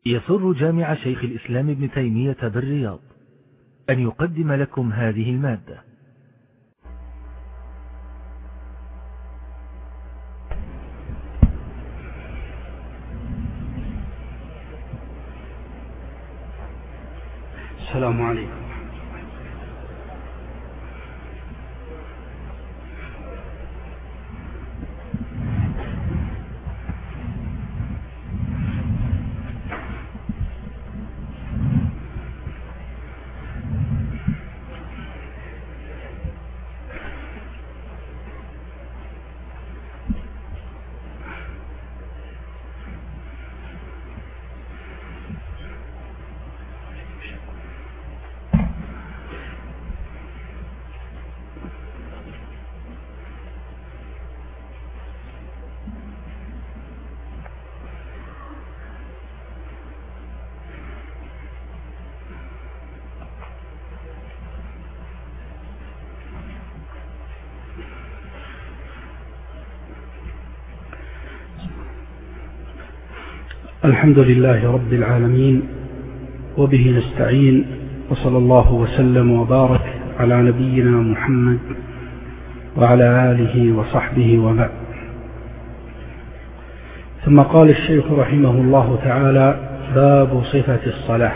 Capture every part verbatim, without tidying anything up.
يسر جامع شيخ الإسلام ابن تيمية بالرياض أن يقدم لكم هذه المادة. السلام عليكم. الحمد لله رب العالمين، وبه نستعين، وصلى الله وسلم وبارك على نبينا محمد وعلى آله وصحبه وبعد. ثم قال الشيخ رحمه الله تعالى: باب صفة الصلاة،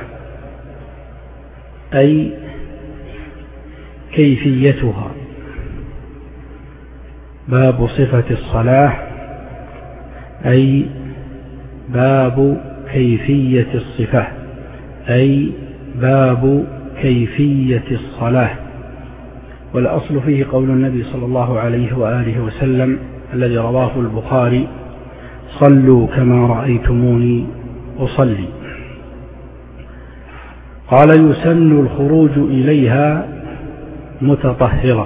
أي كيفيتها. باب صفة الصلاة أي باب كيفية الصفة، أي باب كيفية الصلاة. والأصل فيه قول النبي صلى الله عليه وآله وسلم الذي رواه البخاري: صلوا كما رأيتموني أصلي. قال: يسن الخروج إليها متطهرا،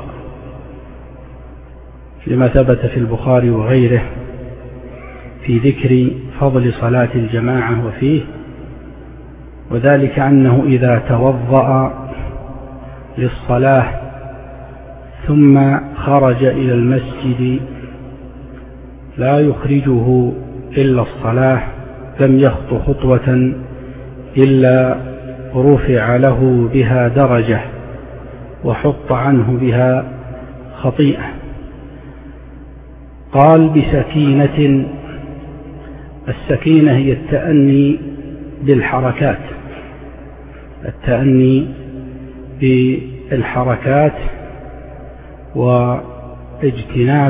لما ثبت في البخاري وغيره في ذكر فضل صلاة الجماعة وفيه، وذلك أنه إذا توضأ للصلاة ثم خرج إلى المسجد لا يخرجه إلا الصلاة لم يخط خطوة إلا رفع له بها درجة وحط عنه بها خطيئة. قال: بسكينة. السكينة هي التأني بالحركات، التأني بالحركات واجتناب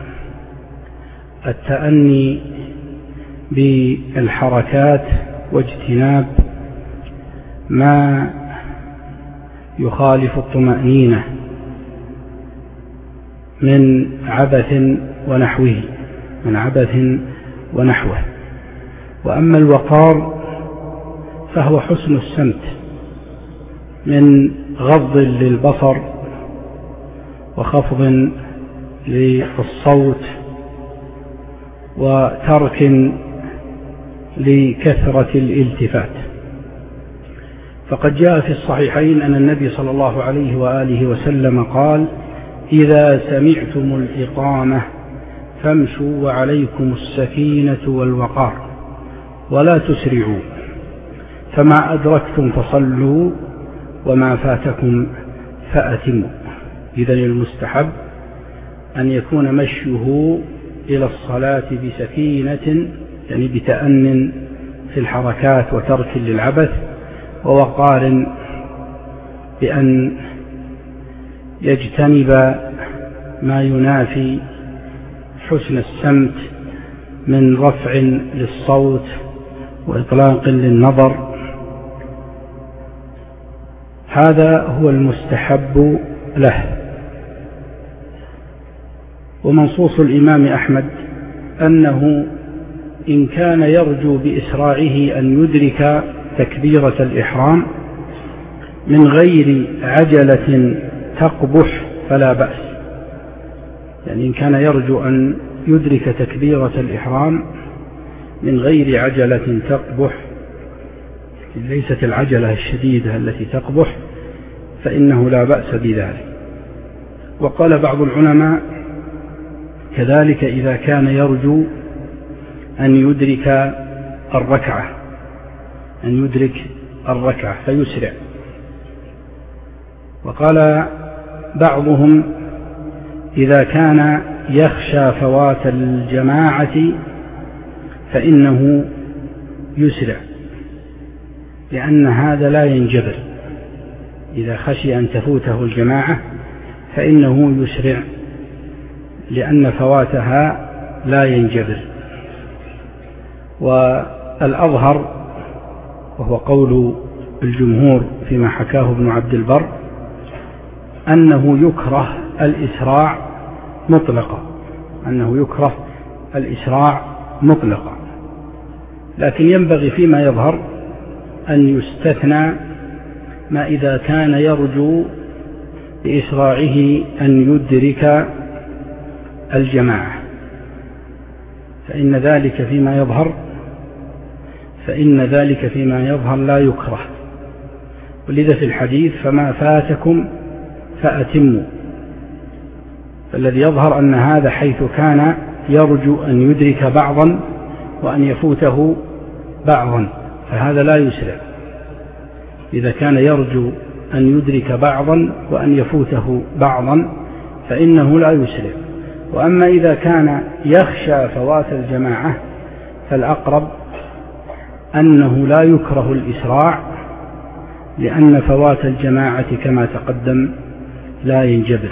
التأني بالحركات واجتناب ما يخالف الطمأنينة من عبث ونحوه من عبث ونحوه. وأما الوقار فهو حسن السمت من غض للبصر وخفض للصوت وترك لكثرة الالتفات. فقد جاء في الصحيحين أن النبي صلى الله عليه وآله وسلم قال: إذا سمعتم الإقامة فامشوا وعليكم السكينة والوقار ولا تسرعوا، فما أدركتم فصلوا وما فاتكم فأتموا. إذن المستحب أن يكون مشيه إلى الصلاة بسكينة، يعني بتأن في الحركات وترك للعبث، ووقار بأن يجتنب ما ينافي حسن السمت من رفع للصوت وإطلاق للنظر. هذا هو المستحب له. ومنصوص الإمام أحمد أنه إن كان يرجو بإسراعه أن يدرك تكبيرة الإحرام من غير عجلة تقبح فلا بأس. يعني إن كان يرجو أن يدرك تكبيرة الإحرام من غير عجلة تقبح، ليست العجلة الشديدة التي تقبح، فإنه لا بأس بذلك. وقال بعض العلماء كذلك إذا كان يرجو أن يدرك الركعة أن يدرك الركعة فيسرع. وقال بعضهم إذا كان يخشى فوات الجماعة فإنه يسرع، لأن هذا لا ينجبر. إذا خشي أن تفوته الجماعة فإنه يسرع، لأن فواتها لا ينجبر. والأظهر وهو قول الجمهور فيما حكاه ابن عبد البر أنه يكره الإسراع مطلقا، أنه يكره الإسراع مطلقا، لكن ينبغي فيما يظهر أن يستثنى ما إذا كان يرجو بإسراعه أن يدرك الجماعة، فإن ذلك فيما يظهر فإن ذلك فيما يظهر لا يكره. ولذا في الحديث فما فاتكم فأتموا، فالذي يظهر أن هذا حيث كان يرجو أن يدرك بعضا وأن يفوته بعضا فهذا لا يسرع. إذا كان يرجو أن يدرك بعضا وأن يفوته بعضا فإنه لا يسرع. وأما إذا كان يخشى فوات الجماعة فالأقرب أنه لا يكره الإسراع، لأن فوات الجماعة كما تقدم لا ينجبر.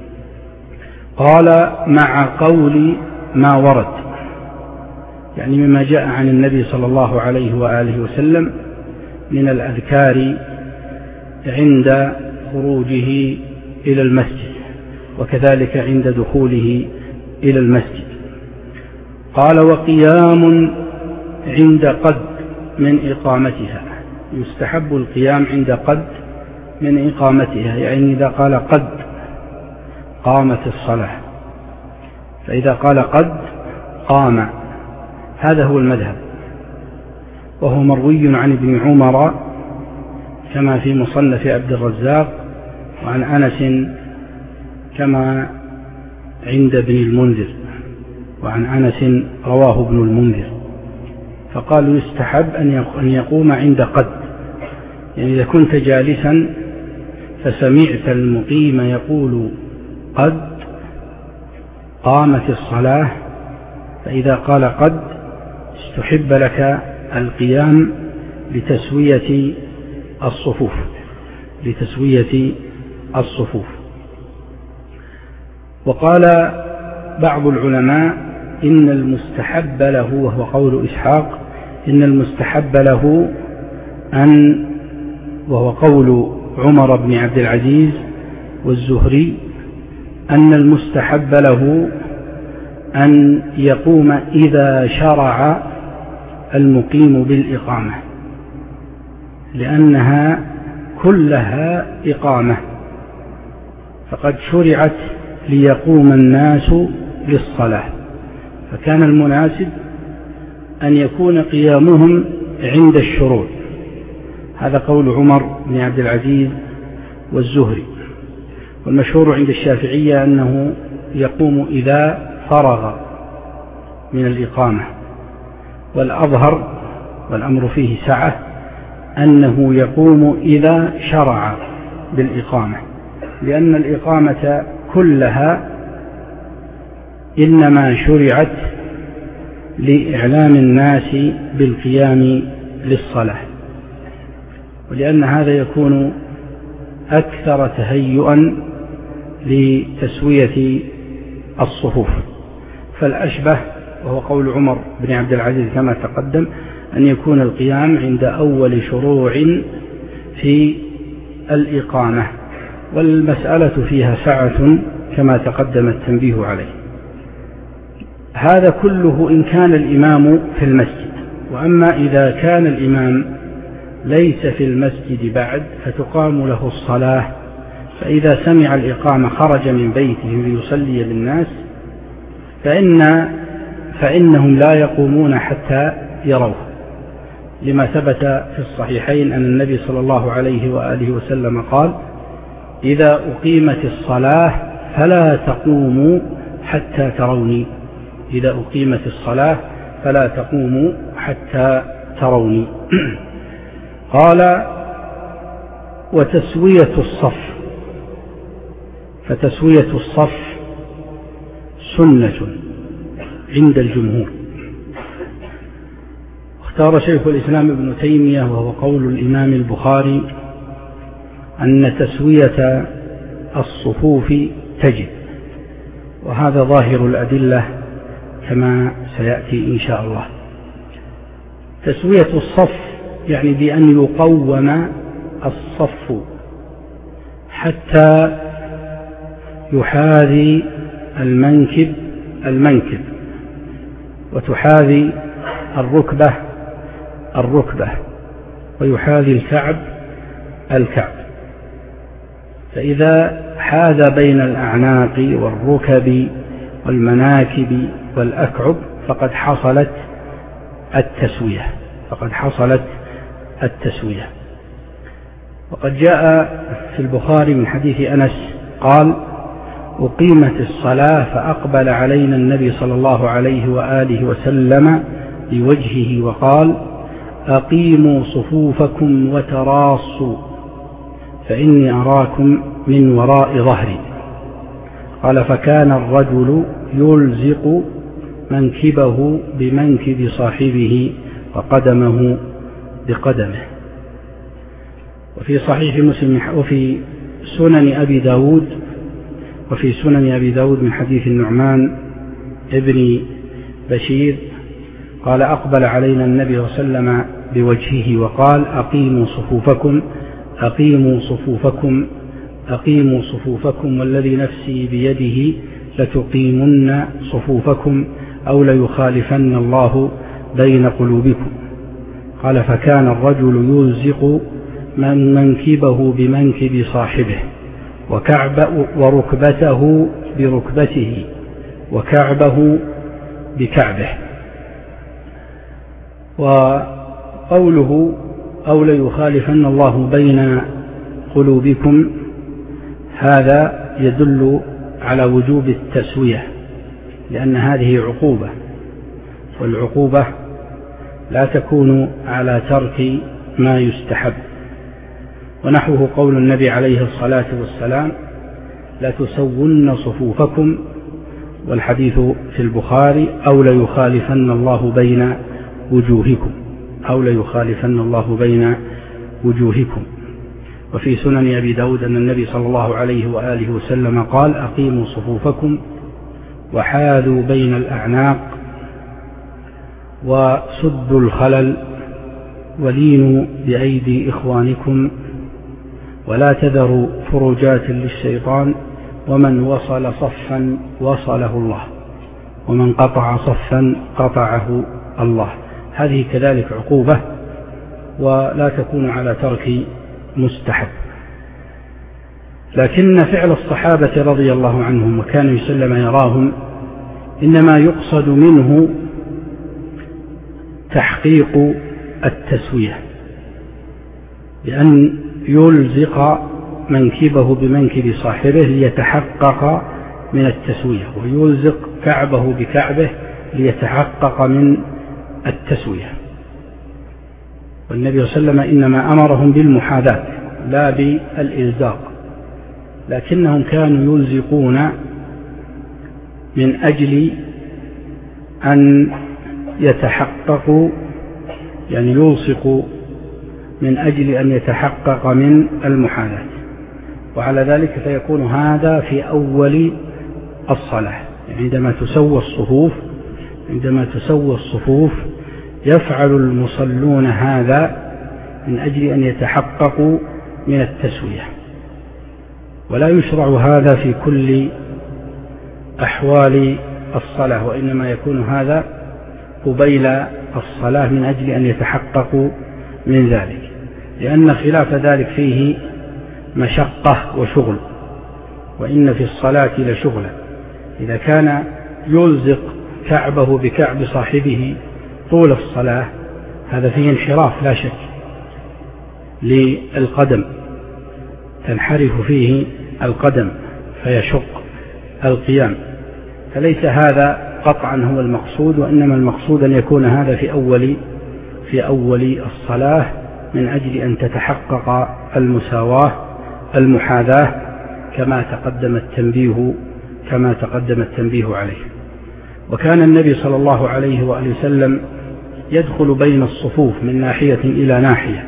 قال مع قول ما ورد، يعني مما جاء عن النبي صلى الله عليه وآله وسلم من الأذكار عند خروجه إلى المسجد وكذلك عند دخوله إلى المسجد. قال وقيام عند قد من إقامتها، يستحب القيام عند قد من إقامتها، يعني إذا قال قد قامت الصلاة، فإذا قال قد قام، هذا هو المذهب، وهو مروي عن ابن عمر كما في مصنف عبد الرزاق، وعن أنس كما عند ابن المنذر، وعن أنس رواه ابن المنذر. فقالوا يستحب أن يقوم عند قد، يعني إذا كنت جالسا فسمعت المقيم يقول قد قامت الصلاة، فإذا قال قد استحب لك القيام لتسوية الصفوف لتسوية الصفوف. وقال بعض العلماء إن المستحب له، وهو قول إسحاق، إن المستحب له أن، وهو قول عمر بن عبد العزيز والزهري، أن المستحب له أن يقوم إذا شرع المقيم بالإقامة، لأنها كلها إقامة، فقد شرعت ليقوم الناس للصلاة، فكان المناسب أن يكون قيامهم عند الشروع. هذا قول عمر بن عبد العزيز والزهري. والمشهور عند الشافعية أنه يقوم إذا فرغ من الإقامة، والأظهر والأمر فيه سعة أنه يقوم إذا شرع بالإقامة، لأن الإقامة كلها إنما شرعت لإعلام الناس بالقيام للصلاة، ولأن هذا يكون أكثر تهيئا لتسوية الصفوف. فالأشبه، وهو قول عمر بن عبد العزيز كما تقدم، أن يكون القيام عند أول شروع في الإقامة، والمسألة فيها سعة كما تقدم التنبيه عليه. هذا كله إن كان الإمام في المسجد. وأما إذا كان الإمام ليس في المسجد بعد فتقام له الصلاة، فإذا سمع الإقامة خرج من بيته ليصلي بالناس، فإن فإنهم لا يقومون حتى يروه، لما ثبت في الصحيحين أن النبي صلى الله عليه وآله وسلم قال: إذا أقيمت الصلاة فلا تقوموا حتى تروني. إذا أقيمت الصلاة فلا تقوموا حتى تروني. قال وتسوية الصف، فتسوية الصف سنة عند الجمهور. اختار شيخ الإسلام ابن تيمية وهو قول الإمام البخاري أن تسوية الصفوف تجب، وهذا ظاهر الأدلة كما سيأتي إن شاء الله. تسوية الصف يعني بأن يقوم الصف حتى يحاذي المنكب المنكب وتحاذي الركبة الركبة ويحاذي الكعب الكعب. فإذا حاذ بين الأعناق والركب والمناكب والأكعب فقد حصلت التسوية فقد حصلت التسوية. وقد جاء في البخاري من حديث أنس قال أقيمت الصلاة فأقبل علينا النبي صلى الله عليه وآله وسلم بوجهه وقال أقيموا صفوفكم وتراصوا فإني أراكم من وراء ظهري. قال فكان الرجل يلزق منكبه بمنكب صاحبه وقدمه بقدمه. وفي صحيح مسلم وفي سنن أبي داود وفي سنن أبي داود من حديث النعمان ابن بشير قال أقبل علينا النبي صلى الله عليه وسلم بوجهه وقال أقيموا صفوفكم أقيموا صفوفكم أقيموا صفوفكم والذي نفسي بيده لتقيمن صفوفكم أو ليخالفن الله بين قلوبكم. قال فكان الرجل يلزق من منكبه بمنكب صاحبه وكعب وركبته بركبته وكعبه بكعبه. وقوله أو ليخالفن الله بين قلوبكم هذا يدل على وجوب التسوية، لأن هذه عقوبة، والعقوبة لا تكون على ترك ما يستحب. ونحوه قول النبي عليه الصلاة والسلام لا تسون صفوفكم، والحديث في البخاري أو ليخالفن الله بين وجوهكم أو ليخالفن الله بين وجوهكم. وفي سنن أبي داود أن النبي صلى الله عليه وآله وسلم قال أقيموا صفوفكم وحاذوا بين الأعناق وسدوا الخلل ولينوا بأيدي إخوانكم ولا تذروا فرجات للشيطان ومن وصل صفا وصله الله ومن قطع صفا قطعه الله. هذه كذلك عقوبة ولا تكون على ترك مستحب. لكن فعل الصحابة رضي الله عنهم وكانوا يسلم يراهم إنما يقصد منه تحقيق التسوية، بأن يلزق منكبه بمنكب صاحبه ليتحقق من التسوية، ويلزق كعبه بكعبه ليتحقق من التسوية. والنبي صلى الله عليه وسلم إنما أمرهم بالمحاذاة لا بالإلزاق، لكنهم كانوا يلزقون من أجل أن يتحققوا، يعني يلصق من أجل أن يتحقق من المحاذاة. وعلى ذلك فيكون هذا في أول الصلاة، يعني عندما تسوى الصفوف عندما تسوى الصفوف يفعل المصلون هذا من أجل أن يتحققوا من التسوية، ولا يشرع هذا في كل أحوال الصلاة، وإنما يكون هذا قبيل الصلاة من أجل أن يتحققوا من ذلك، لأن خلاف ذلك فيه مشقة وشغل، وإن في الصلاة لشغلا. إذا كان يلزق كعبه بكعب صاحبه طول الصلاة هذا فيه انحراف لا شك للقدم، تنحرف فيه القدم فيشق القيام، فليس هذا قطعا هو المقصود، وإنما المقصود أن يكون هذا في أول في أول الصلاة من أجل أن تتحقق المساواة المحاذاة كما تقدم التنبيه كما تقدم التنبيه عليه. وكان النبي صلى الله عليه وآله وسلم يدخل بين الصفوف من ناحية إلى ناحية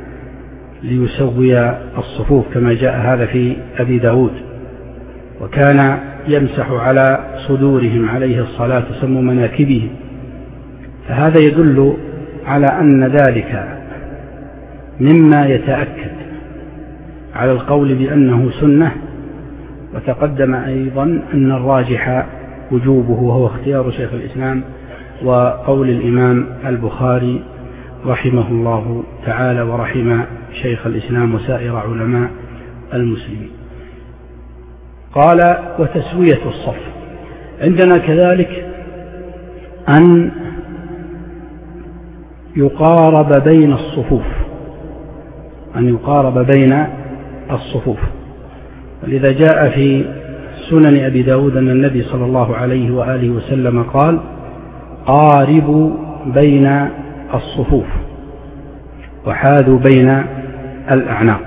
ليسوي الصفوف كما جاء هذا في أبي داود، وكان يمسح على صدورهم عليه الصلاة والسلام مناكبهم، فهذا يدل على أن ذلك مما يتأكد على القول بأنه سنة. وتقدم أيضا أن الراجح وجوبه وهو اختيار شيخ الإسلام وقول الإمام البخاري رحمه الله تعالى ورحم شيخ الإسلام وسائر علماء المسلمين. قال وتسوية الصف. عندنا كذلك أن يقارب بين الصفوف أن يقارب بين الصفوف ولذا جاء في سنن أبي داود أن النبي صلى الله عليه وآله وسلم قال قاربوا بين الصفوف وحاذوا بين الأعناق،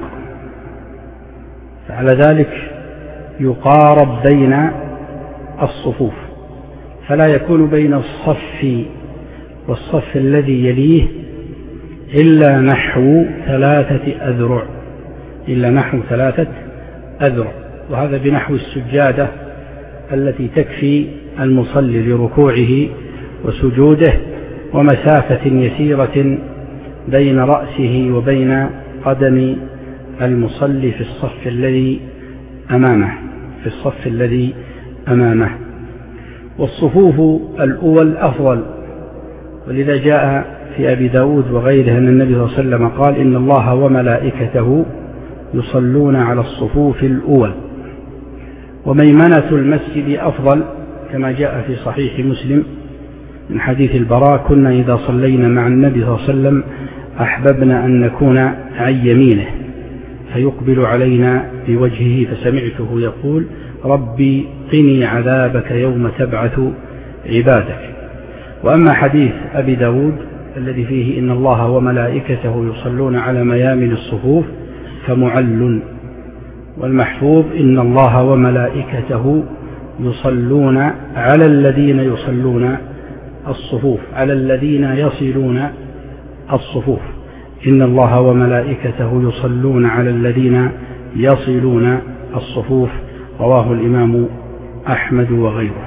فعلى ذلك يقارب بين الصفوف، فلا يكون بين الصف والصف الذي يليه إلا نحو ثلاثة أذرع إلا نحو ثلاثة أذرع وهذا بنحو السجادة التي تكفي المصلي لركوعه وسجوده، ومسافة يسيرة بين رأسه وبين قدم المصلي في الصف الذي أمامه في الصف الذي أمامه. والصفوف الأول أفضل، ولذا جاء في أبي داود وغيره أن النبي صلى الله عليه وسلم قال إن الله وملائكته يصلون على الصفوف الأول. وميمنة المسجد أفضل كما جاء في صحيح مسلم من حديث البراء كنا إذا صلينا مع النبي صلى الله عليه وسلم أحببنا أن نكون عن يمينه فيقبل علينا بوجهه فسمعته يقول ربي قني عذابك يوم تبعث عبادك. وأما حديث أبي داود الذي فيه إن الله وملائكته يصلون على ميامن الصفوف فمعل، والمحفوظ إن الله وملائكته يصلون على الذين يصلون الصفوف على الذين يصلون الصفوف إن الله وملائكته يصلون على الذين يصلون الصفوف، رواه الإمام أحمد وغيره.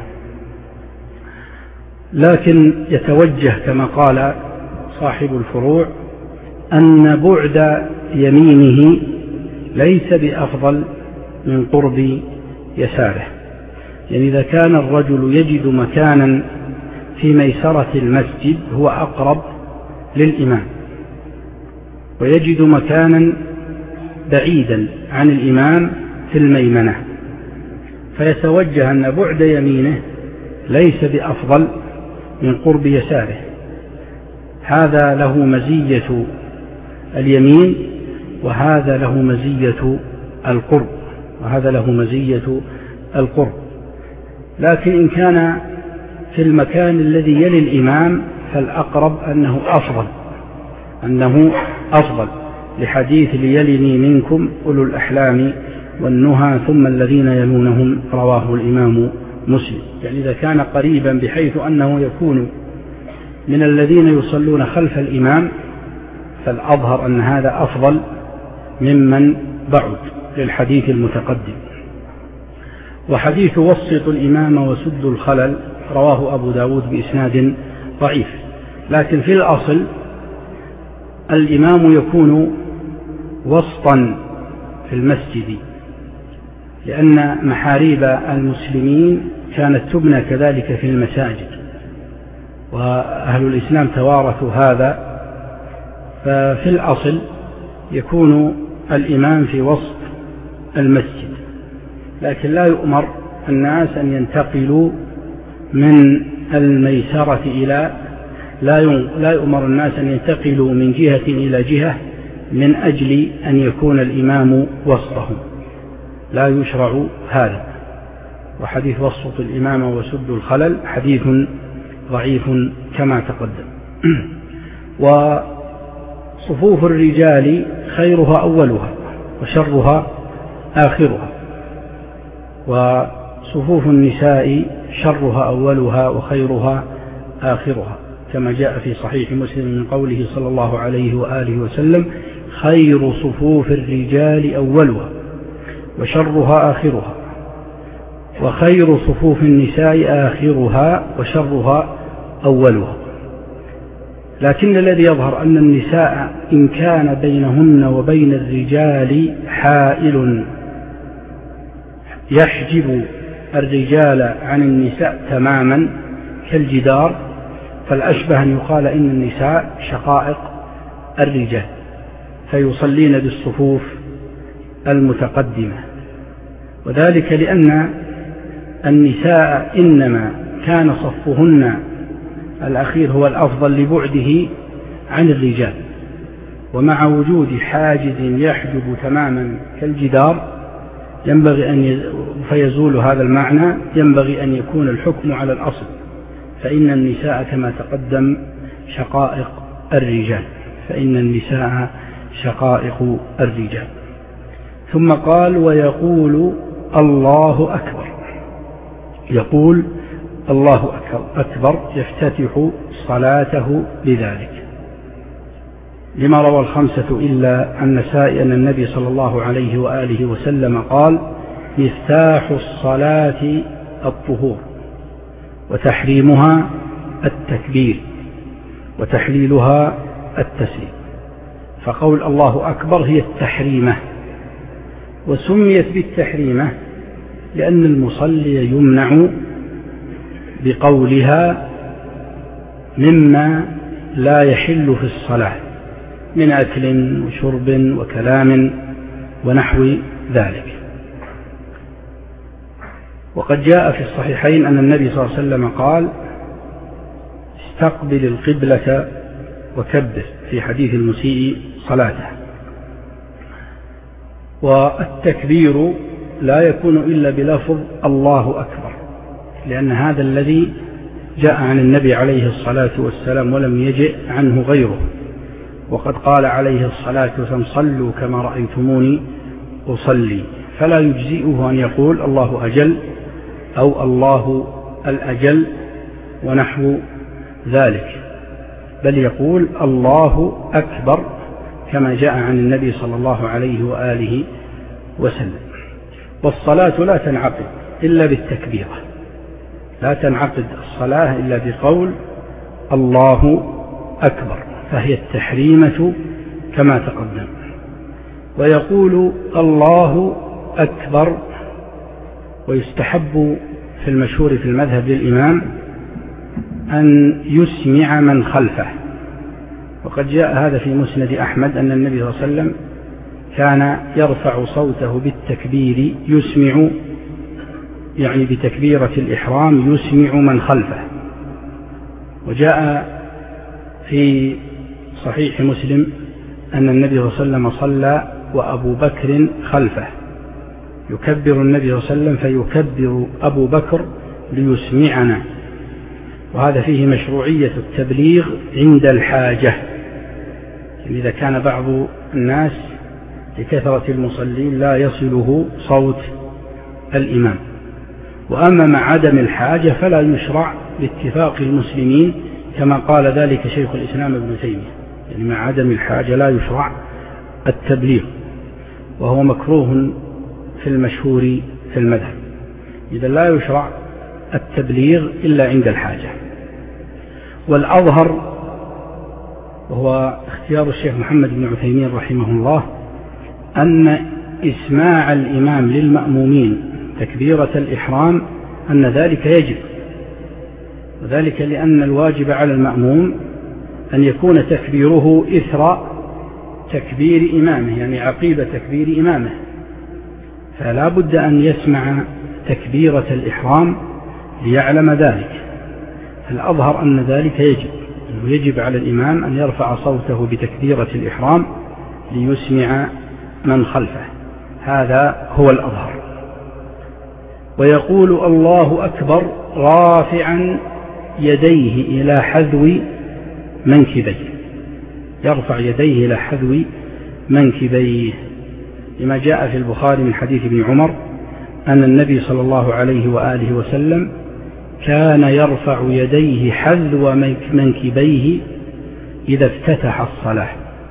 لكن يتوجه كما قال صاحب الفروع أن بعد يمينه ليس بأفضل من قرب يساره، يعني إذا كان الرجل يجد مكانا في ميسرة المسجد هو أقرب للإمام، ويجد مكانا بعيدا عن الإمام في الميمنة، فيتوجه أن بعد يمينه ليس بأفضل من قرب يساره، هذا له مزية اليمين وهذا له مزية القرب وهذا له مزية القرب. لكن إن كان في المكان الذي يلي الإمام فالأقرب أنه أفضل أنه أفضل لحديث ليلني منكم أولو الأحلام والنهى ثم الذين يلونهم، رواه الإمام مسلم. يعني إذا كان قريبا بحيث أنه يكون من الذين يصلون خلف الإمام فالأظهر أن هذا أفضل ممن بعد للحديث المتقدم. وحديث وسط الإمام وسد الخلل رواه أبو داود بإسناد ضعيف، لكن في الأصل الإمام يكون وسطا في المسجد، لأن محاريب المسلمين كانت تبنى كذلك في المساجد، وأهل الإسلام توارثوا هذا، ففي الأصل يكون الإمام في وسط المسجد، لكن لا يؤمر الناس أن ينتقلوا من الميسرة إلى لا يؤمر الناس أن ينتقلوا من جهة إلى جهة من أجل أن يكون الإمام وسطهم، لا يشرع هذا. وحديث وسط الإمام وسد الخلل حديث ضعيف كما تقدم. صفوف الرجال خيرها أولها وشرها آخرها، وصفوف النساء شرها أولها وخيرها آخرها، كما جاء في صحيح مسلم من قوله صلى الله عليه وآله وسلم: خير صفوف الرجال أولها وشرها آخرها، وخير صفوف النساء آخرها وشرها أولها. لكن الذي يظهر أن النساء إن كان بينهن وبين الرجال حائل يحجب الرجال عن النساء تماما كالجدار، فالأشبه أن يقال إن النساء شقائق الرجال فيصلين بالصفوف المتقدمة، وذلك لأن النساء إنما كان صفهن الأخير هو الأفضل لبعده عن الرجال، ومع وجود حاجز يحجب تماما كالجدار ينبغي أن ي... فيزول هذا المعنى، ينبغي أن يكون الحكم على الأصل، فإن النساء كما تقدم شقائق الرجال، فإن النساء شقائق الرجال. ثم قال: ويقول الله أكبر. يقول الله أكبر يفتتح صلاته بذلك، لما روى الخمسة إلا النسائي أن النبي صلى الله عليه وآله وسلم قال: مفتاح الصلاة الطهور، وتحريمها التكبير، وتحليلها التسليم. فقول الله أكبر هي التحريمة، وسميت بالتحريمة لأن المصلي يمنع بقولها مما لا يحل في الصلاة من أكل وشرب وكلام ونحو ذلك. وقد جاء في الصحيحين أن النبي صلى الله عليه وسلم قال: استقبل القبلة وكبر، في حديث المسيء صلاته. والتكبير لا يكون إلا بلفظ الله أكبر، لأن هذا الذي جاء عن النبي عليه الصلاة والسلام ولم يجئ عنه غيره، وقد قال عليه الصلاة والسلام: صلوا كما رأيتموني أصلي، فلا يجزئه أن يقول الله أجل أو الله الأجل ونحو ذلك، بل يقول الله أكبر كما جاء عن النبي صلى الله عليه وآله وسلم. والصلاة لا تنعقد إلا بالتكبيرة، لا تنعقد الصلاة إلا بقول الله أكبر، فهي التحريمة كما تقدم. ويقول الله أكبر، ويستحب في المشهور في المذهب للإمام أن يسمع من خلفه، وقد جاء هذا في مسند أحمد أن النبي صلى الله عليه وسلم كان يرفع صوته بالتكبير يسمع، يعني بتكبيرة الإحرام يسمع من خلفه. وجاء في صحيح مسلم أن النبي صلى الله عليه وسلم صلى وأبو بكر خلفه، يكبر النبي صلى الله عليه وسلم فيكبر أبو بكر ليسمعنا، وهذا فيه مشروعية التبليغ عند الحاجة، يعني إذا كان بعض الناس لكثرة المصلين لا يصله صوت الإمام. وأما مع عدم الحاجة فلا يشرع باتفاق المسلمين، كما قال ذلك شيخ الإسلام ابن تيمية، يعني مع عدم الحاجة لا يشرع التبليغ، وهو مكروه في المشهور في المذهب. إذا لا يشرع التبليغ إلا عند الحاجة. والأظهر وهو اختيار الشيخ محمد بن عثيمين رحمه الله أن إسماع الإمام للمأمومين تكبيرة الإحرام أن ذلك يجب، وذلك لأن الواجب على المأموم أن يكون تكبيره إثر تكبير إمامه، يعني عقيب تكبير إمامه، فلا بد أن يسمع تكبيرة الإحرام ليعلم ذلك. الأظهر أن ذلك يجب، أنه يجب على الإمام أن يرفع صوته بتكبيرة الإحرام ليسمع من خلفه، هذا هو الأظهر. ويقول الله أكبر رافعا يديه إلى حذو منكبيه، يرفع يديه إلى حذو منكبيه، لما جاء في البخاري من حديث ابن عمر أن النبي صلى الله عليه وآله وسلم كان يرفع يديه حذو منكبيه إذا افتتح الصلاة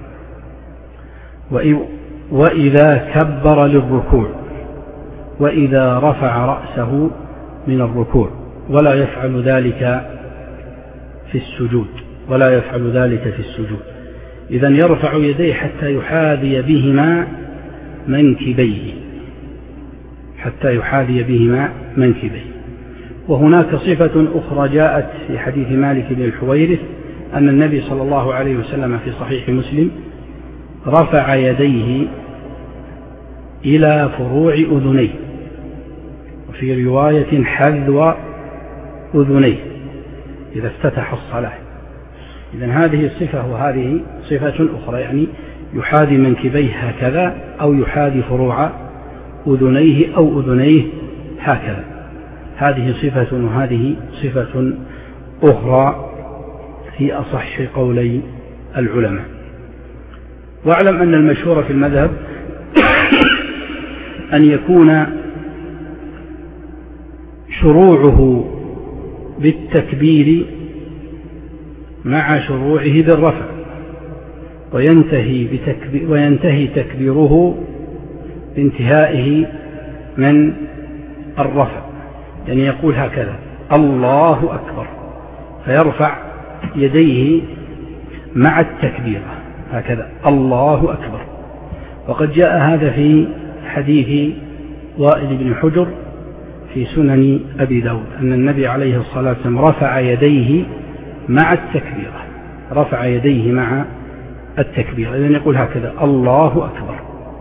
وإذا كبر للركوع وإذا رفع رأسه من الركوع، ولا يفعل ذلك في السجود ولا يفعل ذلك في السجود. إذن يرفع يديه حتى يحاذي بهما منكبيه حتى يحاذي بهما منكبيه. وهناك صفة أخرى جاءت في حديث مالك بن الحويرث أن النبي صلى الله عليه وسلم في صحيح مسلم رفع يديه إلى فروع أذنيه، وفي رواية حذو أذنيه إذا افتتح الصلاة. إذن هذه الصفة وهذه صفة أخرى، يعني يحاذي منكبيه هكذا أو يحاذي فروع أذنيه أو أذنيه هكذا. هذه صفة وهذه صفة أخرى في أصح قولي العلماء. واعلم أن المشهور في المذهب أن يكون شروعه بالتكبير مع شروعه بالرفع، وينتهي, بتكبير وينتهي تكبيره بانتهائه من الرفع، يعني يقول هكذا الله أكبر فيرفع يديه مع التكبيرة هكذا الله أكبر. وقد جاء هذا في حديث وائل بن حجر في سنن أبي داود أن النبي عليه الصلاة والسلام رفع يديه مع التكبيرة رفع يديه مع التكبيرة إذن يقول هكذا الله أكبر،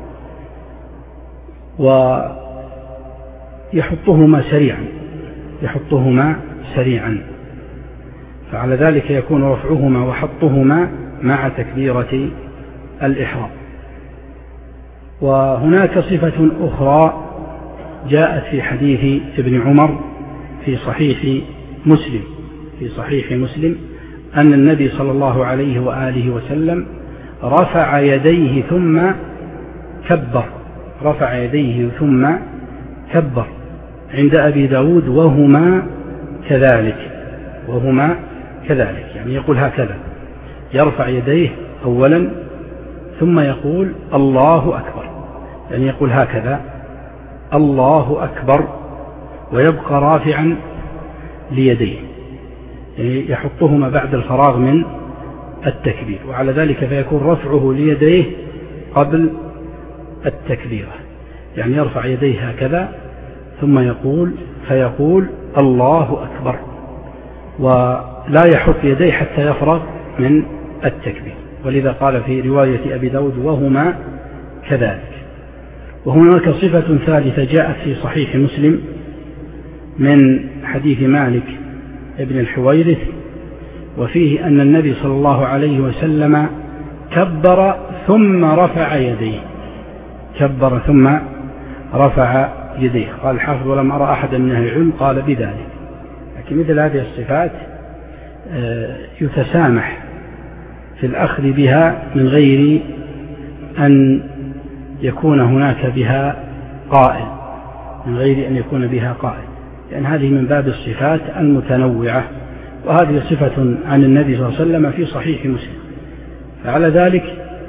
ويحطهما سريعا يحطهما سريعا فعلى ذلك يكون رفعهما وحطهما مع تكبيرة الإحرام. وهناك صفة أخرى جاءت في حديث ابن عمر في صحيح مسلم في صحيح مسلم أن النبي صلى الله عليه وآله وسلم رفع يديه ثم كبر رفع يديه ثم كبر عند أبي داود وهما كذلك وهما كذلك يعني يقول هكذا يرفع يديه أولا ثم يقول الله أكبر، يعني يقول هكذا الله أكبر ويبقى رافعا ليديه، يعني يحطهما بعد الفراغ من التكبير، وعلى ذلك فيكون رفعه ليديه قبل التكبيرة، يعني يرفع يديه هكذا ثم يقول فيقول الله أكبر ولا يحط يديه حتى يفرغ من التكبير. ولذا قال في رواية أبي داود وهما كذلك. وهناك صفة ثالثة جاءت في صحيح مسلم من حديث مالك ابن الحويرث وفيه أن النبي صلى الله عليه وسلم كبر ثم رفع يديه كبر ثم رفع يديه. قال الحافظ ولم أرى أحدا من أهل العلم قال بذلك، لكن مثل هذه الصفات يتسامح في الأخذ بها من غير أن يكون هناك بها قائل من غير أن يكون بها قائل لأن هذه من باب الصفات المتنوعة، وهذه صفة عن النبي صلى الله عليه وسلم في صحيح مسلم. فعلى ذلك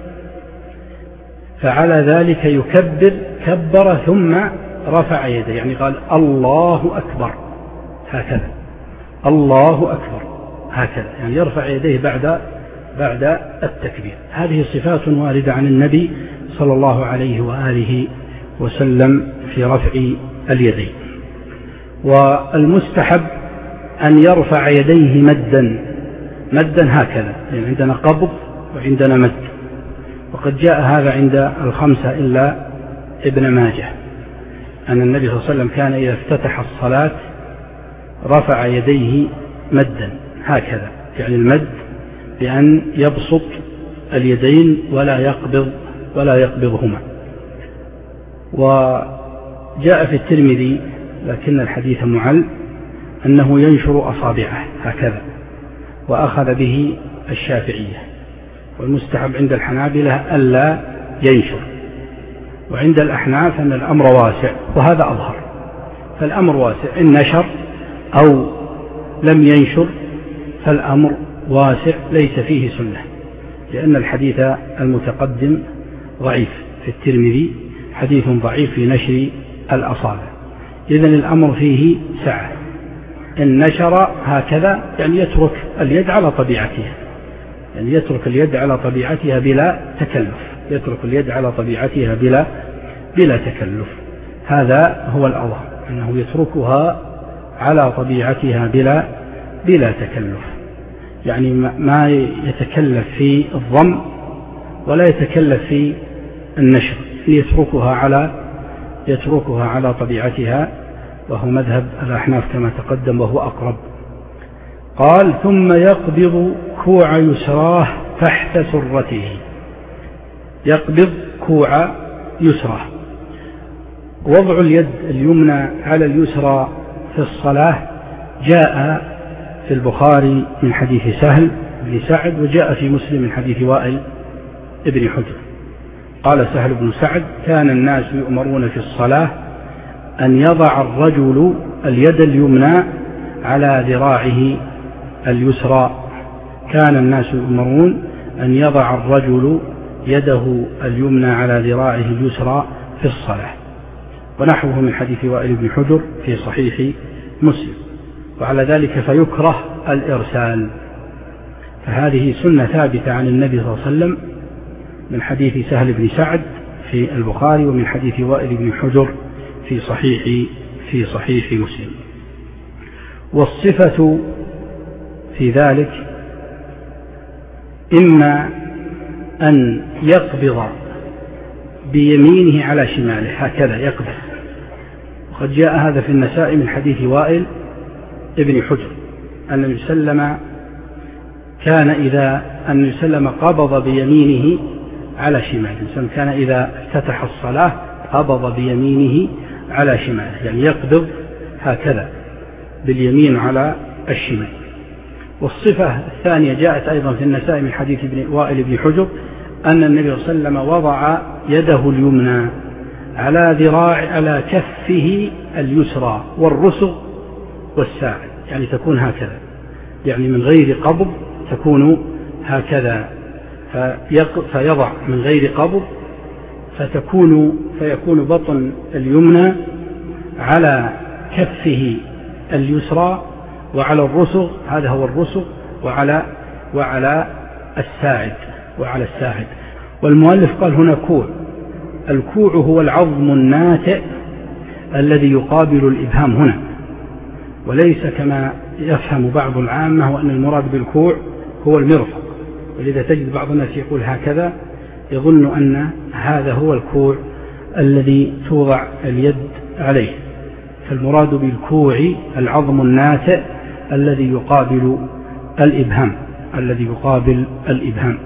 فعلى ذلك يكبر كبر ثم رفع يده، يعني قال الله أكبر هكذا الله أكبر هكذا، يعني يرفع يديه بعد بعد التكبير. هذه صفات واردة عن النبي صلى الله عليه وآله وسلم في رفع اليدين. والمستحب أن يرفع يديه مدا مدا هكذا، يعني عندنا قبض وعندنا مد، وقد جاء هذا عند الخمسة إلا ابن ماجه أن النبي صلى الله عليه وسلم كان إذا افتتح الصلاة رفع يديه مدا هكذا، يعني المد بأن يبسط اليدين ولا يقبض ولا يقبضهما. وجاء في الترمذي لكن الحديث معل أنه ينشر أصابعه هكذا، وأخذ به الشافعية، والمستحب عند الحنابلة ألا ينشر، وعند الأحناف أن الأمر واسع، وهذا أظهر. فالأمر واسع، إن نشر أو لم ينشر فالأمر واسع ليس فيه سنة، لأن الحديث المتقدم ضعيف في الترمذي، حديث ضعيف في نشر الأصابع، إذن الأمر فيه سعة. إن نشر هكذا يعني يترك اليد على طبيعتها، يعني يترك اليد على طبيعتها بلا تكلف، يترك اليد على طبيعتها بلا بلا تكلف. هذا هو الأظهر، أنه يتركها على طبيعتها بلا بلا تكلف، يعني ما يتكلف في الضم ولا يتكلف في النشر، يتركها على يتركها على طبيعتها، وهو مذهب الأحناف كما تقدم وهو أقرب. قال: ثم يقبض كوع يسراه تحت سرته. يقبض كوع يسراه، وضع اليد اليمنى على اليسرى في الصلاة جاء في البخاري من حديث سهل بن سعد، وجاء في مسلم من حديث وائل ابن حجر. قال سهل بن سعد: كان الناس يؤمرون في الصلاة أن يضع الرجل اليد اليمنى على ذراعه اليسرى. كان الناس يؤمرون أن يضع الرجل يده اليمنى على ذراعه اليسرى في الصلاة، ونحوه من حديث وائل بن حجر في صحيح مسلم. وعلى ذلك فيكره الإرسال، فهذه سنة ثابتة عن النبي صلى الله عليه وسلم من حديث سهل بن سعد في البخاري، ومن حديث وائل بن حجر في صحيح في صحيح مسلم. والصفة في ذلك إما أن يقبض بيمينه على شماله، هكذا يقبض، وقد جاء هذا في النسائي من حديث وائل ابن حجر أن النبي صلى الله عليه وسلم كان إذا أن النبي صلى الله عليه وسلم قبض بيمينه على شماله، كان إذا افتتح الصلاة قبض بيمينه على شماله، يعني يقبض هكذا باليمين على الشمال. والصفة الثانية جاءت أيضا في النسائي من حديث ابن وائل بن حجر أن النبي صلى الله عليه وسلم وضع يده اليمنى على ذراع على كفه اليسرى والرسغ والساعد، يعني تكون هكذا، يعني من غير قبض تكون هكذا، فيضع من غير قبض فتكون فيكون بطن اليمنى على كفه اليسرى وعلى الرسغ، هذا هو الرسغ، وعلى وعلى الساعد وعلى الساعد. والمؤلف قال هنا كوع. الكوع هو العظم الناتئ الذي يقابل الإبهام هنا، وليس كما يفهم بعض العامة وأن المراد بالكوع هو المرفق، ولذا تجد بعض الناس يقول هكذا يظن أن هذا هو الكوع الذي توضع اليد عليه. فالمراد بالكوع العظم الناتئ الذي يقابل الإبهام الذي يقابل الإبهام.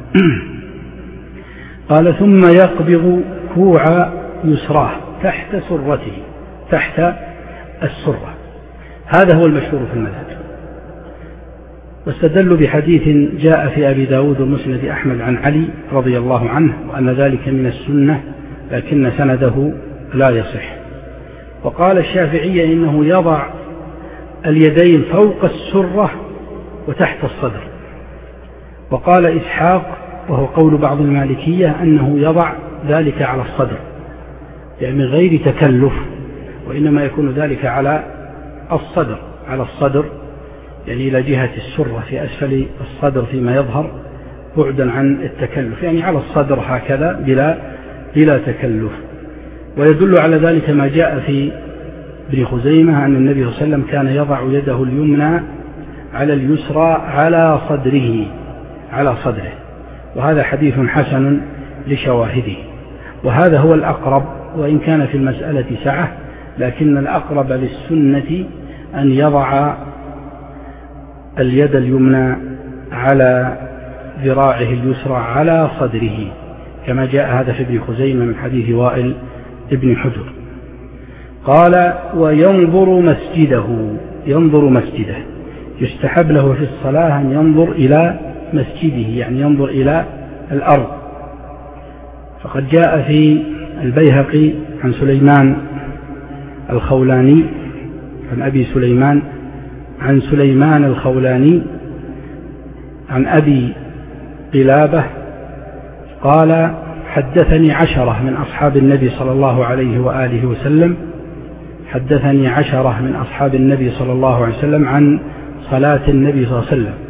قال: ثم يقبض كوع يسراه تحت سرته، تحت السرة. هذا هو المشهور في المذهب، واستدلوا بحديث جاء في أبي داود ومسند أحمد عن علي رضي الله عنه وأن ذلك من السنة، لكن سنده لا يصح. وقال الشافعي إنه يضع اليدين فوق السرة وتحت الصدر. وقال إسحاق وهو قول بعض المالكية أنه يضع ذلك على الصدر، يعني من غير تكلف، وإنما يكون ذلك على الصدر على الصدر يعني إلى جهة السرة في أسفل الصدر فيما يظهر، بعدا عن التكلف، يعني على الصدر هكذا بلا بلا تكلف. ويدل على ذلك ما جاء في ابن خزيمة أن النبي صلى الله عليه وسلم كان يضع يده اليمنى على اليسرى على صدره على صدره وهذا حديث حسن لشواهده. وهذا هو الأقرب، وإن كان في المسألة سعة، لكن الأقرب للسنة أن يضع اليد اليمنى على ذراعه اليسرى على صدره، كما جاء هذا في ابن خزيمة من حديث وائل ابن حجر. قال: وينظر مسجده ينظر مسجده يستحب له في الصلاة أن ينظر إلى مسجده، يعني ينظر إلى الأرض. فقد جاء في البيهقي عن سليمان الخولاني عن أبي سليمان عن سليمان الخولاني عن أبي قلابة قال حدثني عشرة من أصحاب النبي صلى الله عليه وآله وسلم حدثني عشرة من أصحاب النبي صلى الله عليه وسلم عن صلاة النبي صلى الله عليه وسلم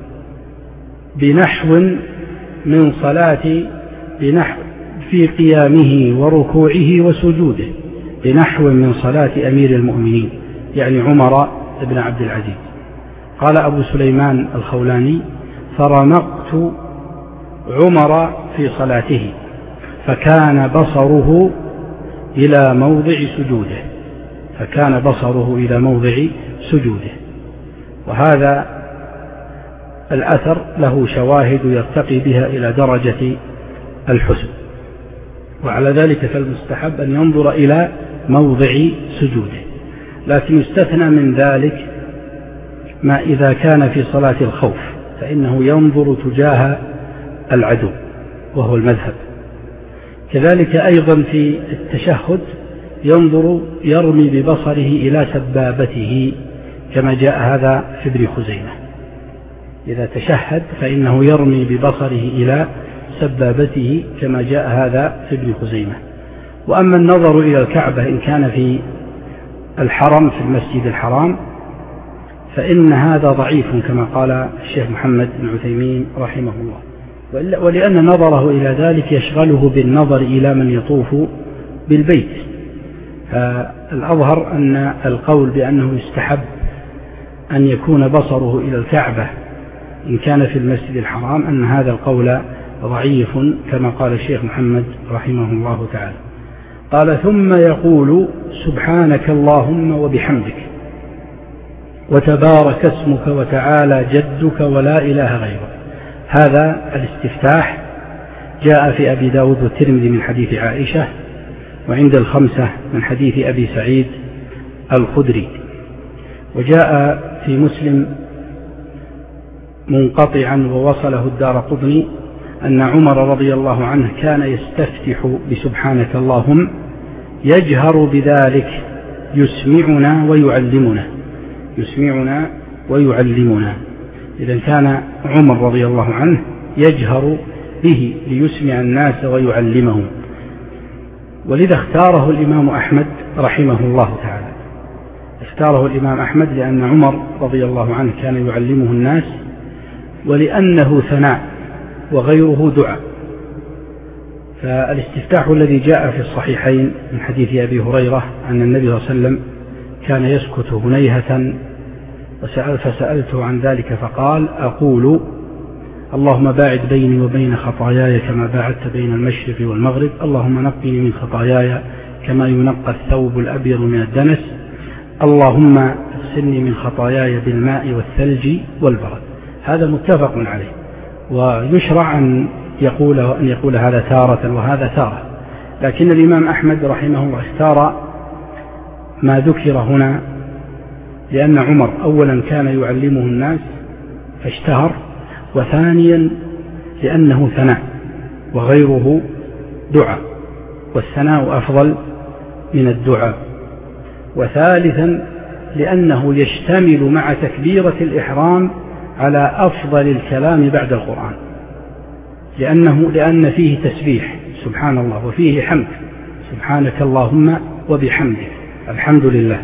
بنحو من صلاة بنحو في قيامه وركوعه وسجوده بنحو من صلاة أمير المؤمنين يعني عمر بن عبد العزيز. قال أبو سليمان الخولاني فرمقت عمر في صلاته فكان بصره إلى موضع سجوده فكان بصره إلى موضع سجوده. وهذا الأثر له شواهد يرتقي بها إلى درجة الحسن. وعلى ذلك فالمستحب أن ينظر إلى موضع سجوده، لكن يستثنى من ذلك ما إذا كان في صلاة الخوف فإنه ينظر تجاه العدو وهو المذهب. كذلك أيضا في التشهد ينظر يرمي ببصره إلى سبابته كما جاء هذا في ابن خزيمة. إذا تشهد فإنه يرمي ببصره إلى سبابته كما جاء هذا في ابن خزيمة. وأما النظر إلى الكعبة إن كان في الحرم في المسجد الحرام فإن هذا ضعيف كما قال الشيخ محمد بن عثيمين رحمه الله، ولأن نظره إلى ذلك يشغله بالنظر إلى من يطوف بالبيت. فالأظهر أن القول بأنه يستحب أن يكون بصره إلى الكعبة إن كان في المسجد الحرام أن هذا القول ضعيف كما قال الشيخ محمد رحمه الله تعالى. قال ثم يقول سبحانك اللهم وبحمدك وتبارك اسمك وتعالى جدك ولا إله غيرك. هذا الاستفتاح جاء في أبي داود والترمذي من حديث عائشة، وعند الخمسة من حديث أبي سعيد الخدري، وجاء في مسلم منقطعا ووصله الدارقطني أن عمر رضي الله عنه كان يستفتح بسبحانك اللهم يجهر بذلك يسمعنا ويعلمنا يسمعنا ويعلمنا. إذا كان عمر رضي الله عنه يجهر به ليسمع الناس ويعلمهم، ولذا اختاره الإمام أحمد رحمه الله تعالى. اختاره الإمام أحمد لأن عمر رضي الله عنه كان يعلمه الناس، ولأنه ثناء وغيره دعاء. فالاستفتاح الذي جاء في الصحيحين من حديث أبي هريرة أن النبي صلى الله عليه وسلم كان يسكت هنيهة وسأل فسألته عن ذلك فقال أقول اللهم باعد بيني وبين خطاياي كما باعدت بين المشرق والمغرب، اللهم نقني من خطاياي كما ينقى الثوب الأبيض من الدنس، اللهم اغسلني من خطاياي بالماء والثلج والبرد. هذا متفق عليه، ويشرع أن يقول, أن يقول هذا تارة وهذا تارة، لكن الإمام أحمد رحمه الله اختار ما ذكر هنا لأن عمر أولا كان يعلمه الناس فاشتهر، وثانيا لأنه ثناء وغيره دعاء والثناء أفضل من الدعاء، وثالثا لأنه يشتمل مع تكبيرة الإحرام على أفضل الكلام بعد القرآن، لأنه لأن فيه تسبيح سبحان الله وفيه حمد سبحانك اللهم وبحمدك الحمد لله،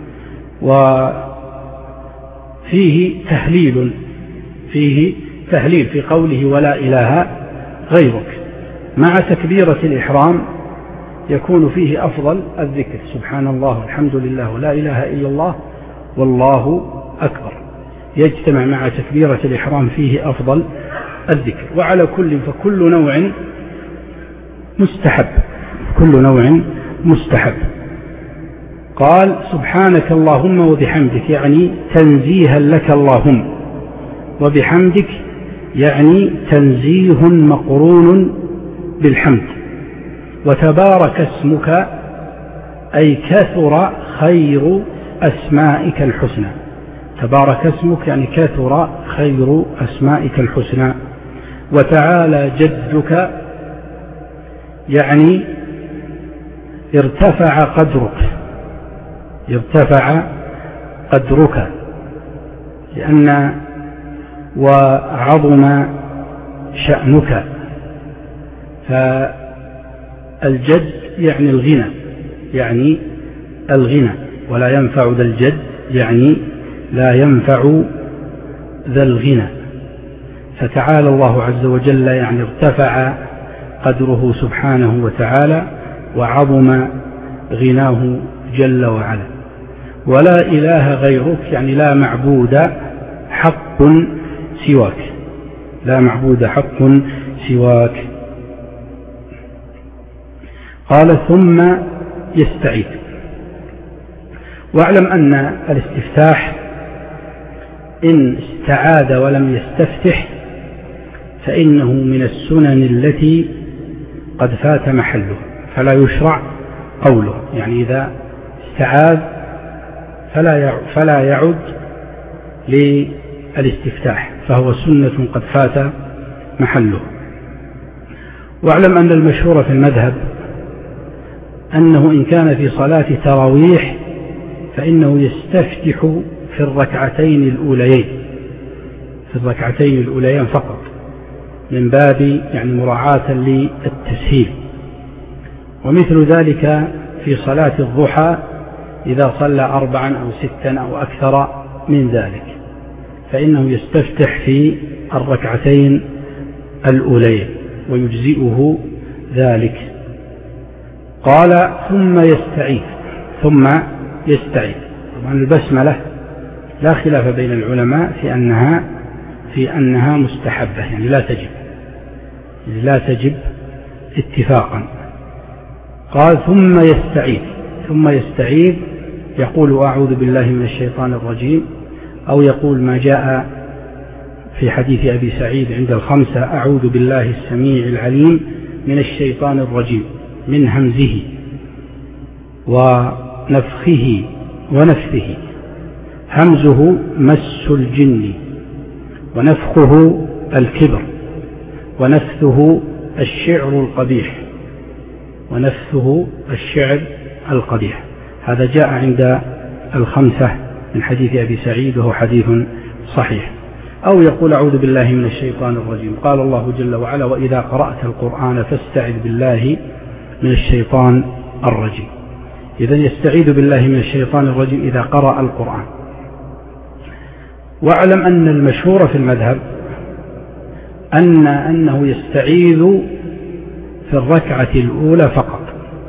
وفيه تهليل فيه تهليل في قوله ولا إله غيرك. مع تكبيرة الإحرام يكون فيه أفضل الذكر سبحان الله الحمد لله ولا إله إلا الله والله أكبر، يجتمع مع تكبيرة الإحرام فيه أفضل الذكر. وعلى كل فكل نوع مستحب كل نوع مستحب. قال سبحانك اللهم وبحمدك يعني تنزيها لك اللهم، وبحمدك يعني تنزيه مقرون بالحمد، وتبارك اسمك أي كثر خير أسمائك الحسنى. تبارك اسمك يعني كثر خير أسمائك الحسنى. وتعالى جدك يعني ارتفع قدرك، ارتفع قدرك، لأن وعظم شأنك. فالجد يعني الغنى، يعني الغنى، ولا ينفع ذا الجد يعني لا ينفع ذا الغنى. فتعالى الله عز وجل يعني ارتفع قدره سبحانه وتعالى وعظم غناه جل وعلا. ولا إله غيرك يعني لا معبود حق سواك، لا معبود حق سواك. قال ثم يستعيذ. واعلم أن الاستفتاح إن استعاذ ولم يستفتح فإنه من السنن التي قد فات محله، فلا يشرع قوله، يعني إذا استعاذ فلا فلا يعد للاستفتاح، فهو سنة قد فات محله. واعلم أن المشهور في المذهب أنه إن كان في صلاة تراويح فإنه يستفتح في الركعتين الأوليين، في الركعتين الأوليين فقط، من باب يعني مراعاة للتسهيل. ومثل ذلك في صلاة الضحى إذا صلى أربعا أو ستا أو أكثر من ذلك فإنه يستفتح في الركعتين الأوليين ويجزئه ذلك. قال ثم يستعيذ. ثم يستعيذ. طبعا البسملة لا خلاف بين العلماء في أنها في أنها مستحبة، يعني لا تجب لا تجب اتفاقا. قال ثم يستعيذ. ثم يستعيذ يقول أعوذ بالله من الشيطان الرجيم، أو يقول ما جاء في حديث أبي سعيد عند الخمسة أعوذ بالله السميع العليم من الشيطان الرجيم من همزه ونفخه ونفثه. همزه مس الجن، ونفخه الكبر، ونفثه الشعر القبيح، ونفثه الشعر القبيح. هذا جاء عند الخمسة من حديث أبي سعيد وهو حديث صحيح. أو يقول أعوذ بالله من الشيطان الرجيم. قال الله جل وعلا وإذا قرأت القرآن فاستعذ بالله من الشيطان الرجيم. إذن يستعيذ بالله من الشيطان الرجيم إذا قرأ القرآن. واعلم أن المشهور في المذهب أن أنه يستعيذ في الركعة الأولى فقط،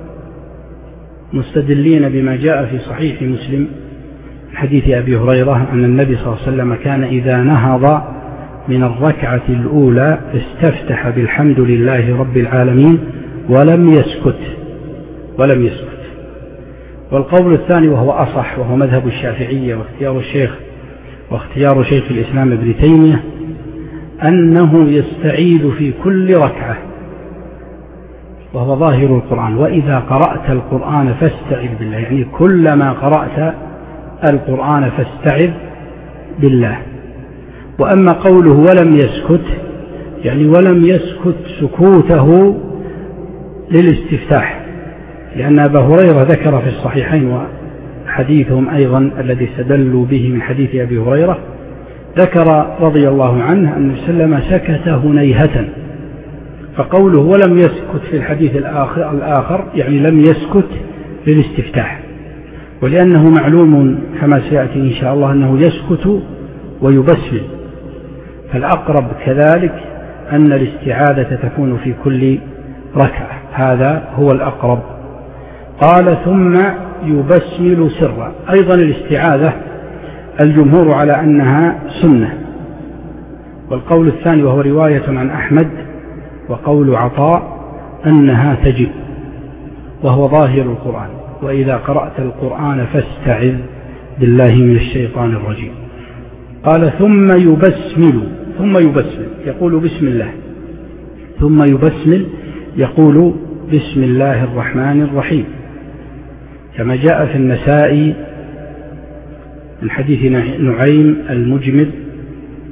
مستدلين بما جاء في صحيح مسلم حديث أبي هريرة أن النبي صلى الله عليه وسلم كان إذا نهض من الركعة الأولى استفتح بالحمد لله رب العالمين ولم يسكت ولم يسكت. والقول الثاني وهو أصح وهو مذهب الشافعية واختيار الشيخ واختيار شيخ الإسلام ابن تيمية أنه يستعيذ في كل ركعة، وهو ظاهر القرآن وإذا قرأت القرآن فاستعذ بالله، يعني كلما قرأت القرآن فاستعذ بالله. وأما قوله ولم يسكت يعني ولم يسكت سكوته للاستفتاح، لأن أبا هريرة ذكر في الصحيحين وحديثهم أيضا الذي استدلوا به من حديث أبي هريرة ذكر رضي الله عنه أن سلم سكت هنيهة، فقوله ولم يسكت في الحديث الآخر, الآخر يعني لم يسكت للاستفتاح، ولأنه معلوم كما سيأتي إن شاء الله أنه يسكت ويبسمل، فالأقرب كذلك أن الاستعاذة تكون في كل ركعة، هذا هو الأقرب. قال ثم يبسمل سرا. أيضا الاستعاذة الجمهور على أنها سنة، والقول الثاني وهو رواية عن أحمد وقول عطاء أنها تجب، وهو ظاهر القرآن وإذا قرأت القرآن فاستعذ بالله من الشيطان الرجيم. قال ثم يبسمل. ثم يبسمل يقول بسم الله، ثم يبسمل يقول بسم الله الرحمن الرحيم، كما جاء في النسائي من حديث نعيم المجمل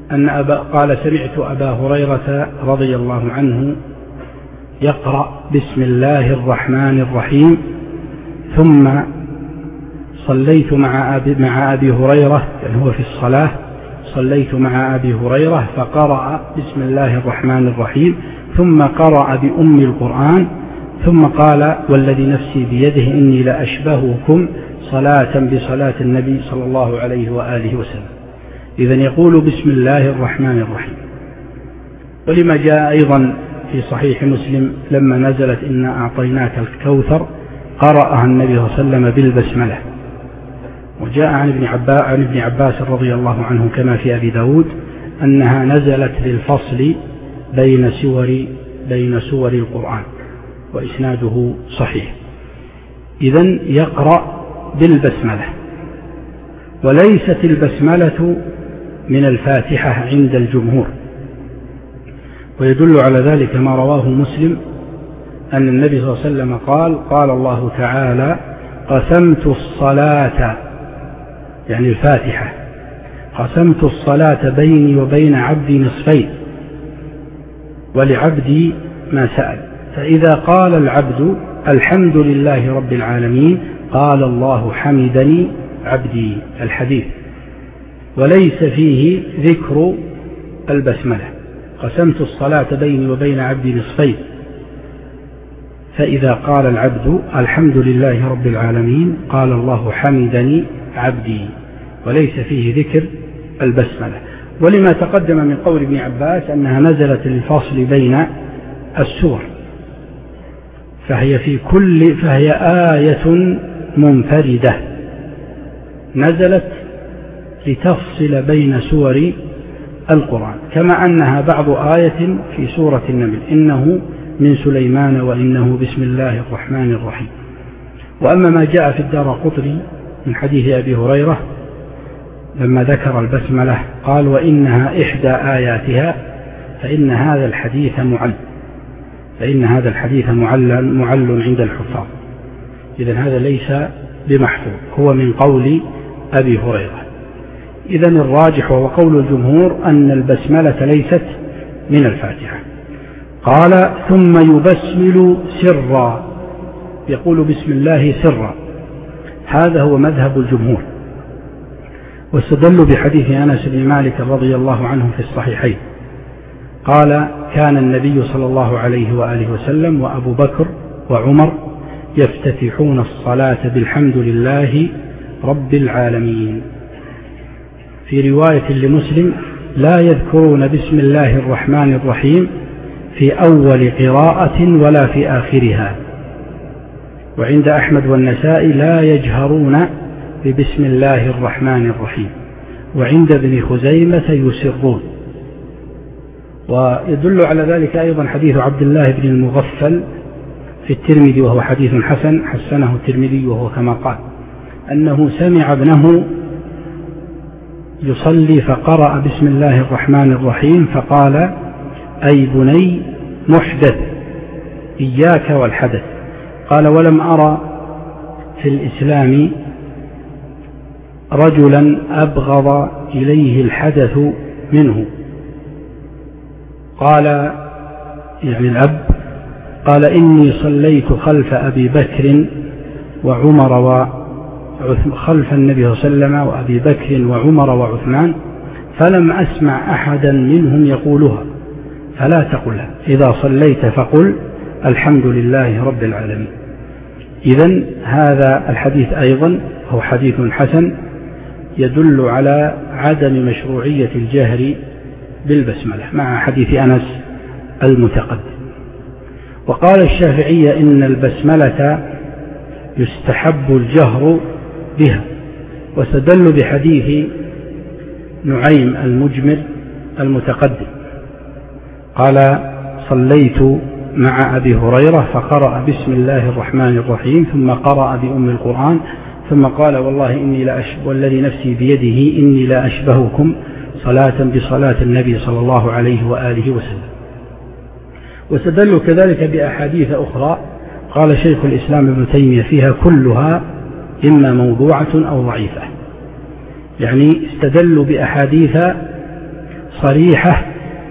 أن أبا قال سمعت أبا هريرة رضي الله عنه يقرأ بسم الله الرحمن الرحيم، ثم صليت مع أبي, مع أبي هريرة، يعني هو في الصلاة، صليت مع أبي هريرة فقرأ بسم الله الرحمن الرحيم ثم قرأ بأم القرآن، ثم قال والذي نفسي بيده إني لأشبهكم صلاة بصلاة النبي صلى الله عليه وآله وسلم. إذن يقول بسم الله الرحمن الرحيم. ولما جاء أيضا في صحيح مسلم لما نزلت إنا أعطيناك الكوثر قرأها النبي صلى الله عليه وسلم بالبسملة. وجاء عن ابن عباس, عن ابن عباس رضي الله عنه كما في أبي داود أنها نزلت للفصل بين سور بين سور القرآن، وإسناده صحيح. إذن يقرأ بالبسملة، وليست البسملة من الفاتحة عند الجمهور، ويدل على ذلك ما رواه مسلم أن النبي صلى الله عليه وسلم قال قال الله تعالى قسمت الصلاة، يعني الفاتحة، قسمت الصلاة بيني وبين عبدي نصفين ولعبدي ما سأل، فإذا قال العبد الحمد لله رب العالمين قال الله حمدني عبدي، الحديث، وليس فيه ذكر البسملة. قسمت الصلاة بيني وبين عبدي نصفين، فإذا قال العبد الحمد لله رب العالمين قال الله حمدني عبدي، وليس فيه ذكر البسملة. ولما تقدم من قول ابن عباس أنها نزلت للفصل بين السور، فهي في كل فهي آية منفردة نزلت لتفصل بين سور القرآن، كما أنها بعض آية في سورة النمل إنه من سليمان وإنه بسم الله الرحمن الرحيم. وأما ما جاء في الدارقطني من حديث أبي هريرة لما ذكر البسملة قال وإنها إحدى آياتها، فإن هذا الحديث معل فإن هذا الحديث معل معل عند الحفاظ. إذن هذا ليس بمحفوظ، هو من قول أبي هريرة. إذن الراجح وهو قول الجمهور أن البسملة ليست من الفاتحة. قال ثم يبسمل سرا، يقول بسم الله سرا، هذا هو مذهب الجمهور، واستدلوا بحديث أنس بن مالك رضي الله عنه في الصحيحين قال كان النبي صلى الله عليه وآله وسلم وأبو بكر وعمر يفتتحون الصلاة بالحمد لله رب العالمين. في رواية لمسلم لا يذكرون بسم الله الرحمن الرحيم في أول قراءة ولا في آخرها. وعند أحمد والنسائي لا يجهرون ببسم الله الرحمن الرحيم. وعند ابن خزيمة يسرون. ويدل على ذلك أيضا حديث عبد الله بن المغفل في الترمذي وهو حديث حسن، حسنه الترمذي وهو كما قال أنه سمع ابنه يصلي فقرأ بسم الله الرحمن الرحيم فقال أي بني محدث إياك والحدث. قال ولم أرى في الإسلام رجلا أبغض إليه الحدث منه. قال يعني الأب قال إني صليت خلف أبي بكر وعمر وخلف النبي صلى الله عليه وسلم وأبي بكر وعمر وعثمان فلم أسمع أحدا منهم يقولها، فلا تقلها، إذا صليت فقل الحمد لله رب العالمين. إذن هذا الحديث أيضا هو حديث حسن يدل على عدم مشروعية الجهر بالبسملة مع حديث أنس المتقدم. وقال الشافعية إن البسملة يستحب الجهر بها، واستدلوا بحديث نعيم المجمر المتقدم قال صليت مع أبي هريرة فقرأ بسم الله الرحمن الرحيم ثم قرأ بأم القرآن ثم قال والله إني لا أشبه والذي نفسي بيده إني لا أشبهكم صلاة بصلاة النبي صلى الله عليه وآله وسلم. واستدلوا كذلك بأحاديث أخرى قال شيخ الإسلام ابن تيمية فيها كلها إما موضوعة أو ضعيفة، يعني استدلوا بأحاديث صريحة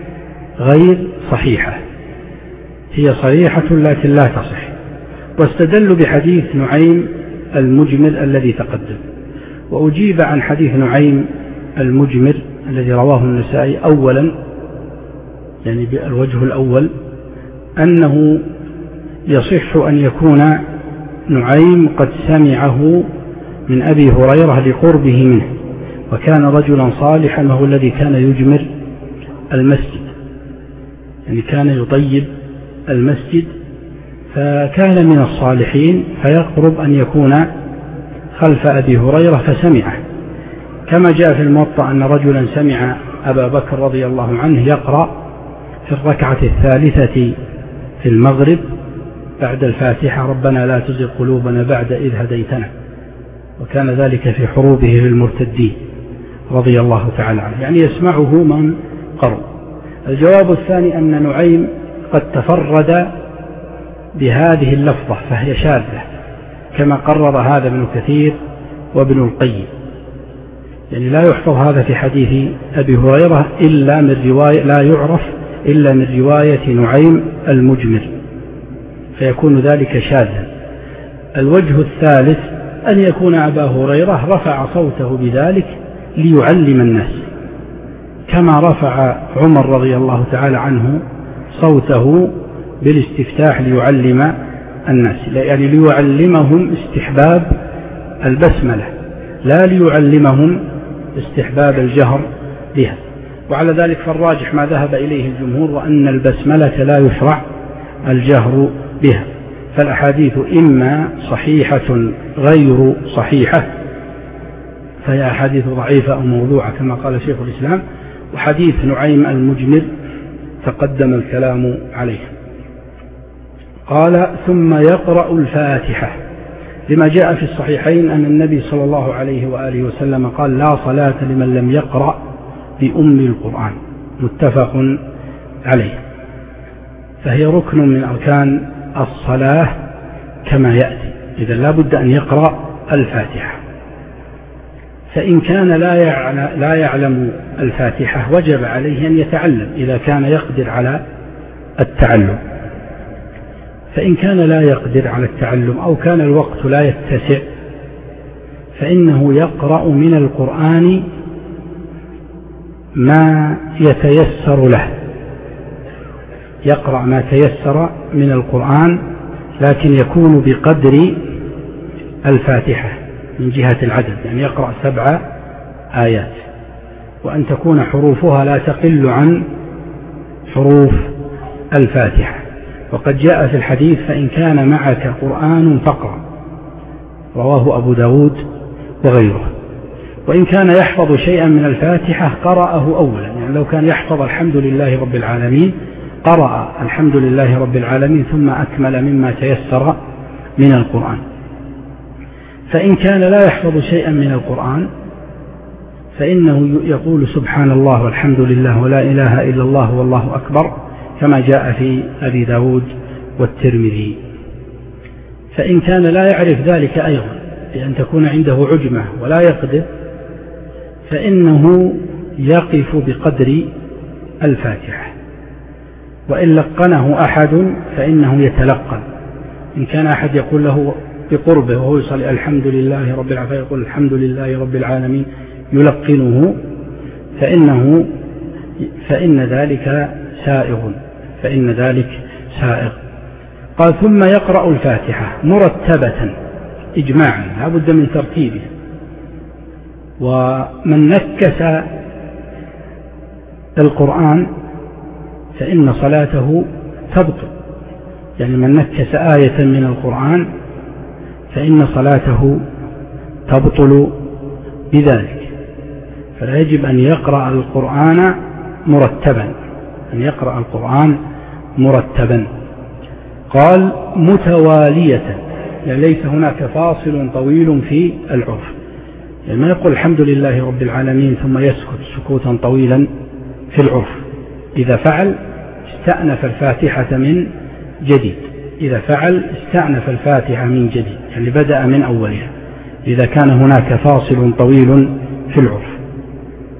غير صحيحة، هي صريحة لكن لا تصح. واستدلوا بحديث نعيم المجمر الذي تقدم. وأجيب عن حديث نعيم المجمر الذي رواه النسائي أولا، يعني بالوجه الأول، أنه يصح أن يكون نعيم قد سمعه من أبي هريرة لقربه منه، وكان رجلا صالحا وهو الذي كان يجمر المسجد، يعني كان يطيب المسجد، فكان من الصالحين، فيقرب أن يكون خلف أبي هريرة فسمعه، كما جاء في الموطأ أن رجلا سمع أبا بكر رضي الله عنه يقرأ في الركعة الثالثة في المغرب بعد الفاتحة ربنا لا تزغ قلوبنا بعد إذ هديتنا، وكان ذلك في حروبه في المرتدين رضي الله تعالى عنه، يعني يسمعه من قرب. الجواب الثاني أن نعيم قد تفرد بهذه اللفظة فهي شاذة، كما قرر هذا ابن كثير وابن القيم، يعني لا يحفظ هذا في حديث أبي هريرة إلا من رواية، لا يعرف إلا من رواية نعيم المجمر، فيكون ذلك شاذا. الوجه الثالث أن يكون أبا هريرة رفع صوته بذلك ليعلم الناس، كما رفع عمر رضي الله تعالى عنه صوته بالاستفتاح ليعلم الناس، يعني ليعلمهم استحباب البسملة لا ليعلمهم استحباب الجهر بها. وعلى ذلك فالراجح ما ذهب إليه الجمهور، وأن البسملة لا يشرع الجهر بها. فالأحاديث إما صحيحة غير صحيحة فهي أحاديث ضعيفة أو موضوعة كما قال شيخ الإسلام، وحديث نعيم المجمر تقدم الكلام عليه. قال ثم يقرأ الفاتحة، لما جاء في الصحيحين أن النبي صلى الله عليه وآله وسلم قال لا صلاة لمن لم يقرأ بأم القرآن، متفق عليه، فهي ركن من أركان الصلاة كما يأتي، إذا لا بد أن يقرأ الفاتحة. فإن كان لا يعلم الفاتحة وجب عليه أن يتعلم إذا كان يقدر على التعلم. فإن كان لا يقدر على التعلم أو كان الوقت لا يتسع فإنه يقرأ من القرآن ما يتيسر له، يقرأ ما تيسر من القرآن، لكن يكون بقدر الفاتحة من جهة العدد، يعني يقرأ سبع آيات، وأن تكون حروفها لا تقل عن حروف الفاتحة. وقد جاء في الحديث فإن كان معك قرآن فاقرأ، رواه أبو داود وغيره. وإن كان يحفظ شيئا من الفاتحة قرأه أولا، يعني لو كان يحفظ الحمد لله رب العالمين قرأ الحمد لله رب العالمين ثم أكمل مما تيسر من القرآن. فإن كان لا يحفظ شيئا من القرآن فإنه يقول سبحان الله والحمد لله ولا إله إلا الله والله أكبر، كما جاء في أبي داود والترمذي. فإن كان لا يعرف ذلك أيضا بأن تكون عنده عجمة ولا يقدر فإنه يقف بقدر الفاتحة، وإن لقنه أحد فإنه يتلقن. إن كان أحد يقول له بقربه وهو يصلي الحمد لله رب العالمين يقول الحمد لله رب العالمين يلقنه فإنه فإن ذلك سائغ فإن ذلك سائغ. قال ثم يقرأ الفاتحة مرتبة إجماعا، لا بد من ترتيبه. ومن نكس القرآن فإن صلاته تبطل، يعني من نكس آية من القرآن فإن صلاته تبطل بذلك. فلا يجب أن يقرأ القرآن مرتبا، أن يقرأ القرآن مرتبا. قال متوالية، يعني ليس هناك فاصل طويل في العرف، يعني ما يقول الحمد لله رب العالمين ثم يسكت سكوتا طويلا في العرف. إذا فعل استأنف الفاتحة من جديد، إذا فعل استأنف الفاتحة من جديد، يعني بدأ من أولها إذا كان هناك فاصل طويل في العرف.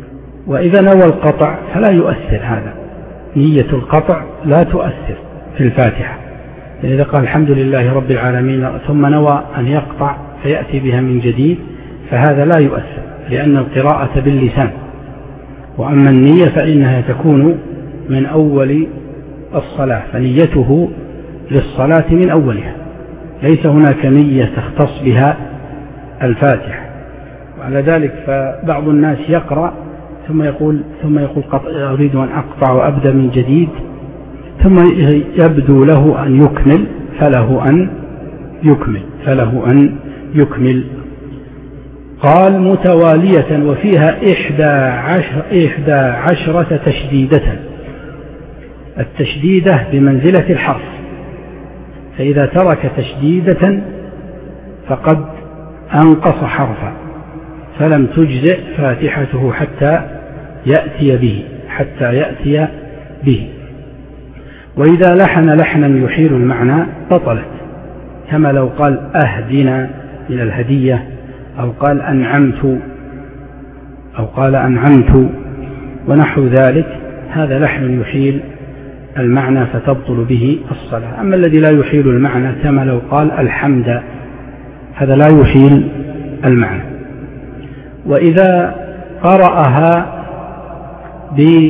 وإذا نوى القطع فلا يؤثر هذا، نية القطع لا تؤثر في الفاتحة. يعني إذا قال الحمد لله رب العالمين ثم نوى أن يقطع فيأتي بها من جديد فهذا لا يؤثر، لأن القراءة باللسان، وأما النية فإنها تكون من أول الصلاة، فنيته للصلاة من أولها، ليس هناك نية تختص بها الفاتحة. وعلى ذلك فبعض الناس يقرأ ثم يقول ثم يقول أريد أن أقطع وأبدأ من جديد، ثم يبدو له أن يكمل فله أن يكمل فله أن يكمل. قال متوالية وفيها إحدى عشر إحدى عشرة تشديدة. التشديدة بمنزلة الحرف، فإذا ترك تشديدة فقد أنقص حرفا فلم تجزئ فاتحته حتى يأتي به حتى يأتي به. وإذا لحن لحنا يحيل المعنى بطلت، كما لو قال أهدنا من الهدية، أو قال أنعمت أو قال أنعمت ونحو ذلك، هذا لحن يحيل المعنى فتبطل به الصلاة. أما الذي لا يحيل المعنى كما لو قال الحمد، هذا لا يحيل المعنى. وإذا قرأها ب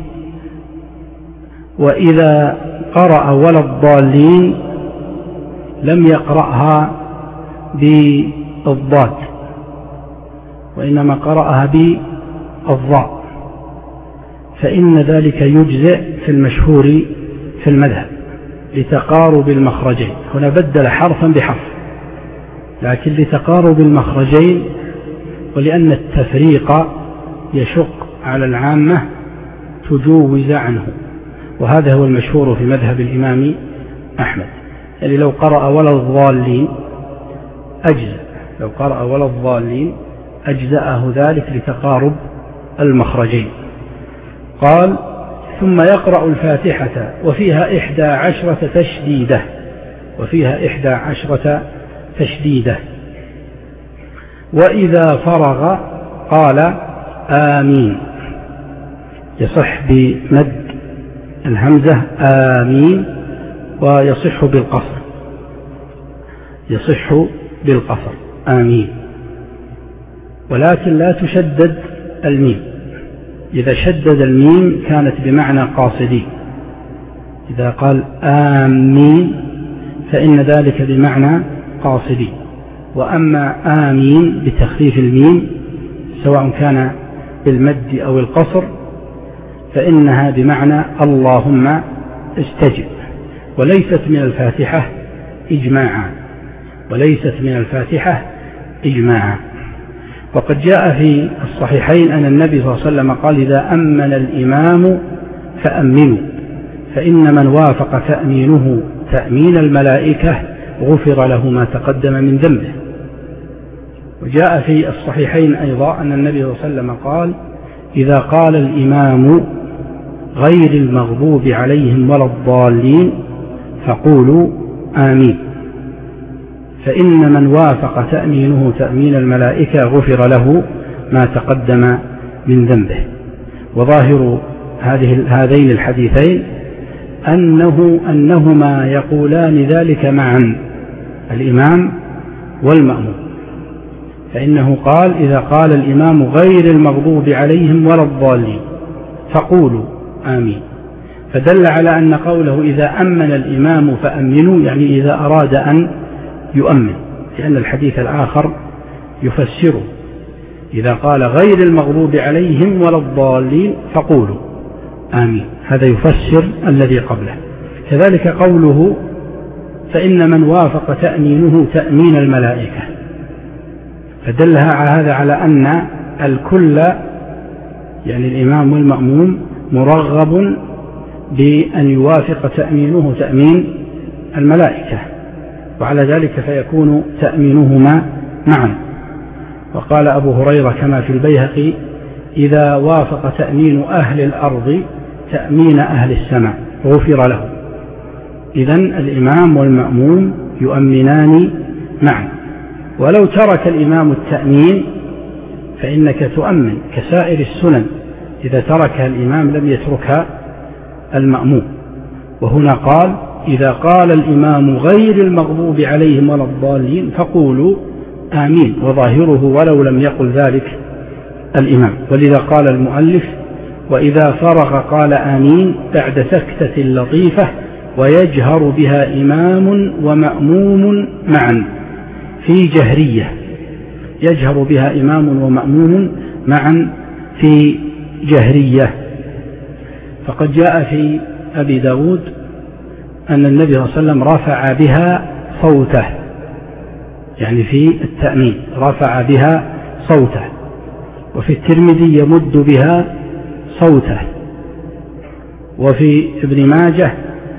وإذا قرأ ولا الضالين لم يقرأها بالضاد، وإنما قرأها بالضاء، فإن ذلك يجزئ في المشهور في المذهب لتقارب المخرجين. هنا بدل حرفا بحرف، لكن لتقارب المخرجين، ولأن التفريق يشق على العامة تجوز عنه، وهذا هو المشهور في مذهب الإمام أحمد. يعني لو قرأ ولا الضالين أجزأ، لو قرأ ولا الضالين أجزأه ذلك لتقارب المخرجين. قال ثم يقرأ الفاتحة وفيها إحدى عشرة تشديدة وفيها إحدى عشرة تشديدة. وإذا فرغ قال آمين، يصح بمد الهمزة آمين، ويصح بالقصر يصح بالقصر آمين، ولكن لا تشدد الميم. إذا شدد الميم كانت بمعنى قاصدين، إذا قال آمين فإن ذلك بمعنى قاصدين. وأما آمين بتخفيف الميم سواء كان بالمد أو القصر فإنها بمعنى اللهم استجب، وليست من الفاتحة إجماعا وليست من الفاتحة إجماعا. وقد جاء في الصحيحين أن النبي صلى الله عليه وسلم قال إذا أمن الإمام فأمنوا، فإن من وافق تأمينه تأمين الملائكة غفر له ما تقدم من ذنبه. وجاء في الصحيحين أيضا أن النبي صلى الله عليه وسلم قال إذا قال الإمام غير المغضوب عليهم ولا الضالين فقولوا آمين، فإن من وافق تأمينه تأمين الملائكة غفر له ما تقدم من ذنبه. وظاهر هذه هذين الحديثين أنه أنهما يقولان ذلك معا، الإمام والمأموم، فإنه قال إذا قال الإمام غير المغضوب عليهم ولا الضالين فقولوا آمين، فدل على أن قوله إذا أمن الإمام فأمنوا يعني إذا أراد أن يؤمن، لأن الحديث الآخر يفسره إذا قال غير المغضوب عليهم ولا الضالين فقولوا آمين، هذا يفسر الذي قبله. كذلك قوله فإن من وافق تأمينه تأمين الملائكة، فدلها على هذا على أن الكل يعني الإمام والمأموم مرغب بأن يوافق تأمينه تأمين الملائكة، وعلى ذلك فيكون تأمينهما معا. وقال أبو هريرة كما في البيهقي إذا وافق تأمين أهل الأرض تأمين أهل السماء غفر له. إذن الإمام والمأموم يؤمنان معا، ولو ترك الإمام التأمين فإنك تؤمن كسائر السنن إذا تركها الإمام لم يتركها المأموم. وهنا قال إذا قال الإمام غير المغضوب عليهم ولا الضالين فقولوا آمين، وظاهره ولو لم يقل ذلك الإمام. ولذا قال المؤلف وإذا فرغ قال آمين بعد سكتة لطيفة ويجهر بها إمام ومأموم معا في جهرية، يجهر بها إمام ومأموم معا في جهرية. فقد جاء في أبي داود أن النبي صلى الله عليه وسلم رفع بها صوته، يعني في التأمين رفع بها صوته. وفي الترمذي يمد بها صوته. وفي ابن ماجه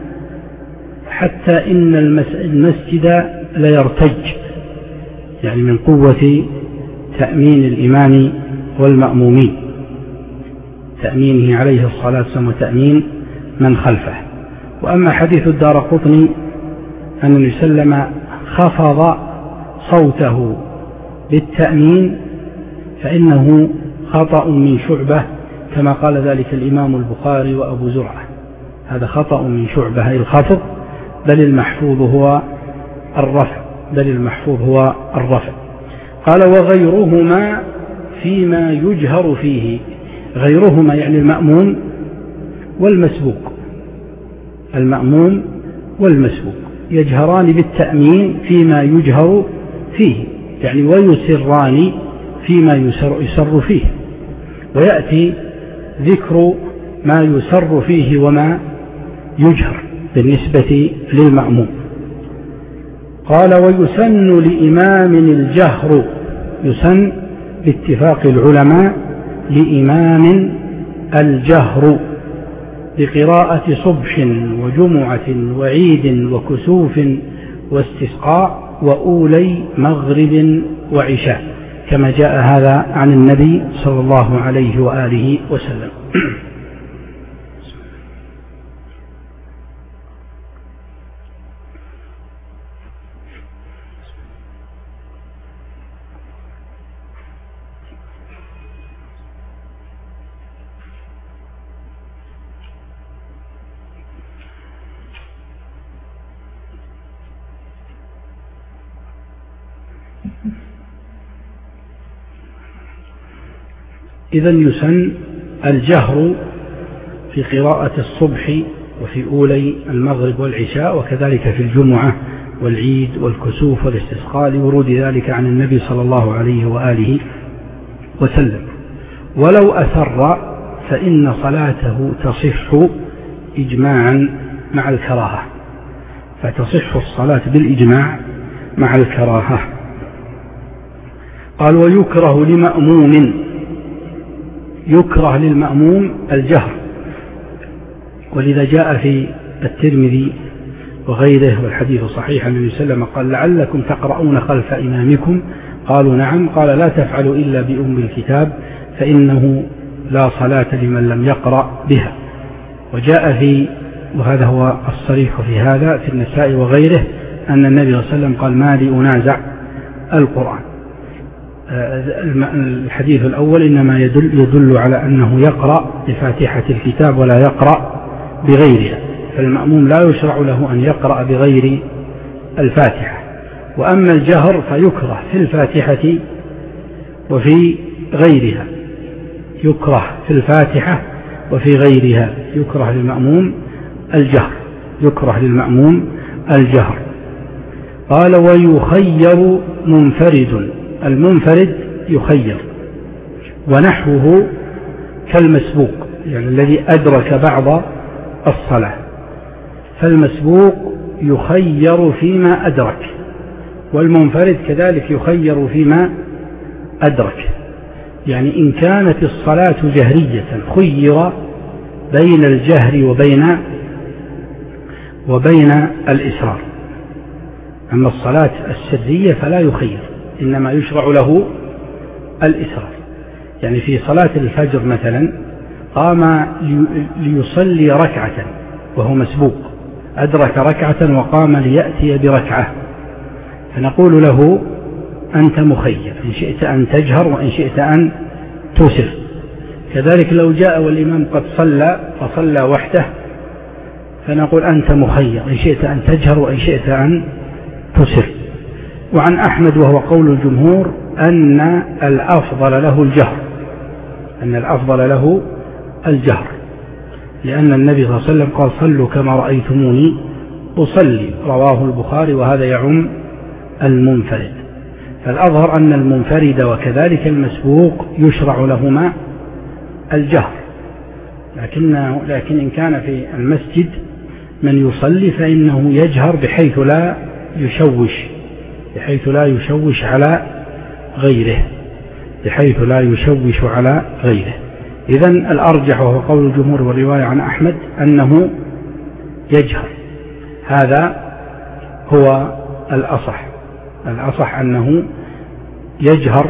حتى إن المسجد ليرتج، يعني من قوة تأمين الإمام والمأمومين، تأمينه عليه الصلاة والسلام وتأمين من خلفه. وأما حديث الدارقطني أن النبي صلى الله عليه وسلم خفض صوته بالتأمين فإنه خطأ من شعبة كما قال ذلك الإمام البخاري وأبو زرعة، هذا خطأ من شعبة الخفض، بل المحفوظ هو الرفع، بل المحفوظ هو الرفع. قال وغيرهما فيما يجهر فيه، غيرهما يعني المأموم والمسبوق، المأموم والمسبوق يجهران بالتأمين فيما يجهر فيه، يعني ويسران فيما يسر, يسر فيه. ويأتي ذكر ما يسر فيه وما يجهر بالنسبة للمأموم. قال ويسن لإمام الجهر، يسن باتفاق العلماء لإمام الجهر بقراءة صبح وجمعة وعيد وكسوف واستسقاء وأولي مغرب وعشاء، كما جاء هذا عن النبي صلى الله عليه وآله وسلم. إذن يسن الجهر في قراءة الصبح وفي أولي المغرب والعشاء، وكذلك في الجمعة والعيد والكسوف والاستسقاء لورود ذلك عن النبي صلى الله عليه وآله وسلم. ولو أسر فإن صلاته تصح إجماعا مع الكراهة، فتصح الصلاة بالإجماع مع الكراهة. قال ويكره لمأموم، يكره للمأموم الجهر، ولذا جاء في الترمذي وغيره والحديث صحيح أن النبي صلى الله عليه وسلم قال لعلكم تقرؤون خلف إمامكم، قالوا نعم، قال لا تفعلوا إلا بأم الكتاب فإنه لا صلاة لمن لم يقرأ بها. وجاء في، وهذا هو الصريح في هذا في النساء وغيره، أن النبي صلى الله عليه وسلم قال ما لي أنازع القرآن. الحديث الأول إنما يدل, يدل على أنه يقرأ بفاتحة الكتاب ولا يقرأ بغيرها، فالمأموم لا يشرع له أن يقرأ بغير الفاتحة. وأما الجهر فيكره في الفاتحة وفي غيرها، يكره في الفاتحة وفي غيرها، يكره للمأموم الجهر، يكره للمأموم الجهر. قال ويخير منفرد، المنفرد يخير، ونحوه كالمسبوق، يعني الذي أدرك بعض الصلاة، فالمسبوق يخير فيما أدرك، والمنفرد كذلك يخير فيما أدرك. يعني إن كانت الصلاة جهرية خير بين الجهر وبين وبين الإسرار، أما الصلاة السرية فلا يخير، إنما يشرع له الإسرار. يعني في صلاة الفجر مثلا قام ليصلي ركعة وهو مسبوق، أدرك ركعة وقام ليأتي بركعة، فنقول له أنت مخير، إن شئت أن تجهر وإن شئت أن تسر. كذلك لو جاء والإمام قد صلى فصلى وحده فنقول أنت مخير، إن شئت أن تجهر وإن شئت أن تسر. وعن أحمد وهو قول الجمهور أن الأفضل له الجهر، أن الأفضل له الجهر، لأن النبي صلى الله عليه وسلم قال صلوا كما رأيتموني أصلي، رواه البخاري، وهذا يعم المنفرد. فالأظهر أن المنفرد وكذلك المسبوق يشرع لهما الجهر، لكن لكن إن كان في المسجد من يصلي فإنه يجهر بحيث لا يشوش بحيث لا يشوش على غيره بحيث لا يشوش على غيره. إذن الأرجح وهو قول الجمهور والرواية عن أحمد أنه يجهر، هذا هو الأصح الأصح أنه يجهر،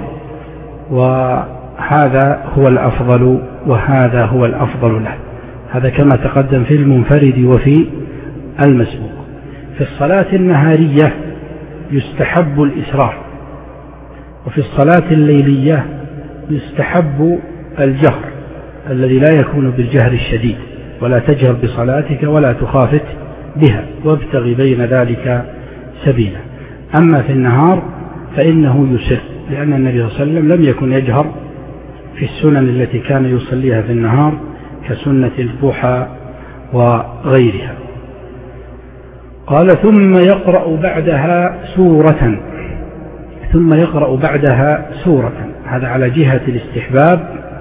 وهذا هو الأفضل وهذا هو الأفضل له. هذا كما تقدم في المنفرد وفي المسبوق. في الصلاة النهارية يستحب الإسرار، وفي الصلاة الليلية يستحب الجهر الذي لا يكون بالجهر الشديد، ولا تجهر بصلاتك ولا تخافت بها، وابتغ بين ذلك سبيلا. أما في النهار فإنه يسر، لأن النبي صلى الله عليه وسلم لم يكن يجهر في السنن التي كان يصليها في النهار كسنة الضحى وغيرها. قال ثم يقرأ بعدها سورة ثم يقرأ بعدها سورة هذا على جهة الاستحباب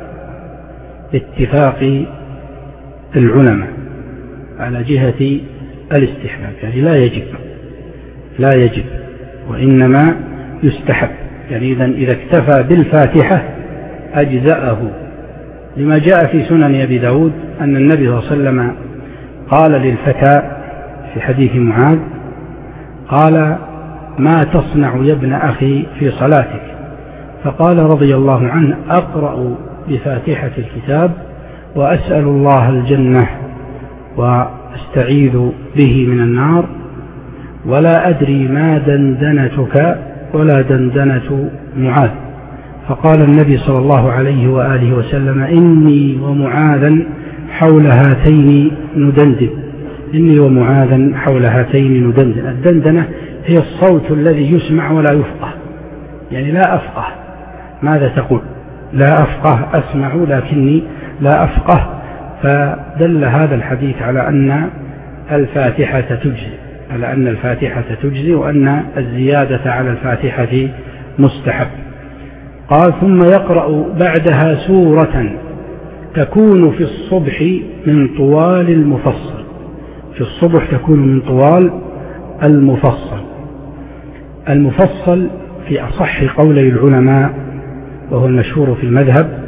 باتفاق العلماء، على جهة الاستحباب، يعني لا يجب لا يجب وإنما يستحب. يعني إذن إذا اكتفى بالفاتحة أجزأه، لما جاء في سنن أبي داود أن النبي صلى الله عليه وسلم قال للفتى في حديث معاذ قال ما تصنع يا ابن أخي في صلاتك؟ فقال رضي الله عنه أقرأ بفاتحة الكتاب وأسأل الله الجنة واستعيذ به من النار، ولا أدري ما دندنتك ولا دندنة معاذ. فقال النبي صلى الله عليه وآله وسلم إني ومعاذا حول هاتين ندندن إني ومعاذا حول هاتين ندندن. الدندنة هي الصوت الذي يسمع ولا يفقه، يعني لا أفقه ماذا تقول، لا أفقه أسمع لكني لا أفقه. فدل هذا الحديث على أن الفاتحة تجزي على أن الفاتحة تجزي وأن الزيادة على الفاتحة مستحب. قال ثم يقرأ بعدها سورة تكون في الصبح من طوال المفصل، في الصبح تكون من طوال المفصل. المفصل في أصح قولي العلماء وهو المشهور في المذهب،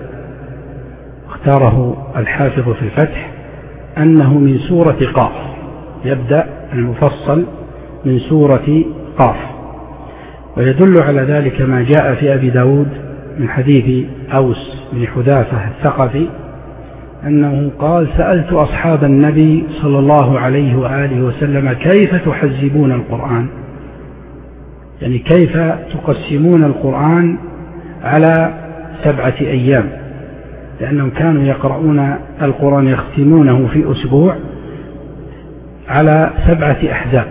اختاره الحافظ في الفتح، أنه من سورة قاف، يبدأ المفصل من سورة قاف. ويدل على ذلك ما جاء في أبي داود من حديث أوس بن حذافة الثقفي أنه قال سألت أصحاب النبي صلى الله عليه وآله وسلم كيف تحزبون القرآن، يعني كيف تقسمون القرآن على سبعة أيام، لأنهم كانوا يقرؤون القرآن يختمونه في أسبوع على سبعة أحزاب.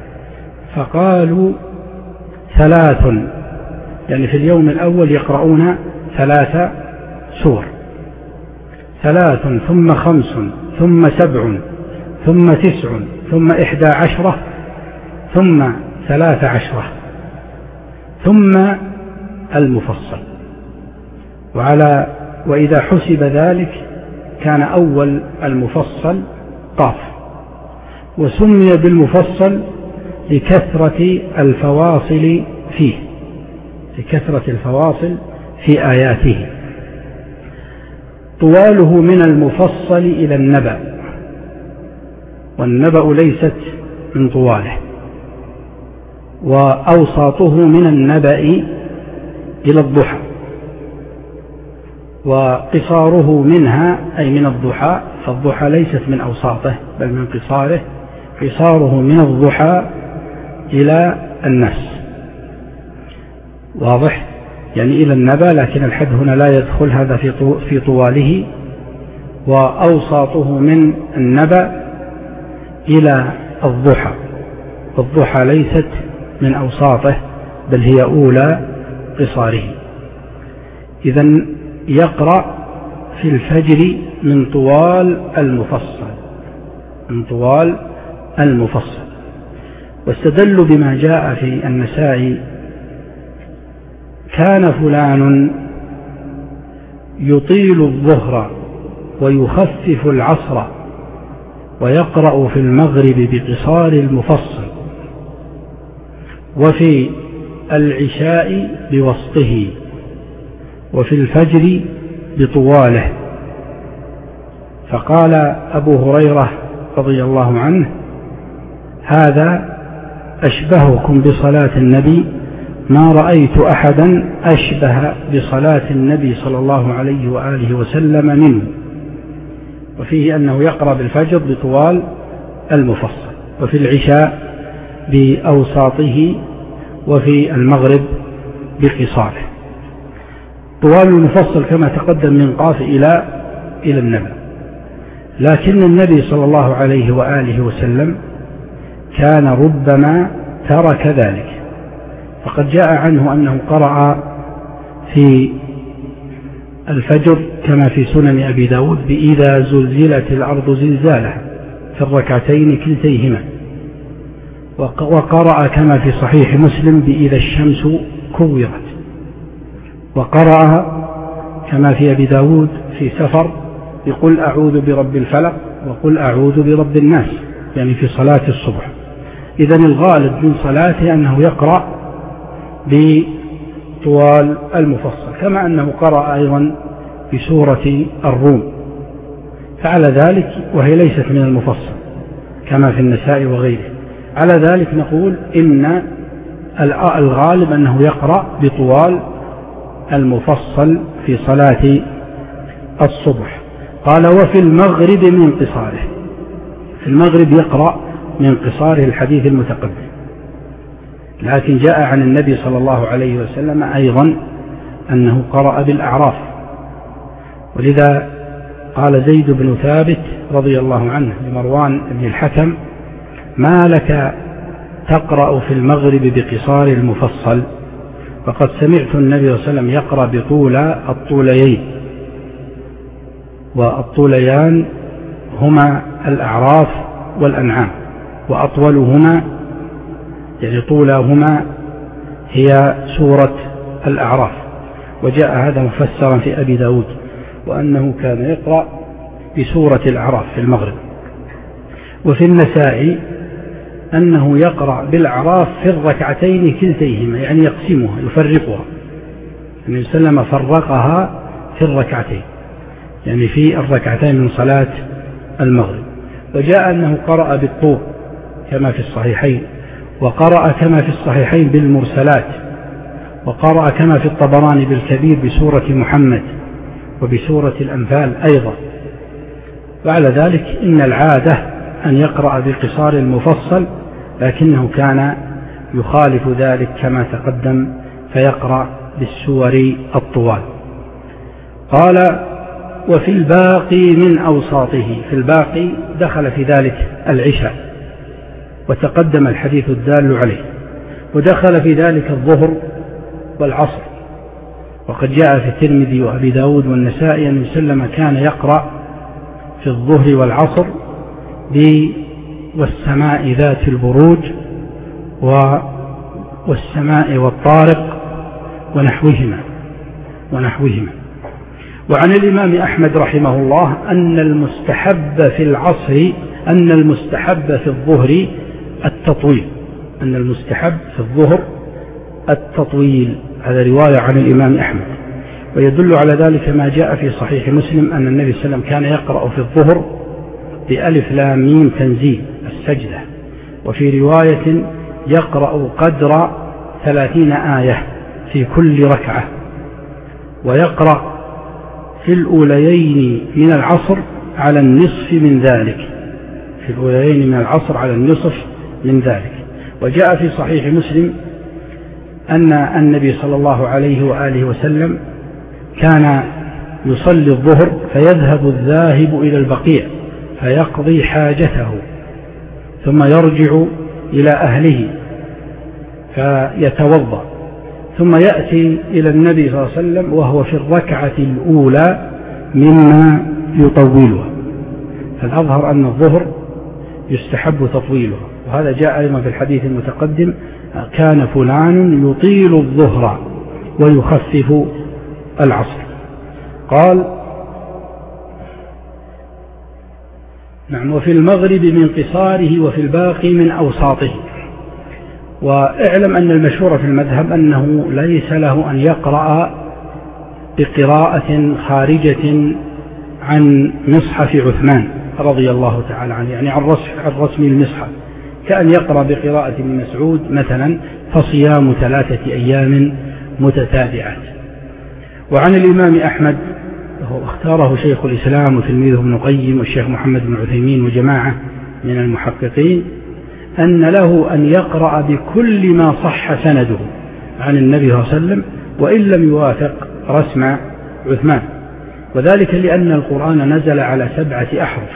فقالوا ثلاث، يعني في اليوم الأول يقرؤون ثلاث سور، ثلاث ثم خمس ثم سبع ثم تسع ثم إحدى عشرة ثم ثلاث عشرة ثم المفصل. وعلى وإذا حسب ذلك كان أول المفصل قاف، وسمي بالمفصل لكثرة الفواصل فيه لكثرة الفواصل في آياته. طواله من المفصل إلى النبأ، والنبأ ليست من طواله، وأوساطه من النبأ إلى الضحى، وقصاره منها أي من الضحى، فالضحى ليست من أوساطه بل من قصاره، قصاره من الضحى إلى الناس، واضح، يعني إلى النبأ، لكن الحد هنا لا يدخل هذا في طواله وأوساطه من النبأ إلى الضحى، والضحى ليست من أوساطه بل هي أولى قصاره. إذن يقرأ في الفجر من طوال المفصل، من طوال المفصل. واستدلوا بما جاء في النسائي: كان فلان يطيل الظهر ويخفف العصر ويقرأ في المغرب بقصار المفصل، وفي العشاء بوسطه، وفي الفجر بطواله. فقال أبو هريرة رضي الله عنه: هذا أشبهكم بصلاة النبي، ما رأيت أحدا أشبه بصلاة النبي صلى الله عليه وآله وسلم منه. وفيه أنه يقرأ بالفجر بطوال المفصل، وفي العشاء بأوساطه، وفي المغرب بقصاره. طوال المفصل كما تقدم من قاف إلى إلى النبأ. لكن النبي صلى الله عليه وآله وسلم كان ربما ترك ذلك، فقد جاء عنه أنه قرأ في الفجر كما في سنن أبي داود بإذا زلزلت الأرض زلزالها في الركعتين كلتيهما، وقرأ كما في صحيح مسلم بإذا الشمس كورت، وقرأ كما في أبي داود في سفر يقول أعوذ برب الفلق وقل أعوذ برب الناس، يعني في صلاة الصبح. إذن الغالب من صلاته أنه يقرأ بطوال المفصل، كما أنه قرأ أيضا بسورة الروم، فعلى ذلك وهي ليست من المفصل كما في النساء وغيره. على ذلك نقول إن الغالب أنه يقرأ بطوال المفصل في صلاة الصبح. قال: وفي المغرب من قصاره، في المغرب يقرأ من قصاره الحديث المتقدم. لكن جاء عن النبي صلى الله عليه وسلم أيضا أنه قرأ بالأعراف، ولذا قال زيد بن ثابت رضي الله عنه لمروان بن الحكم: ما لك تقرأ في المغرب بقصار المفصل؟ فقد سمعت النبي صلى الله عليه وسلم يقرأ بطول الطوليين، والطوليان هما الأعراف والأنعام، وأطولهما يعني طولهما هي سورة الأعراف. وجاء هذا مفسرا في أبي داود، وأنه كان يقرأ بسورة الأعراف في المغرب. وفي النساء أنه يقرأ بالأعراف في الركعتين كلتيهما، يعني يقسمها يفرقها، النبي صلى الله عليه وسلم فرقها في الركعتين، يعني في الركعتين من صلاة المغرب. وجاء أنه قرأ بالطور كما في الصحيحين، وقرأ كما في الصحيحين بالمرسلات، وقرأ كما في الطبراني بالكبير بسورة محمد وبسورة الأنفال أيضا. وعلى ذلك إن العادة أن يقرأ بقصار المفصل، لكنه كان يخالف ذلك كما تقدم فيقرأ بالسور الطوال. قال: وفي الباقي من أوساطه، في الباقي دخل في ذلك العشاء وتقدم الحديث الدال عليه، ودخل في ذلك الظهر والعصر. وقد جاء في الترمذي وأبي داود والنسائي أن وسلم كان يقرأ في الظهر والعصر والسماء ذات البروج والسماء والطارق ونحوهما ونحوهما. وعن الإمام أحمد رحمه الله أن المستحب في العصر أن المستحب في الظهر التطويل، أن المستحب في الظهر التطويل. هذا رواية عن الإمام أحمد. ويدل على ذلك ما جاء في صحيح مسلم أن النبي صلى الله عليه وسلم كان يقرأ في الظهر بألف لام ميم تنزيل السجدة، وفي رواية يقرأ قدر ثلاثين آية في كل ركعة، ويقرأ في الأوليين من العصر على النصف من ذلك، في الأوليين من العصر على النصف من ذلك. وجاء في صحيح مسلم أن النبي صلى الله عليه وآله وسلم كان يصلي الظهر فيذهب الذاهب إلى البقيع فيقضي حاجته ثم يرجع إلى أهله فيتوضأ ثم يأتي إلى النبي صلى الله عليه وسلم وهو في الركعة الأولى مما يطولها. فالأظهر أن الظهر يستحب تطويلها، وهذا جاء أيضا في الحديث المتقدم: كان فلان يطيل الظهر ويخفف العصر. قال: نعم. وفي المغرب من قصاره وفي الباقي من أوساطه. واعلم أن المشهور في المذهب أنه ليس له أن يقرأ بقراءة خارجة عن مصحف عثمان رضي الله تعالى عنه، يعني عن رسم المصحف، كأن يقرأ بقراءة ابن مسعود مثلا: فصيام ثلاثة أيام متتابعات. وعن الإمام أحمد واختاره شيخ الإسلام وتلميذه ابن القيم والشيخ محمد بن عثيمين وجماعة من المحققين أن له أن يقرأ بكل ما صح سنده عن النبي صلى الله عليه وسلم وإن لم يوافق رسم عثمان، وذلك لأن القرآن نزل على سبعة أحرف،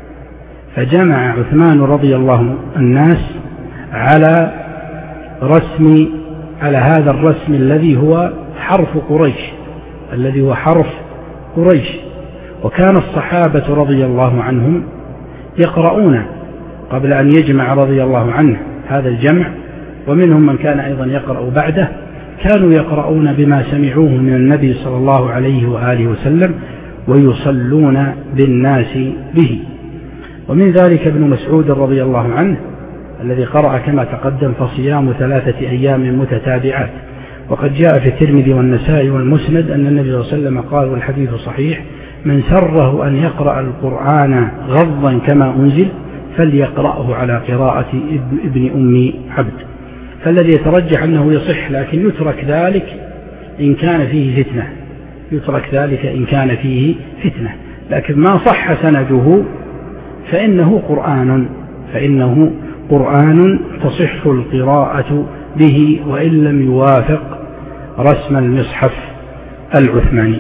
فجمع عثمان رضي الله عنه الناس على رسم على هذا الرسم الذي هو حرف قريش الذي هو حرف قريش. وكان الصحابة رضي الله عنهم يقرؤون قبل أن يجمع رضي الله عنه هذا الجمع، ومنهم من كان أيضا يقرأ بعده، كانوا يقرؤون بما سمعوه من النبي صلى الله عليه وآله وسلم ويصلون بالناس به. ومن ذلك ابن مسعود رضي الله عنه الذي قرأ كما تقدم: فصيام ثلاثة أيام متتابعات. وقد جاء في الترمذي والنسائي والمسند أن النبي صلى الله عليه وسلم قال، والحديث صحيح: من سره أن يقرأ القرآن غضا كما أنزل فليقرأه على قراءة ابن أم عبد. فالذي يترجح أنه يصح، لكن يترك ذلك إن كان فيه فتنة يترك ذلك إن كان فيه فتنة لكن ما صح سنده فإنه قرآن فإنه قرآن تصح القراءة به وإن لم يوافق رسم المصحف العثماني.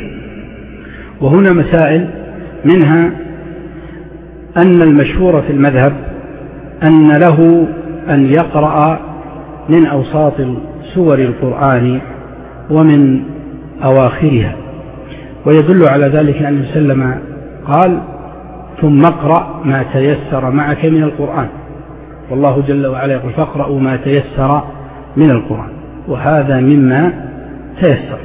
وهنا مسائل، منها أن المشهور في المذهب أن له أن يقرأ من أوساط سور القرآن ومن أواخرها، ويدل على ذلك أن وسلم قال: ثم اقرأ ما تيسر معك من القرآن، والله جل وعلا يقول: فاقرأوا ما تيسر من القرآن، وهذا مما تيسر.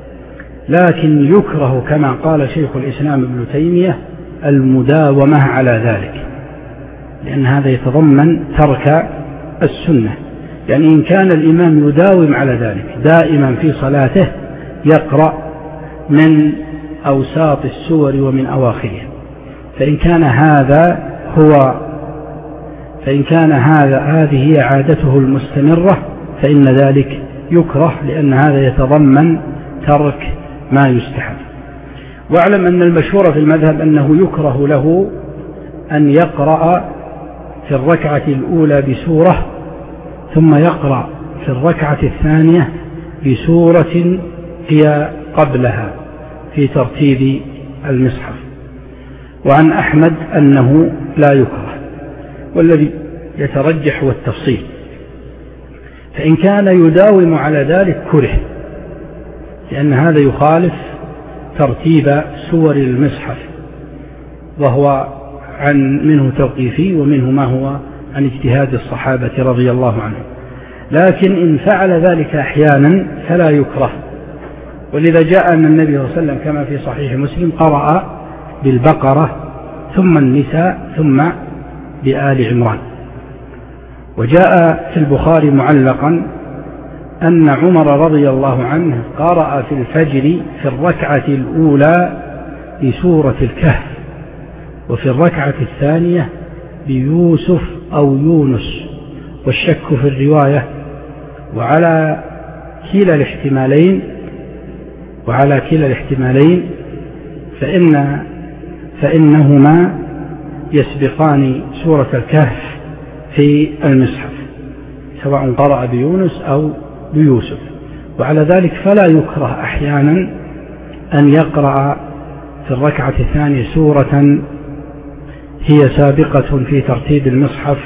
لكن يكره كما قال شيخ الإسلام ابن تيمية المداومة على ذلك، لأن هذا يتضمن ترك السنة. يعني إن كان الإمام يداوم على ذلك دائما في صلاته يقرأ من أوساط السور ومن أواخرها، فإن كان هذا هو فإن كان هذا هذه هي عادته المستمرة فإن ذلك يكره، لأن هذا يتضمن ترك ما يستحب. واعلم أن المشهور في المذهب أنه يكره له أن يقرأ في الركعة الأولى بسورة ثم يقرأ في الركعة الثانية بسورة هي قبلها في ترتيب المصحف. وعن أحمد أنه لا يكره، والذي يترجح هو التفصيل، فإن كان يداوم على ذلك كره، لأن هذا يخالف ترتيب سور المصحف، وهو عن منه توقيفي ومنه ما هو عن اجتهاد الصحابة رضي الله عنهم. لكن إن فعل ذلك أحيانا فلا يكره، ولذا جاء أن النبي صلى الله عليه وسلم كما في صحيح مسلم قرأ بالبقرة ثم النساء ثم بآل عمران. وجاء في البخاري معلقا أن عمر رضي الله عنه قرأ في الفجر في الركعة الأولى بسورة الكهف، وفي الركعة الثانية بيوسف أو يونس، والشك في الرواية. وعلى كلا الاحتمالين وعلى كلا الاحتمالين فإن فإنهما يسبقان سورة الكهف في المصحف، سواء قرأ بيونس أو بيوسف. وعلى ذلك فلا يكره أحيانا أن يقرأ في الركعة الثانية سورة هي سابقة في ترتيب المصحف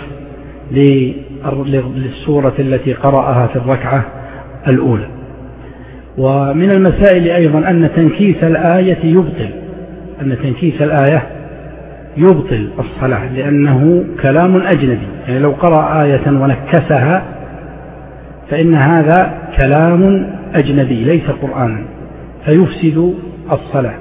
للسورة التي قرأها في الركعة الأولى. ومن المسائل أيضا أن تنكيس الآية يبطل أن تنكيس الآية يبطل الصلاة، لأنه كلام أجنبي. يعني لو قرأ آية ونكسها فإن هذا كلام أجنبي ليس قرآنا فيفسد الصلاة.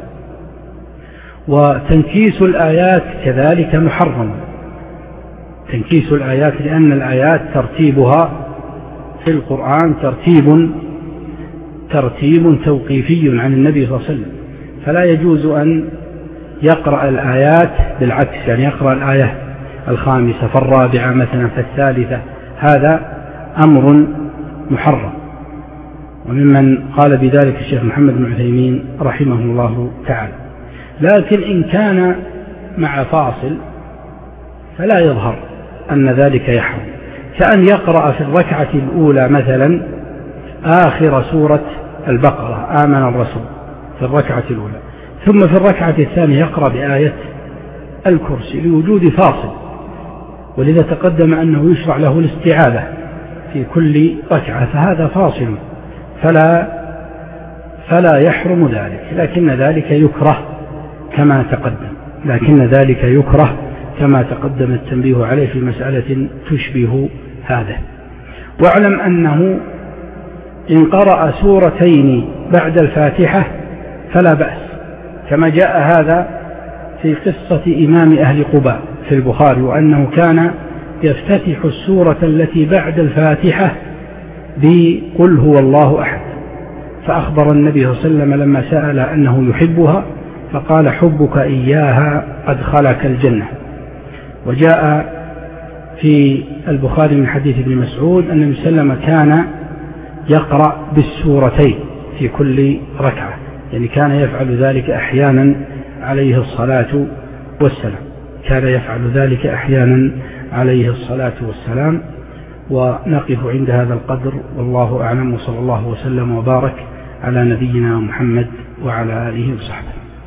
وتنكيس الآيات كذلك محرم، تنكيس الآيات، لأن الآيات ترتيبها في القرآن ترتيب ترتيب توقيفي عن النبي صلى الله عليه وسلم، فلا يجوز أن يقرأ الآيات بالعكس، يعني يقرأ الآية الخامسة فالرابعة مثلا فالثالثة، هذا أمر محرم. وممن قال بذلك الشيخ محمد بن عثيمين رحمه الله تعالى. لكن إن كان مع فاصل فلا يظهر أن ذلك يحرم، كأن يقرأ في الركعة الأولى مثلا آخر سورة البقرة آمن الرسول في الركعة الأولى، ثم في الركعة الثانية يقرأ بآية الكرسي لوجود فاصل، ولذا تقدم أنه يشرع له الاستعاذة في كل ركعة، فهذا فاصل فلا فلا يحرم ذلك، لكن ذلك يكره كما تقدم لكن ذلك يكره كما تقدم التنبيه عليه في مسألة تشبه هذا. واعلم أنه إن قرأ سورتين بعد الفاتحة فلا بأس، كما جاء هذا في قصة إمام أهل قباء في البخاري، وأنه كان يفتتح السورة التي بعد الفاتحة بقل هو الله أحد، فأخبر النبي صلى الله عليه وسلم لما سأل أنه يحبها فقال حبك إياها أدخلك الجنة. وجاء في البخاري من حديث ابن مسعود أن النبي صلى الله عليه وسلم كان يقرأ بالسورتين في كل ركعة، يعني كان يفعل ذلك أحيانا عليه الصلاة والسلام كان يفعل ذلك أحيانا عليه الصلاة والسلام. ونقف عند هذا القدر، والله أعلم، وصلى الله وسلم وبارك على نبينا محمد وعلى آله وصحبه.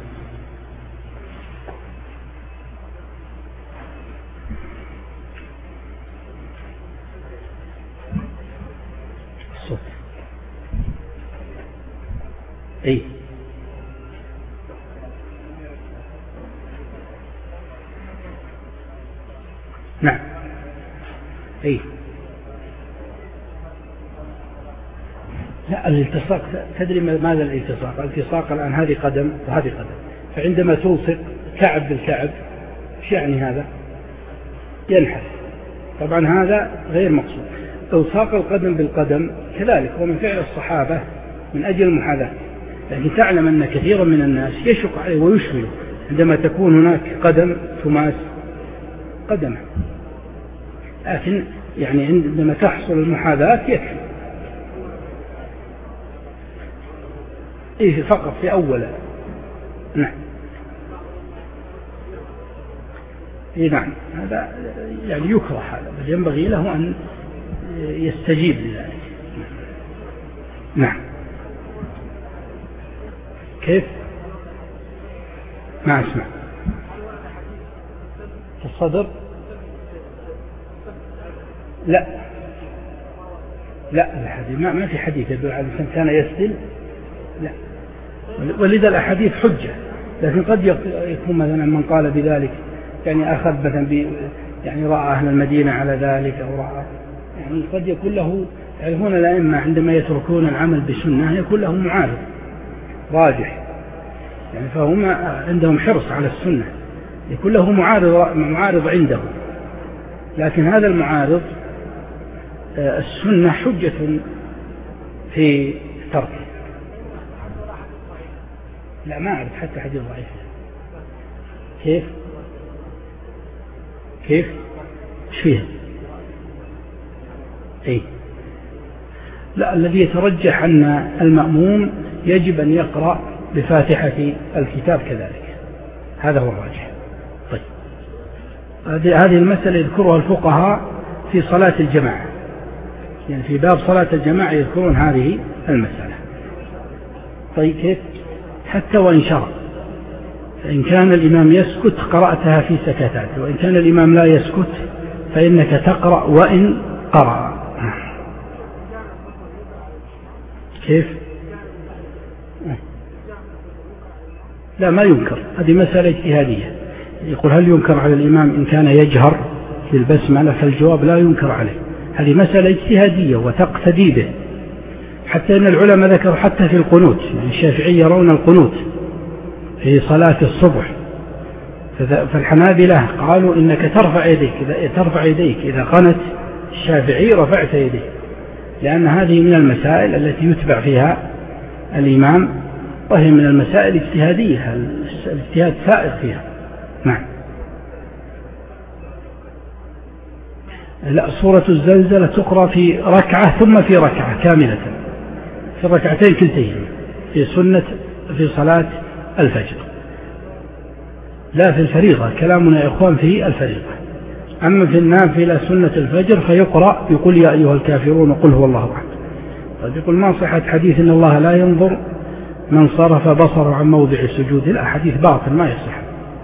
الصوت أي نعم أي لا، الالتصاق تدري ماذا الالتصاق؟ الالتصاق الآن هذه قدم وهذه قدم، فعندما تلصق كعب بالكعب ايش يعني هذا؟ ينحف، طبعا هذا غير مقصود. الصاق القدم بالقدم كذلك ومن فعل الصحابة من أجل المحاذاة، لكن تعلم أن كثيرا من الناس يشق عليه ويشغله عندما تكون هناك قدم تماس قدمه، لكن يعني عندما تحصل المحاذاة يكفي. إيه فقط في أوله. نعم إيه نعم هذا يعني يكره، هذا بل ينبغي له أن يستجيب لذلك. نعم كيف؟ ما أسمع. في الصدر لا لا الحديث ما, ما في حديث يدل على الإنسان كان يسدل، لا، ولذا الأحاديث حجة، لكن قد يكون مثلا من قال بذلك يعني أخذ مثلا ب يعني رأى أهل المدينة على ذلك أو رأى، يعني قد يكون له، يعرفون الأئمة عندما يتركون العمل بسنة يكون له معارض راجح، يعني فهم عندهم حرص على السنة، يكون له معارض معارض عندهم، لكن هذا المعارض السنة حجة في تركه. لا ما أعرف حتى حديث ضعيف. كيف كيف ايش فيها؟ اي لا، الذي يترجح أن المأموم يجب أن يقرأ بفاتحة الكتاب كذلك، هذا هو الراجح. طيب هذه المسألة يذكرها الفقهاء في صلاة الجماعة، يعني في باب صلاة الجماعة يذكرون هذه المسألة. طيب كيف؟ حتى وإن شرع، فإن كان الإمام يسكت قرأتها في سكتات، وإن كان الإمام لا يسكت فإنك تقرأ وإن قرأ. كيف؟ لا ما ينكر، هذه مسألة اجتهادية. يقول هل ينكر على الإمام إن كان يجهر في البسملة؟ فالجواب لا ينكر عليه، هذه مسألة اجتهادية وتقتدي به، حتى أن العلماء ذكروا حتى في القنوت، يعني الشافعي يرون القنوت في صلاة الصبح، فالحنابلة قالوا إنك ترفع يديك إذا ترفع يديك إذا قنت الشافعي رفعت يديك، لأن هذه من المسائل التي يتبع فيها الإمام، وهي من المسائل الاجتهادية، الاجتهاد سائغ فيها. نعم. لا، سورة الزلزلة تقرأ في ركعة ثم في ركعة كاملة، في الركعتين كلتين في سنة في صلاة الفجر، لا في الفريضة، كلامنا يا إخوان في الفريضة. أما في النافلة سنة الفجر فيقرأ يقول يا أيها الكافرون وقل هو الله أحد. طيب يقول ما صحة حديث إن الله لا ينظر من صرف بصره عن موضع السجود؟ لا، حديث باطل ما يصح.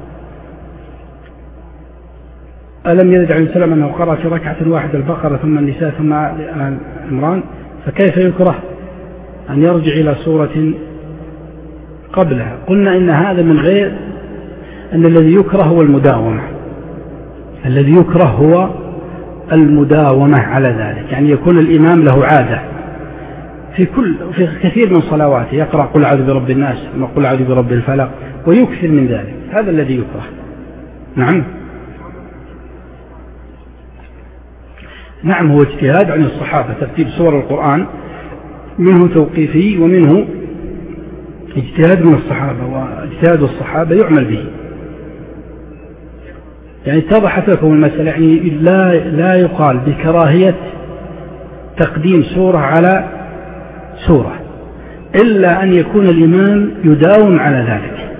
ألم يرد عليه السلام أنه قرأ في ركعة واحدة البقرة ثم النساء ثم آل عمران، فكيف يكره أن يرجع إلى سورة قبلها؟ قلنا إن هذا من غير أن الذي يكره هو المداومة، الذي يكره هو المداومة على ذلك، يعني يكون الإمام له عادة في كل في كثير من صلواته يقرأ قل أعوذ برب الناس ثم قل أعوذ برب الفلق ويكثر من ذلك، هذا الذي يكره. نعم نعم هو اجتهاد عن الصحابة، ترتيب سور القرآن منه توقيفي ومنه اجتهاد من الصحابة، واجتهاد الصحابة يعمل به. يعني اتضحت لكم المسألة، يعني لا, لا يقال بكراهية تقديم سورة على سورة إلا أن يكون الإمام يداوم على ذلك.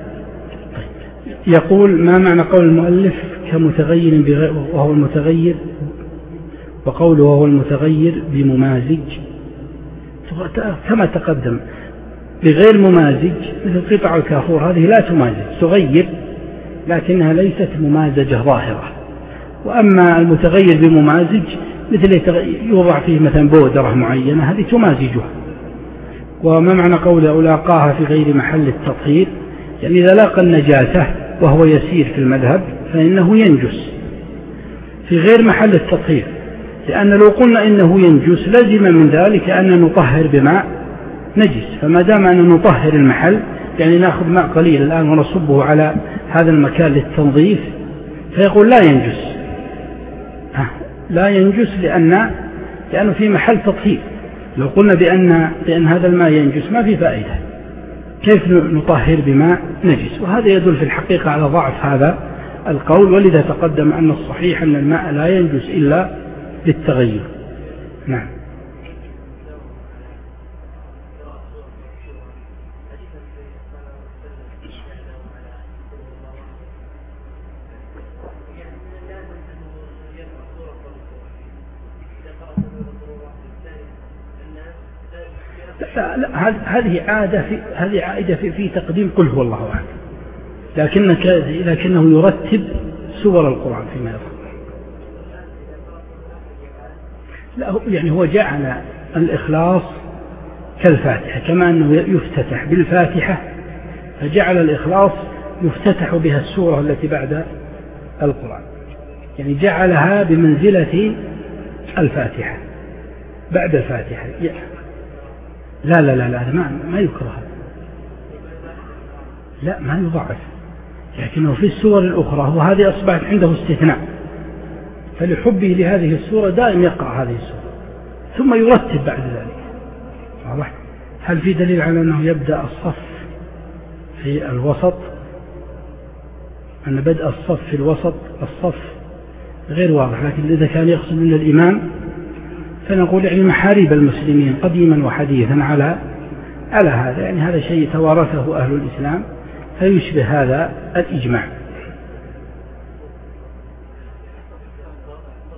يقول ما معنى قول المؤلف كمتغير بغير وهو المتغير، وقوله وهو المتغير بممازج كما تقدم بغير ممازج، مثل قطع الكافور هذه لا تمازج، تغير لكنها ليست ممازجة ظاهرة. وأما المتغير بممازج مثل يوضع فيه مثلا بودرة معينة هذه تمازجها. وما معنى قوله ألاقاها في غير محل التطهير؟ يعني إذا لاقى النجاسة وهو يسير في المذهب فإنه ينجس في غير محل التطهير، لأن لو قلنا إنه ينجس لزم من ذلك أن نطهر بماء نجس، فما دام أن نطهر المحل يعني نأخذ ماء قليل الآن ونصبه على هذا المكان للتنظيف، فيقول لا ينجس لا ينجس لأن لأنه في محل تطهير. لو قلنا بأن, بأن هذا الماء ينجس ما في فائدة، كيف نطهر بماء نجس؟ وهذا يدل في الحقيقة على ضعف هذا القول، ولذا تقدم أن الصحيح أن الماء لا ينجس إلا بالتغير. نعم لا لا هذه عادة في هذه عادة في, في تقديم قل هو الله أحد، لكنك لكنه يرتب سور القرآن فيما يفعل. لا يعني هو جعل الإخلاص كالفاتحة، كما أنه يفتتح بالفاتحة فجعل الإخلاص يفتتح بها السورة التي بعد القرآن، يعني جعلها بمنزلة الفاتحة بعد الفاتحة. لا لا لا لا ما, ما يكره، لا ما يضعف، لكنه في السور الأخرى وهذه أصبحت عنده استثناء، فلحبه لهذه السورة دائم يقرأ هذه السورة ثم يرتب بعد ذلك. واضح؟ هل في دليل على أنه يبدأ الصف في الوسط، أن بدء الصف في الوسط الصف غير واضح، لكن إذا كان يقصد من الإمام فنقول يعني محاريب المسلمين قديما وحديثا على على هذا، يعني هذا شيء توارثه أهل الإسلام فيشبه هذا الإجماع.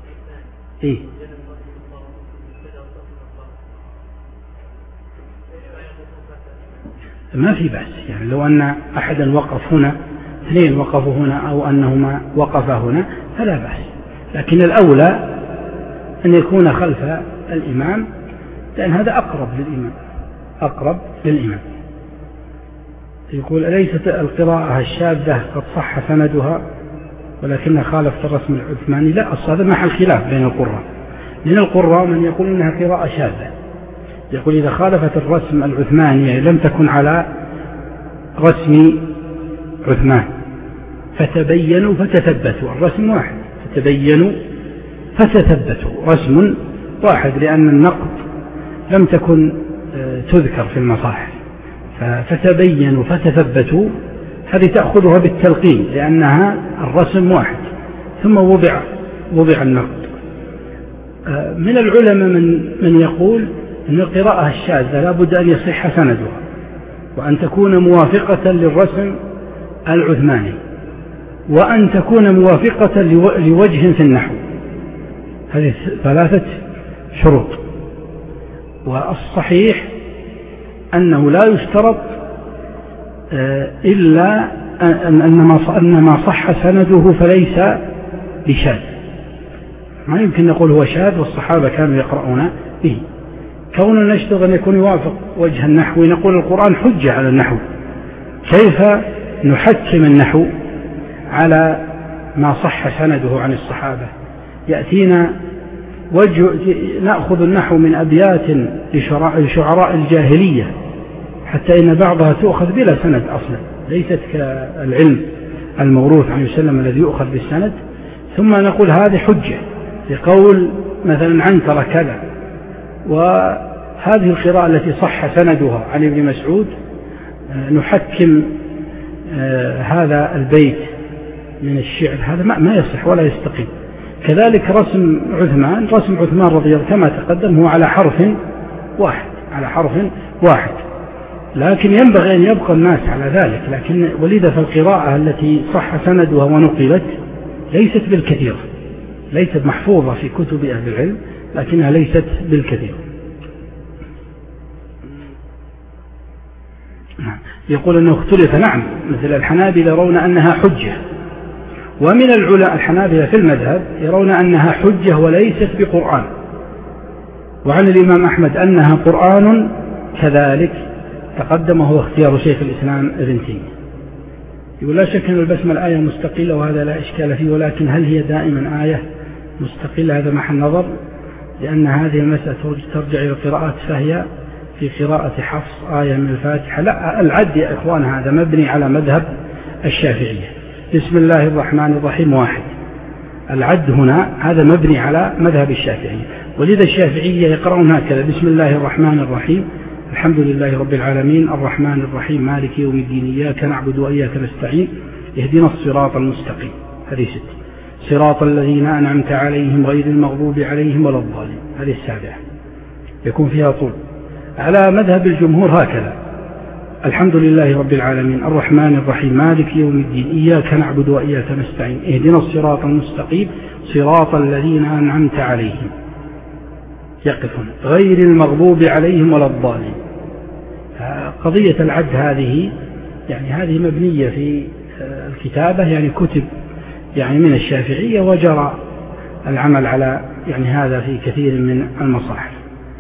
إيه ما في بأس، يعني لو أن أحدا وقف هنا، اثنين وقفوا هنا، أو أنهما وقفا هنا فلا بأس، لكن الأولى أن يكون خلف الإمام، لأن هذا أقرب للإمام، أقرب للإمام. يقول: أليست القراءة الشاذة قد صح سندها ولكنها خالفت الرسم العثماني؟ لا، أصل هذا محل خلاف بين القراء. من القراء من يقول إنها قراءة شاذة، يقول إذا خالفت الرسم العثماني يعني لم تكن على رسم عثمان فتبينوا فتثبتوا، الرسم واحد، فتبينوا فتثبتوا، رسم واحد، لأن النقد لم تكن تذكر في المصاحف، فتبينوا فتثبتوا هذه تأخذها بالتلقين لأنها الرسم واحد، ثم وضع وضع النقد. من العلماء من من يقول أن القراءة الشاذة لا بد أن يصح سندها وأن تكون موافقة للرسم العثماني وأن تكون موافقة لوجه في النحو، هذه ثلاثة شروط. والصحيح أنه لا يشترط إلا أن ما صح سنده فليس بشاذ، ما يمكن نقول هو شاذ والصحابة كانوا يقرؤون به. كوننا نشتغل أن يكون يوافق وجه النحو، نقول القرآن حجة على النحو، كيف نحكم النحو على ما صح سنده عن الصحابة؟ يأتينا وجه، نأخذ النحو من أبيات لشعراء الجاهلية حتى إن بعضها تؤخذ بلا سند أصلا، ليست كالعلم الموروث عن يسلم الذي يؤخذ بالسند، ثم نقول هذه حجة لقول مثلا عنترة كذا. وهذه القراءة التي صح سندها عن ابن مسعود نحكم هذا البيت من الشعر، هذا ما يصح ولا يستقيم. كذلك رسم عثمان، رسم عثمان رضي الله كما تقدم هو على حرف واحد، على حرف واحد، لكن ينبغي أن يبقى الناس على ذلك. لكن ولذا فالقراءة التي صح سندها ونقلت ليست بالكثير، ليست محفوظة في كتب أهل العلم، لكنها ليست بالكثير. يقول أنه اختلف، نعم، مثل الحنابلة يرون أنها حجة، ومن العلماء الحنابلة في المذهب يرون أنها حجة وليست بقرآن، وعن الإمام أحمد أنها قرآن كذلك تقدم هو اختيار شيخ الإسلام ابن تيمية. يقول: لا شك أن البسمة آية مستقلة وهذا لا إشكال فيه، ولكن هل هي دائما آية مستقلة؟ هذا محل نظر، لأن هذه المسألة ترجع إلى القراءات، فهي في قراءة حفص آية من الفاتحة. لا، العد يا إخوان هذا مبني على مذهب الشافعية، بسم الله الرحمن الرحيم واحد، العد هنا هذا مبني على مذهب الشافعية، ولذا الشافعية يقرؤون هكذا: بسم الله الرحمن الرحيم الحمد لله رب العالمين الرحمن الرحيم مالك يوم الدين إياك نعبد وإياك نستعين اهدنا الصراط المستقيم، هذه ست، صراط الذين أنعمت عليهم غير المغضوب عليهم ولا الضالين، هذه السابعة يكون فيها طول. على مذهب الجمهور هكذا: الحمد لله رب العالمين الرحمن الرحيم مالك يوم الدين إياك نعبد وإياك نستعين اهدنا الصراط المستقيم صراط الذين أنعمت عليهم، يقفون غير المغضوب عليهم ولا الضالين. قضية العد هذه يعني هذه مبنية في الكتابة، يعني كتب يعني من الشافعية، وجرى العمل على يعني هذا في كثير من المصاحف.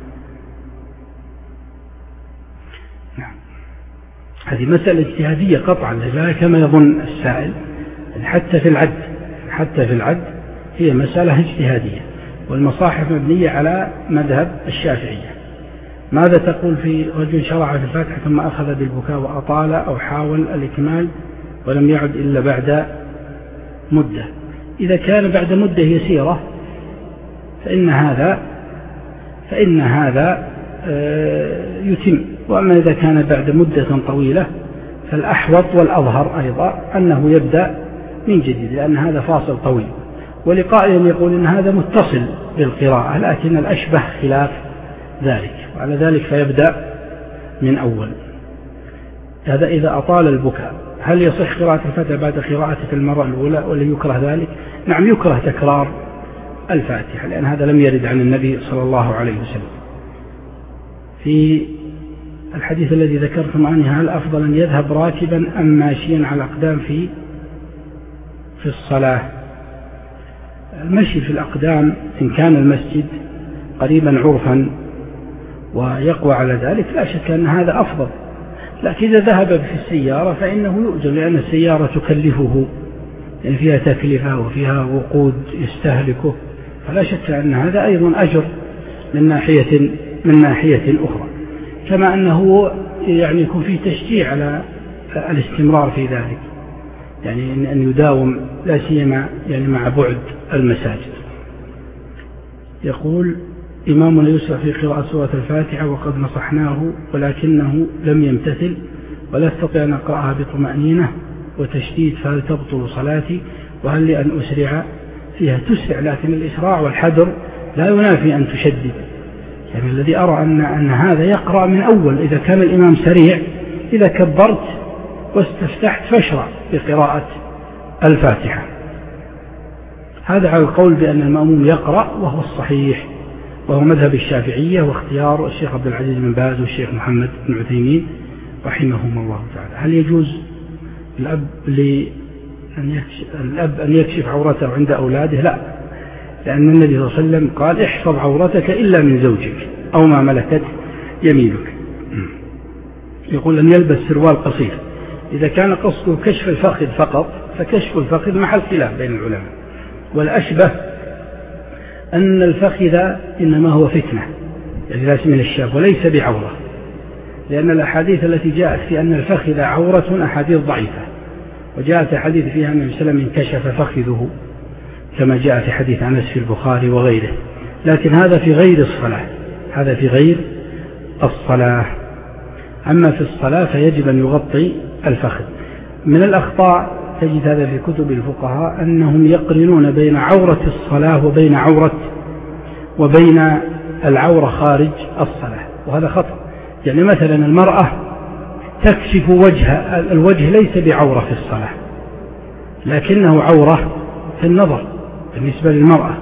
نعم، هذه مسألة اجتهادية قطعا، لا كما يظن السائل، حتى في العد حتى في العد هي مسألة اجتهادية، والمصاحف مبنية على مذهب الشافعية. ماذا تقول في رجل شرع في الفاتحة ثم أخذ بالبكاء وأطال أو حاول الإكمال ولم يعد إلا بعد مدة؟ إذا كان بعد مدة يسيرة فإن هذا فإن هذا يتم، وأما إذا كان بعد مدة طويلة فالأحوط والأظهر أيضا أنه يبدأ من جديد، لأن هذا فاصل طويل. ولقائل يقول إن هذا متصل بالقراءة، لكن الأشبه خلاف ذلك، وعلى ذلك فيبدأ من أول. هذا إذا أطال البكاء. هل يصح قراءة الفاتحة بعد قراءة المرة الأولى ولا يكره ذلك؟ نعم، يكره تكرار الفاتحة، لأن هذا لم يرد عن النبي صلى الله عليه وسلم. في الحديث الذي ذكرتم عنه، هل أفضل أن يذهب راكبا أم ماشيا على الأقدام في في الصلاة؟ المشي في الأقدام إن كان المسجد قريبا عرفا ويقوى على ذلك لا شك أن هذا أفضل، لكن إذا ذهب في السيارة فإنه يؤجر، لأن السيارة تكلفه، يعني فيها تكلفة وفيها وقود يستهلكه، فلا شك أن هذا أيضا أجر من ناحية من ناحية أخرى، كما أنه يعني يكون فيه تشجيع على الاستمرار في ذلك، يعني أن يداوم لا سيما يعني مع بعد المساجد. يقول: إمامنا يسرع في قراءة سورة الفاتحة وقد نصحناه ولكنه لم يمتثل ولا أستطيع أن أقرأها بطمأنينة وتشديد، فهل تبطل صلاتي؟ وهل لي أن أسرع فيها؟ تسرع، لكن الإسراع والحذر لا ينافي أن تشدد. يعني الذي أرى أن, أن هذا يقرأ من أول، إذا كان الإمام سريع إذا كبرت واستفتحت فاشرع بقراءة الفاتحة. هذا على القول بأن المأموم يقرأ، وهو الصحيح، وهو مذهب الشافعية واختيار الشيخ عبد العزيز بن باز والشيخ محمد بن عثيمين رحمهم الله تعالى. هل يجوز الأب, لأن يكشف الأب أن يكشف عورته عند أولاده؟ لا، لأن النبي صلى الله عليه وسلم قال: احفظ عورتك إلا من زوجك أو ما ملكت يمينك. يقول: أن يلبس سروال قصير. إذا كان قصده كشف الفخذ فقط فكشف الفخذ محل خلاف بين العلماء، والأشبه أن الفخذ إنما هو فتنة، يعني ليس من الشاب وليس بعورة، لأن الأحاديث التي جاءت في أن الفخذ عورة أحاديث ضعيفة، وجاءت حديث فيها النبي صلى الله عليه وسلم انكشف فخذه كما جاء في حديث أنس في البخاري وغيره، لكن هذا في غير الصلاة، هذا في غير الصلاة. أما في الصلاة فيجب أن يغطي الفخذ. من الأخطاء تجد هذا في كتب الفقهاء أنهم يقرنون بين عورة الصلاة وبين عورة وبين العورة خارج الصلاة، وهذا خطأ. يعني مثلا المرأة تكشف وجه، الوجه ليس بعورة في الصلاة، لكنه عورة في النظر بالنسبة للمرأة،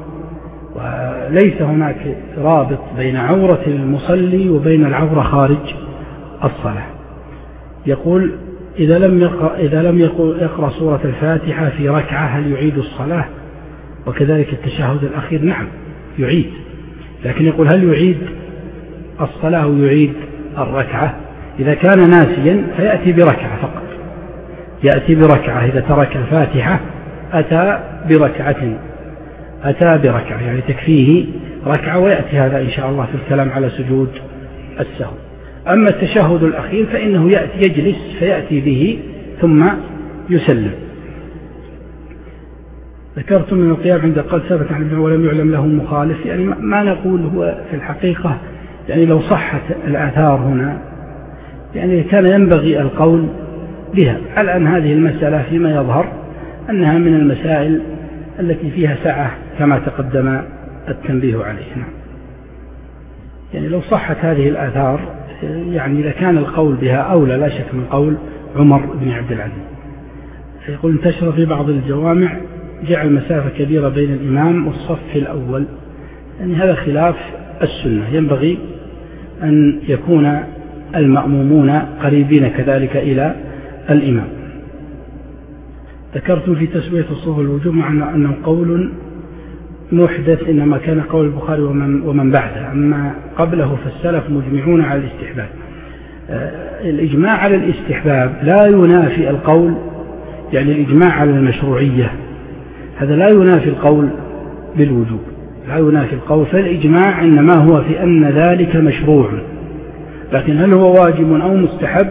وليس هناك رابط بين عورة المصلي وبين العورة خارج الصلاة. يقول: إذا لم يقرأ, إذا لم يقرأ سورة الفاتحة في ركعة هل يعيد الصلاة؟ وكذلك التشهد الأخير. نعم يعيد، لكن يقول: هل يعيد الصلاة ويعيد الركعة؟ إذا كان ناسيا فيأتي بركعة فقط، يأتي بركعة. إذا ترك الفاتحة أتى بركعة أتى بركعة يعني تكفيه ركعة، ويأتي هذا إن شاء الله في الكلام على سجود السهو. أما التشهد الأخير فإنه يأتي يجلس فيأتي به ثم يسلم. ذكرتم من القيام عند قد ثبت عن ابن ولم يعلم له مخالف، يعني ما نقول هو في الحقيقة، يعني لو صحت الآثار هنا يعني كان ينبغي القول بها. على أن هذه المسألة فيما يظهر أنها من المسائل التي فيها سعة كما تقدم التنبيه عليه. يعني لو صحت هذه الآثار يعني لكان القول بها أولى لا شك من قول عمر بن عبد العزيز. يقول: انتشر في بعض الجوامع جعل مسافة كبيرة بين الإمام والصف الأول، يعني هذا خلاف السنة، ينبغي أن يكون المأمومون قريبين كذلك إلى الإمام. ذكرت في تسوية الصف الوجوب مع أنه قول محدث، إنما كان قول البخاري ومن, ومن بعده، أما قبله فالسلف مجمعون على الاستحباب. الإجماع على الاستحباب لا ينافي القول، يعني الإجماع على المشروعية هذا لا ينافي القول بالوجوب، لا ينافي القول، فالإجماع إنما هو في أن ذلك مشروع، لكن هل هو واجب أو مستحب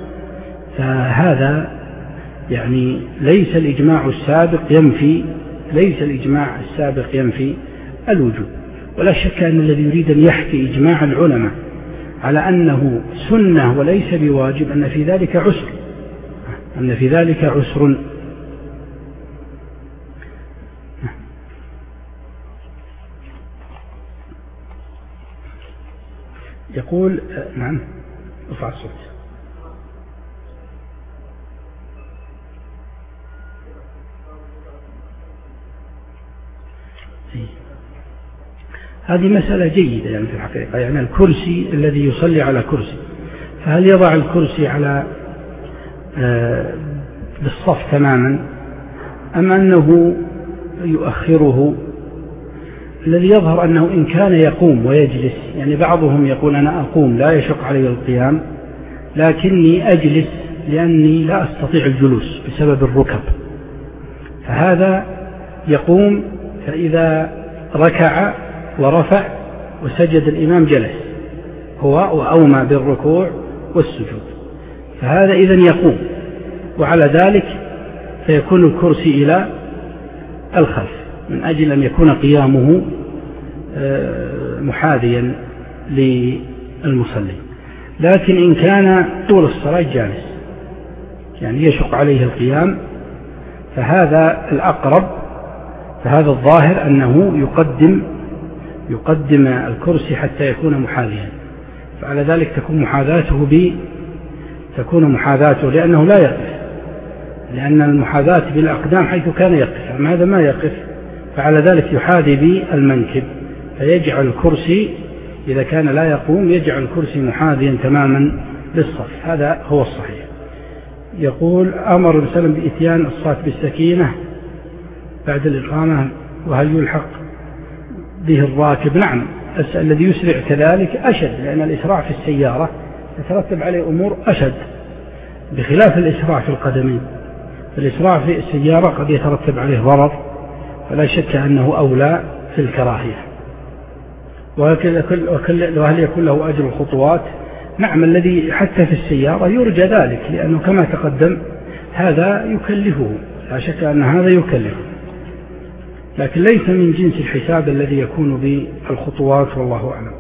فهذا يعني ليس الإجماع السابق ينفي ليس الإجماع السابق ينفي الوجوب. ولا شك أن الذي يريد أن يحكي إجماع العلماء على أنه سنة وليس بواجب أن في ذلك عسر أن في ذلك عسر. يقول: نعم ارفع الصوت. هذه مسألة جيدة يعني في الحقيقة، يعني الكرسي الذي يصلي على كرسي فهل يضع الكرسي على بالصف تماما أم أنه يؤخره؟ الذي يظهر أنه إن كان يقوم ويجلس، يعني بعضهم يقول أنا أقوم لا يشق علي القيام لكني أجلس لأني لا أستطيع الجلوس بسبب الركب، فهذا يقوم، فإذا ركع ورفع وسجد الإمام جلس هو وأومى بالركوع والسجود، فهذا إذن يقوم، وعلى ذلك فيكون الكرسي إلى الخلف من أجل أن يكون قيامه محاذيا للمصلي. لكن إن كان طول الصلاة جالس يعني يشق عليه القيام فهذا الأقرب، فهذا الظاهر أنه يقدم يقدم الكرسي حتى يكون محاذيا، فعلى ذلك تكون محاذاته ب تكون محاذاته لأنه لا يقف، لأن المحاذاة بالأقدام حيث كان يقف، أما هذا ما يقف، فعلى ذلك يحاذي بالمنكب، فيجعل الكرسي إذا كان لا يقوم يجعل الكرسي محاذيا تماما للصف، هذا هو الصحيح. يقول أمر وسلم بإتيان الصلاة بالسكينة بعد الإقامة، وهل يلحق به الراكب؟ نعم، الذي يسرع كذلك أشد، لأن الإسراع في السيارة يترتب عليه أمور أشد بخلاف الإسراع في القدمين. الإسراع في السيارة قد يترتب عليه ضرر، فلا شك أنه أولى في الكراهية. وهل يكون له أجر الخطوات؟ نعم، الذي حتى في السيارة يرجى ذلك، لأنه كما تقدم هذا يكلفه، لا شك أن هذا يكلفه، لكن ليس من جنس الحساب الذي يكون بالخطوات، والله أعلم.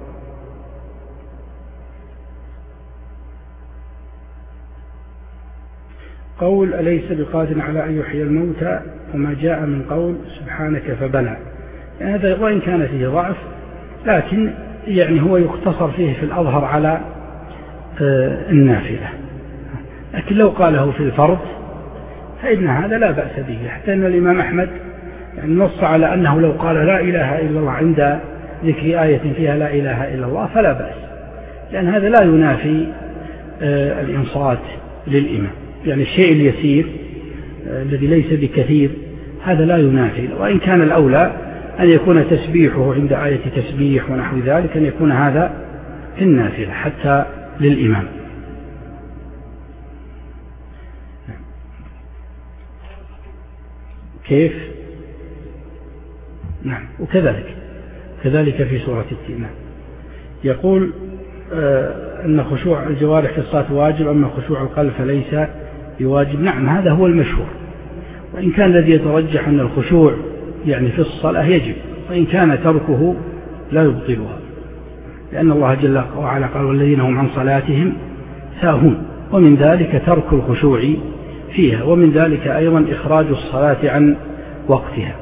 قول أليس بقادر على أن يحيي الموتى وما جاء من قول سبحانك فبلى، يعني هذا وإن كان فيه ضعف لكن يعني هو يقتصر فيه في الأظهر على النافلة، لكن لو قاله في الفرض فإن هذا لا بأس به، حتى أن الإمام أحمد يعني نص على أنه لو قال لا إله إلا الله عند ذكر آية فيها لا إله إلا الله فلا بأس، لأن هذا لا ينافي الإنصات للإمام، يعني الشيء اليسير الذي ليس بكثير هذا لا ينافي، وإن كان الأولى أن يكون تسبيحه عند آية تسبيح ونحو ذلك أن يكون هذا في النافلة حتى للإمام. كيف؟ نعم، وكذلك كذلك في سورة التين. يقول آه أن خشوع الجوارح في الصلاة واجب، أما خشوع القلب فليس بواجب. نعم، هذا هو المشهور، وإن كان الذي يترجح أن الخشوع يعني في الصلاة يجب، وإن كان تركه لا يبطلها، لأن الله جل وعلا قال والذين هم عن صلاتهم ساهون، ومن ذلك ترك الخشوع فيها، ومن ذلك أيضا إخراج الصلاة عن وقتها.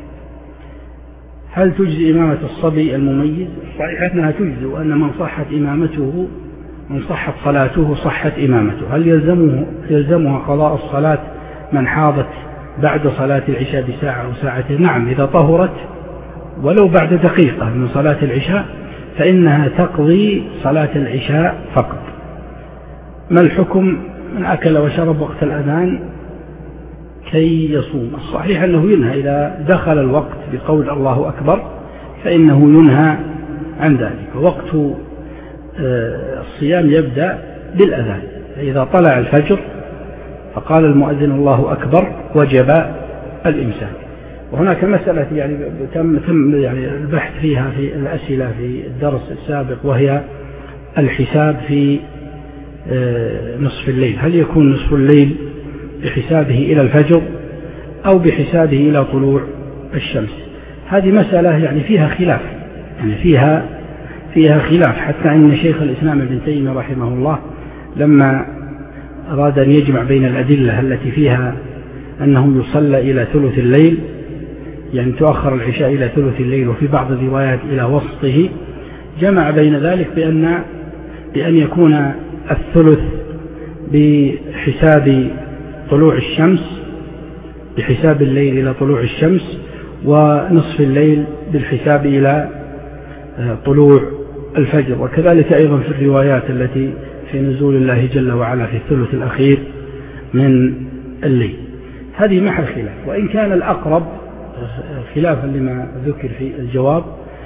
هل تجزي إمامة الصبي المميز؟ صحيح أنها تجزي، وأن من صحت إمامته من صحت صلاته صحت إمامته. هل يلزمه يلزمها قضاء الصلاة من حاضت بعد صلاة العشاء بساعة أو ساعتين؟ نعم، إذا طهرت ولو بعد دقيقة من صلاة العشاء فإنها تقضي صلاة العشاء فقط. ما الحكم من أكل وشرب وقت الأذان كي يصوم؟ الصحيح أنه ينهى إذا دخل الوقت بقول الله أكبر فإنه ينهى عن ذلك. وقت الصيام يبدأ بالأذان، فإذا طلع الفجر فقال المؤذن الله أكبر وجب الإمساك. وهناك مسألة يعني تم تم يعني البحث فيها في الأسئلة في الدرس السابق، وهي الحساب في نصف الليل، هل يكون نصف الليل بحسابه إلى الفجر أو بحسابه إلى طلوع الشمس؟ هذه مسألة يعني فيها خلاف، يعني فيها فيها خلاف، حتى أن شيخ الإسلام ابن تيمية رحمه الله لما أراد أن يجمع بين الأدلة التي فيها أنه يصلى إلى ثلث الليل، يعني تؤخر العشاء إلى ثلث الليل، وفي بعض الروايات إلى وسطه، جمع بين ذلك بأن بأن يكون الثلث بحساب طلوع الشمس بحساب الليل إلى طلوع الشمس، ونصف الليل بالحساب إلى طلوع الفجر. وكذلك أيضا في الروايات التي في نزول الله جل وعلا في الثلث الأخير من الليل. هذه محل خلاف، وإن كان الأقرب خلافا لما ذكر في الجواب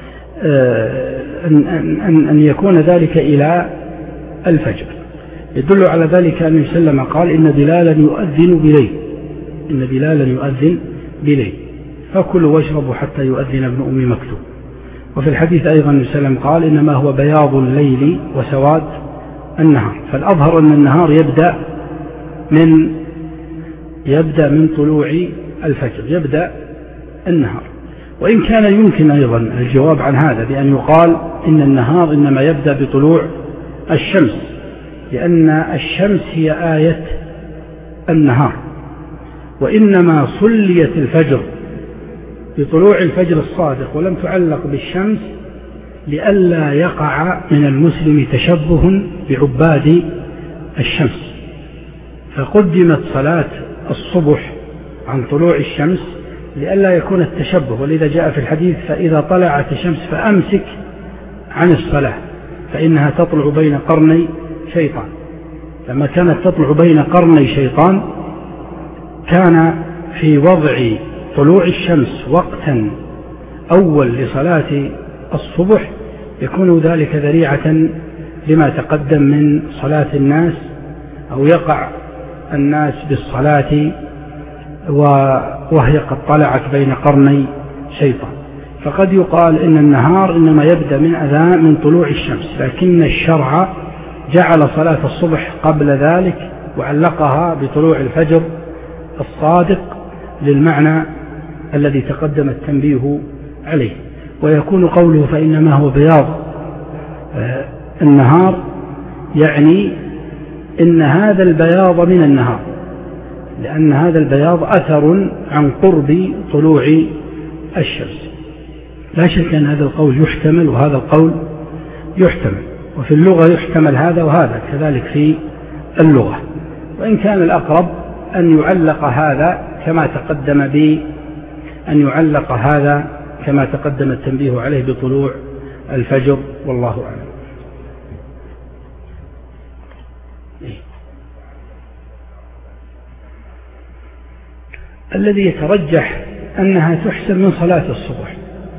أن, أن, أن يكون ذلك إلى الفجر. يدل على ذلك أن يسلم قال إن بلالا يؤذن بليل، إن بلالا يؤذن بليل فكلوا واشربوا حتى يؤذن ابن أم مكتوم. وفي الحديث أيضا يسلم قال إنما هو بياض الليل وسواد النهار، فالأظهر أن النهار يبدأ من يبدأ من طلوع الفجر، يبدأ النهار. وإن كان يمكن أيضا الجواب عن هذا بأن يقال إن النهار إنما يبدأ بطلوع الشمس، لأن الشمس هي آية النهار، وإنما صليت الفجر بطلوع الفجر الصادق ولم تعلق بالشمس لئلا يقع من المسلم تشبه بعباد الشمس، فقدمت صلاة الصبح عن طلوع الشمس لئلا يكون التشبه. ولذا جاء في الحديث فإذا طلعت الشمس فأمسك عن الصلاة فإنها تطلع بين قرني شيطان. لما كانت تطلع بين قرني شيطان كان في وضع طلوع الشمس وقتا أول لصلاة الصبح يكون ذلك ذريعة لما تقدم من صلاة الناس، أو يقع الناس بالصلاة وهي قد طلعت بين قرني شيطان. فقد يقال إن النهار إنما يبدأ من أذان من طلوع الشمس، لكن الشرع جعل صلاة الصبح قبل ذلك وعلقها بطلوع الفجر الصادق للمعنى الذي تقدم التنبيه عليه. ويكون قوله فإنما هو بياض النهار يعني إن هذا البياض من النهار، لأن هذا البياض أثر عن قرب طلوع الشمس. لا شك أن هذا القول يحتمل وهذا القول يحتمل، وفي اللغة يحتمل هذا وهذا كذلك في اللغة. وإن كان الأقرب أن يعلق هذا كما تقدم به أن يعلق هذا كما تقدم التنبيه عليه بطلوع الفجر، والله أعلم. الذي يترجح أنها تحسب من صلاة الصبح،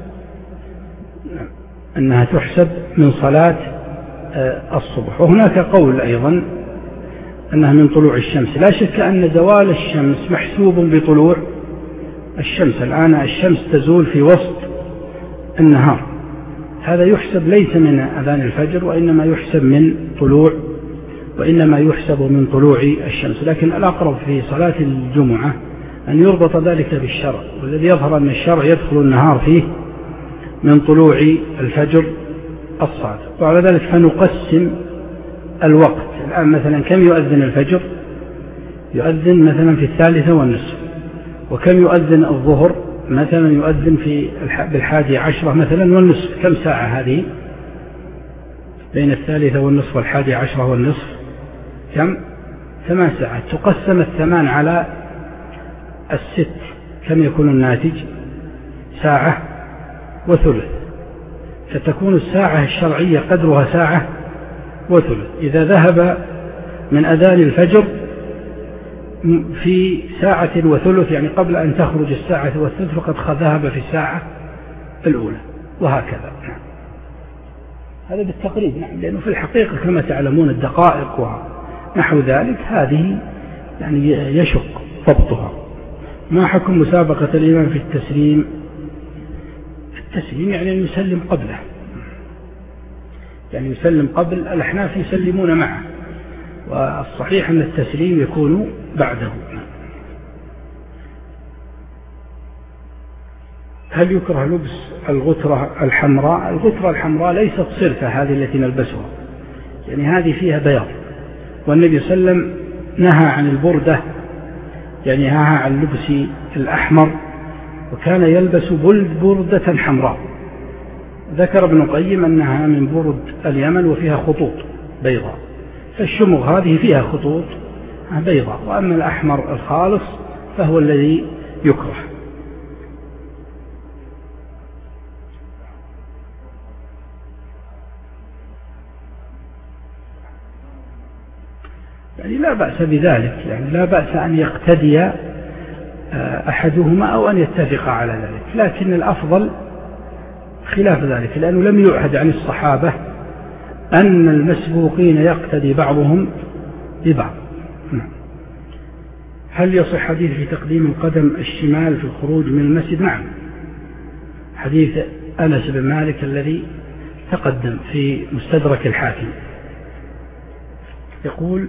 أنها تحسب من صلاة الصبح. وهناك قول أيضا أنها من طلوع الشمس. لا شك أن زوال الشمس محسوب بطلوع الشمس. الآن الشمس تزول في وسط النهار، هذا يحسب ليس من أذان الفجر وإنما يحسب من طلوع وإنما يحسب من طلوع الشمس. لكن الأقرب في صلاة الجمعة أن يربط ذلك بالشرع، والذي يظهر أن الشرع يدخل النهار فيه من طلوع الفجر الصادق. وعلى ذلك فنقسم الوقت. الآن مثلا كم يؤذن الفجر؟ يؤذن مثلا في الثالثة والنصف. وكم يؤذن الظهر؟ مثلا يؤذن في بالحادي عشرة مثلا والنصف. كم ساعة هذه بين الثالثة والنصف والحادي عشرة والنصف؟ كم؟ ثمان ساعات. تقسم الثمان على الست، كم يكون الناتج؟ ساعة وثلث. فتكون الساعة الشرعية قدرها ساعة وثلث. إذا ذهب من أذان الفجر في ساعة وثلث يعني قبل أن تخرج الساعة والثلث فقد ذهب في الساعة الأولى، وهكذا. نعم. هذا بالتقريب. نعم. لأنه في الحقيقة كما تعلمون الدقائق ونحو ذلك هذه يعني يشق ضبطها. ما حكم مسابقة الإمام في التسليم؟ التسليم يعني يسلم قبله، يعني يسلم قبل. الأحناف يسلمون معه، والصحيح أن التسليم يكون بعده. هل يكره لبس الغترة الحمراء؟ الغترة الحمراء ليست صرفة هذه التي نلبسها، يعني هذه فيها بياض، والنبي صلى الله عليه وسلم نهى عن البردة، يعني نهى عن لبس الأحمر، وكان يلبس بردة حمراء. ذكر ابن القيم أنها من برد اليمن وفيها خطوط بيضاء، فالشمغ هذه فيها خطوط بيضاء، وأما الأحمر الخالص فهو الذي يكره. يعني لا بأس بذلك، يعني لا بأس أن يقتدي أحدهما أو أن يتفق على ذلك، لكن الأفضل خلاف ذلك، لأنه لم يعهد عن الصحابة أن المسبوقين يقتدي بعضهم ببعض. هل يصح حديث في تقديم القدم الشمال في الخروج من المسجد؟ نعم، حديث أنس بن مالك الذي تقدم في مستدرك الحاكم. يقول: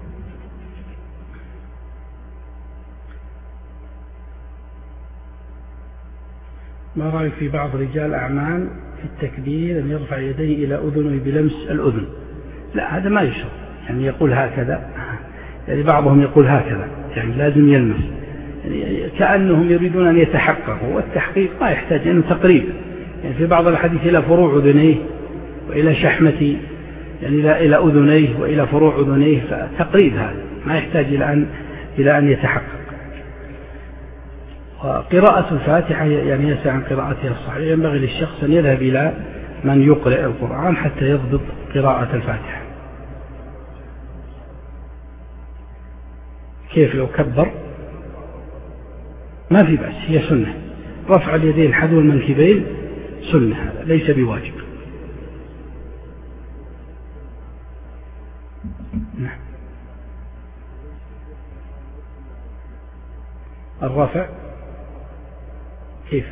ما رأيك في بعض رجال أعمال في التكبير أن يرفع يديه إلى أذنه بلمس الأذن؟ لا، هذا ما يشرع، يعني يقول هكذا، يعني بعضهم يقول هكذا، يعني لازم يلمس، يعني كأنهم يريدون أن يتحققوا، والتحقيق ما يحتاج أنه تقريب، يعني في بعض الحديث إلى فروع أذنيه وإلى شحمة، يعني إلى أذنيه وإلى فروع أذنيه، فتقريب هذا ما يحتاج إلى أن إلى أن يتحقق. وقراءة الفاتحة يعني يسعى عن قراءتها الصحيحة، ينبغي للشخص أن يذهب إلى من يقرأ القرآن حتى يضبط قراءة الفاتحة. كيف لو كبر؟ ما في بأس، هي سنة، رفع اليدين حذو المنكبين سنة، هذا ليس بواجب. نعم. الرفع كيف؟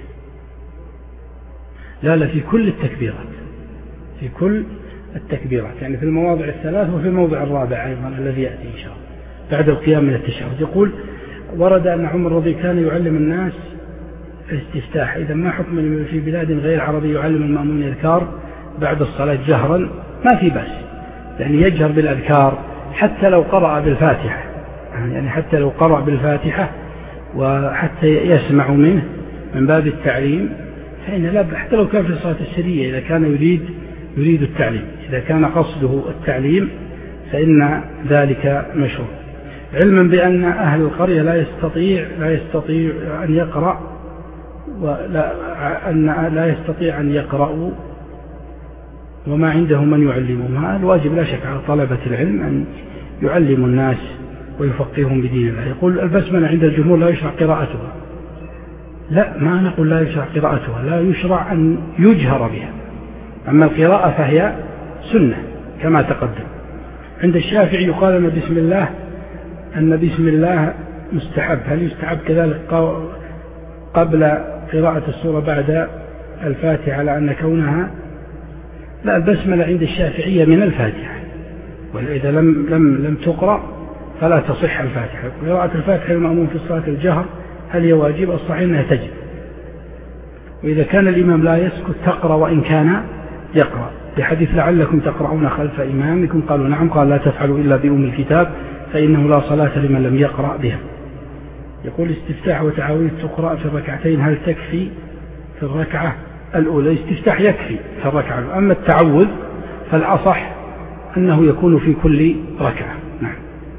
لا لا، في كل التكبيرات، في كل التكبيرات، يعني في المواضع الثلاث وفي الموضع الرابع أيضا الذي يأتي إن شاء الله بعد القيام من التشهد. يقول: ورد أن عمر رضي كان يعلم الناس الاستفتاح، إذا ما حكم في بلاد غير عربي يعلم المأمون الأذكار بعد الصلاة جهرا؟ ما في بأس، يعني يجهر بالأذكار حتى لو قرأ بالفاتحة، يعني حتى لو قرأ بالفاتحة وحتى يسمع منه من باب التعليم، فإن لا، حتى لو كان في الصلاة السرية إذا كان يريد يريد التعليم، إذا كان قصده التعليم فإن ذلك مشروع، علما بأن أهل القرية لا يستطيع لا يستطيع أن يقرأ ولا أن لا يستطيع أن يقرأوا وما عندهم من يعلمهم. هذا الواجب لا شك على طلبة العلم أن يعلموا الناس ويفقههم بدين الله. يقول: البسملة عند الجمهور لا يشرع قراءتها. لا، ما نقول لا يشرع قراءتها، لا يشرع أن يجهر بها، أما القراءة فهي سنة كما تقدم. عند الشافعي يقال أن بسم الله أن بسم الله مستحب، هل يستحب كذلك قبل قراءة السورة بعد الفاتحة على أن كونها؟ لا، البسملة عند الشافعية من الفاتحة، وإذا لم لم لم تقرأ فلا تصح الفاتحة. قراءة الفاتحة المأموم في صلاة الجهر هل هي واجب؟ الصحيح أنها تجب، وإذا كان الإمام لا يسكت تقرأ وإن كان يقرأ، بحديث لعلكم تقرؤون خلف إمامكم، قالوا نعم، قال لا تفعلوا إلا بأم الكتاب فإنه لا صلاة لمن لم يقرأ بها. يقول: استفتاح وتعاويذ تقرأ في الركعتين هل تكفي في الركعة الأولى؟ استفتاح يكفي في الركعة الأولى، أما التعوذ فالأصح أنه يكون في كل ركعة. نعم.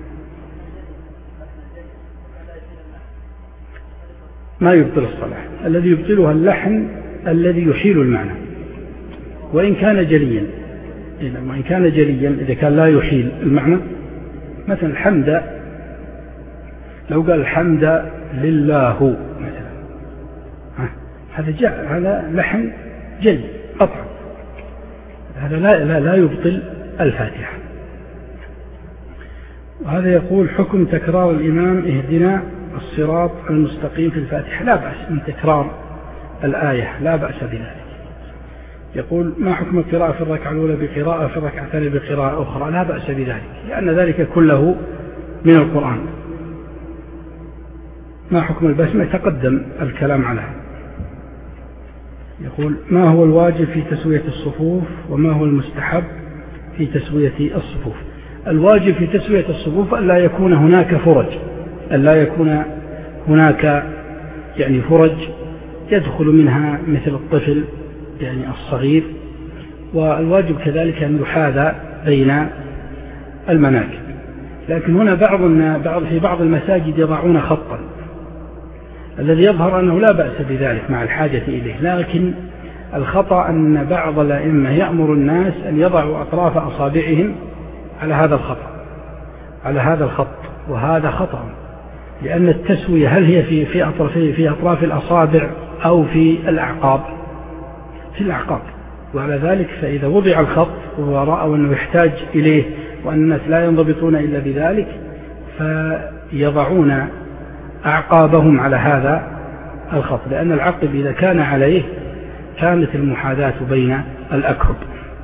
ما يبطل الصلاة، الذي يبطلها اللحن الذي يحيل المعنى، وإن كان جليا، وإن كان جليا إذا كان لا يحيل المعنى، مثلا الحمد، لو قال الحمد لله مثلا، هذا جاء هذا لحن جلي قطعا، هذا لا, لا, لا يبطل الفاتحة. وهذا يقول: حكم تكرار الإمام اهدنا الصراط المستقيم في الفاتحة؟ لا بأس من تكرار الآية، لا بأس بذلك. يقول: ما حكم القراءة في الركعة الأولى بقراءة في الركعة الثانية بقراءة أخرى؟ لا بأس بذلك، لأن ذلك كله من القرآن. ما حكم البسمة؟ تقدم الكلام عليها. يقول: ما هو الواجب في تسوية الصفوف وما هو المستحب في تسوية الصفوف؟ الواجب في تسوية الصفوف أن لا يكون هناك فرج، أن لا يكون هناك يعني فرج يدخل منها مثل الطفل يعني الصغير، والواجب كذلك أن يحاذى بين المناكب. لكن هنا بعض بعض في بعض المساجد يضعون خطا، الذي يظهر أنه لا بأس بذلك مع الحاجة إليه، لكن الخطأ أن بعض الأئمة يأمر الناس أن يضعوا أطراف أصابعهم على هذا الخطأ، على هذا الخط، وهذا خطأ، لأن التسوية هل هي في في أطراف في أطراف الأصابع أو في الأعقاب؟ في الأعقاب. وعلى ذلك فإذا وضع الخط ورأوا أنه يحتاج إليه وأن الناس لا ينضبطون إلا بذلك فيضعون أعقابهم على هذا الخط، لأن العقب إذا كان عليه كانت المحاذاة بين الأكهب.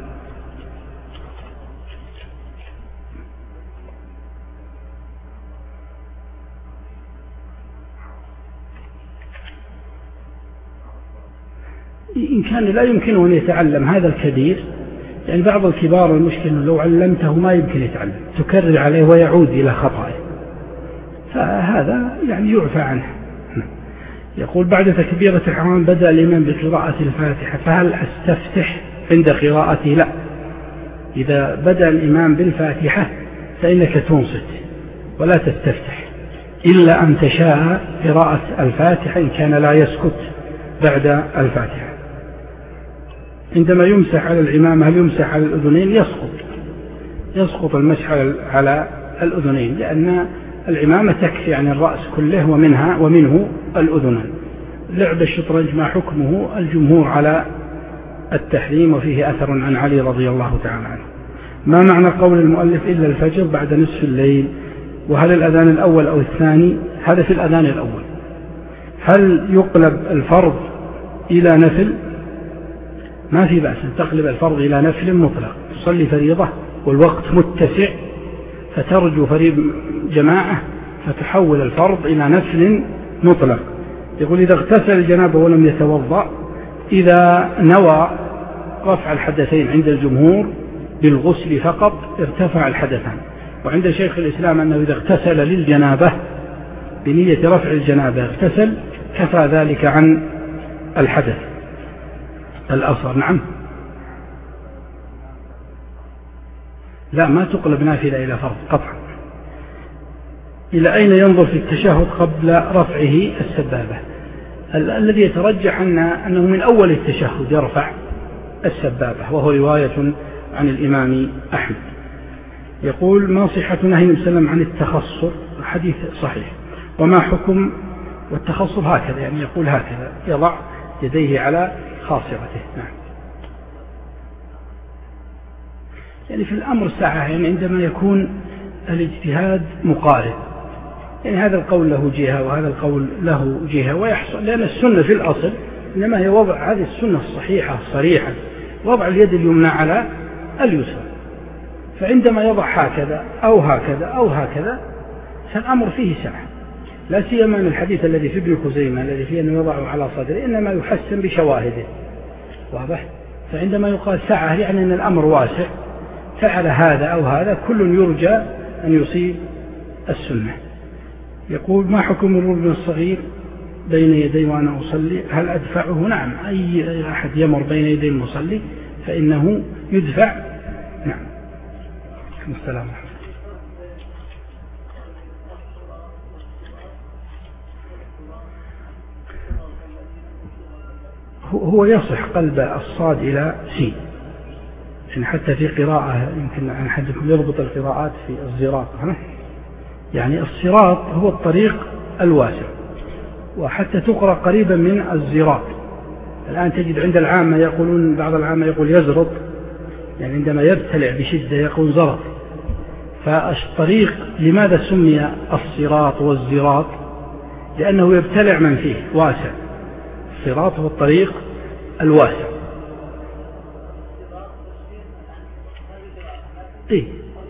إن كان لا يمكنه أن يتعلم هذا الكبير، يعني بعض الكبار المشكلة لو علمته ما يمكن يتعلم، تكرر عليه ويعود إلى خطأه، فهذا يعني يعفى عنه. يقول بعد تكبيرة الحرام بدأ الإمام بقراءة الفاتحة، فهل أستفتح عند قراءته؟ لا، إذا بدأ الإمام بالفاتحة فإنك تنصت ولا تستفتح، إلا أن تشاء قراءة الفاتحة إن كان لا يسكت بعد الفاتحة. عندما يمسح على العمامة هل يمسح على الأذنين؟ يسقط يسقط المسح على الأذنين، لأن العمامة تكفي عن الرأس كله ومنها ومنه الأذنان. لعب الشطرنج ما حكمه؟ الجمهور على التحريم، وفيه أثر عن علي رضي الله تعالى عنه. ما معنى قول المؤلف إلا الفجر بعد نصف الليل؟ وهل الأذان الأول أو الثاني؟ هذا في الأذان الأول. هل يقلب الفرض إلى نفل؟ ما في بأس أن تقلب الفرض إلى نفل مطلق، تصلي فريضة والوقت متسع فترجو فريض جماعة فتحول الفرض إلى نفل مطلق. يقول إذا اغتسل الجنابة ولم يتوضأ، إذا نوى رفع الحدثين عند الجمهور بالغسل فقط ارتفع الحدثان، وعند شيخ الإسلام أنه إذا اغتسل للجنابة بنية رفع الجنابة اغتسل كفى ذلك عن الحدث الأصغر. نعم، لا، ما تقلب نافلة إلى فرض قطعا. إلى أين ينظر في التشهد قبل رفعه السبابة؟ ال الذي يترجح أن أنه من أول التشهد يرفع السبابة، وهو رواية عن الإمام أحمد. يقول ما صحة نهي النبي صلى الله عليه وسلم عن التخصر؟ حديث صحيح. وما حكم والتخصر؟ هكذا، يعني يقول هكذا يضع يديه على خاصرته. نعم، يعني في الأمر ساعة، يعني عندما يكون الاجتهاد مقارب، يعني هذا القول له جهة وهذا القول له جهة ويحصل، لأن السنة في الأصل إنما هي وضع هذه السنة الصحيحة الصريحة، وضع اليد اليمنى على اليسرى، فعندما يضع هكذا أو هكذا أو هكذا فالأمر فيه سعة، لا سيما من الحديث الذي في ابن خزيمة الذي فيه أنه يضعه على صدره إنما يحسن بشواهده، واضح؟ فعندما يقال سعة يعني أن الأمر واسع، فعل هذا أو هذا كل يرجى أن يصيب السنة. يقول ما حكم المرور بالصغير بين يدي وأنا أصلي؟ هل أدفعه؟ نعم، أي أحد يمر بين يدي المصلي فإنه يدفع. نعم. السلام عليكم. هو يصح قلب الصاد إلى سين، يعني حتى في قراءة يمكن أن أحدكم يربط القراءات في الزراط، يعني الصراط هو الطريق الواسع، وحتى تقرأ قريبا من الزراط. الآن تجد عند العامة يقولون، بعض العامة يقول يزرط، يعني عندما يبتلع بشدة يقول زرط. فالطريق لماذا سمي الصراط والزراط؟ لأنه يبتلع من فيه واسع. الصراط هو الطريق الواسع. إيه؟